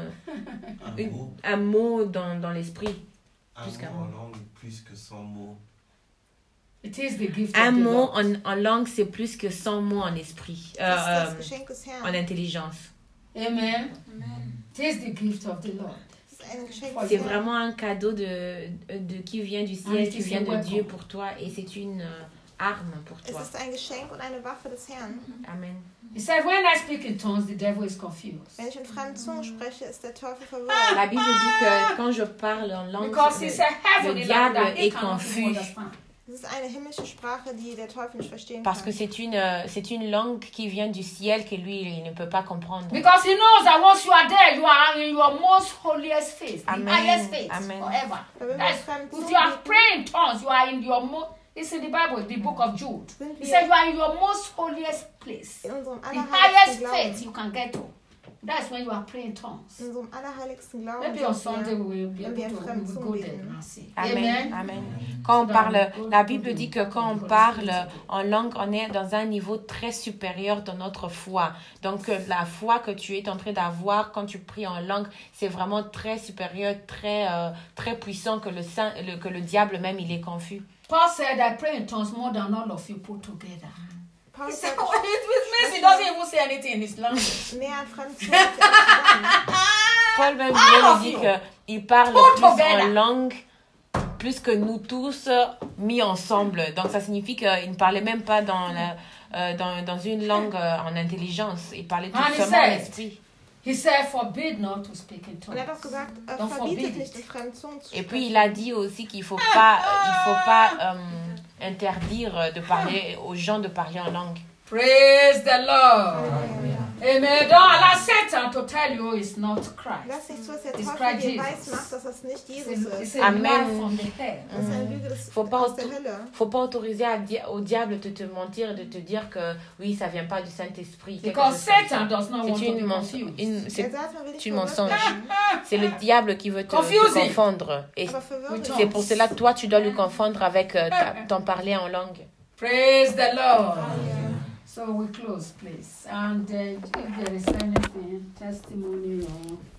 un mot dans l'esprit. Plus qu'un mot en mot. langue, plus que 100 mots. It is the gift Un of the mot Lord. en langue, c'est plus que 100 mots en esprit. Das ist das Geschenk des Herrn. En intelligence. Amen. It is the gift of the Lord. Das ist ein Geschenk C'est des Herrn. vraiment un cadeau qui vient du ciel, it qui is vient a de weapon. Dieu pour toi. Et c'est une arme pour Es toi. ist ein Geschenk und eine Waffe des Herrn. Amen. He said, when I speak in tongues, the devil is confused. Wenn ich in fremden Zungen spreche, ist der Teufel verwirrt. La Bible dit que quand je parle en langue, Because he said le heavenly diable language that he est cannot confus. understand. Das ist eine himmlische Sprache, die der Teufel nicht verstehen Parce que kann. c'est une langue qui vient du ciel que lui, il ne peut pas comprendre. Because he knows that once you are there, you are in your most holiest faith, the Amen. highest faith Amen. forever. Wenn wir in That's, fremden if Zungen you are beten, praying in tongues, you are in your most, it's in the Bible, the book of Jude. sind He wir said you are in your most holiest place, in unserem the allerheiligsten highest faith Glauben. you can get to. That's when you are praying in tongues. In unserem allerheiligsten Glauben Maybe on sind Sunday wir. we will be wenn wir in able to fremden we will Zungen go there beten. and see. Amen. Amen. Amen. Quand on parle, la Bible dit que quand on parle en langue, on est dans un niveau très supérieur dans notre foi. Donc la foi que tu es en train d'avoir quand tu pries en langue, c'est vraiment très supérieur, très puissant que le diable même il est confus. Paul said, I pray in tongues more than all of you put together. Paul He said, sagt, it means he doesn't even say anything in his language. mehr in fremden Zungen als ihr zusammen. Paul même of dit you. qu'il parle Put plus en together. langue plus que nous tous mis ensemble. Donc ça signifie qu'il ne parlait même pas dans une langue en intelligence. Il parlait tout And he seulement en said, esprit. He said, forbid not to speak in Und er hat tongues. auch gesagt, Don't verbietet forbid nicht it. in fremden Zungen zu Et sprechen. puis il a dit aussi qu'il faut pas interdire de parler aux gens de parler en langue. Praise the Lord. Halleluja. Amen. Don't allow Satan to tell you it's not Christ. Lass nicht zu, dass der It's Teufel Christ dir Jesus. weiß macht, dass das nicht It's Jesus a, ist. it's a Amen. lie from the hell. Das ist eine Lüge Faut pas aus der Hölle. Faut pas autoriser au diable de te mentir, de te dire que oui, ça vient pas du Saint-Esprit. quelque Because chose comme ça. Satan does not want C'est to be une confused. Der c'est Satan will dich une verwirrt mensonge. machen, C'est le diable qui veut te Confusing. confondre. Et aber verwirrt With dich. c'est pour cela que toi, tu dois le confondre avec ton parler en langue. Praise the Lord. So we close, please. And if there is anything, testimony or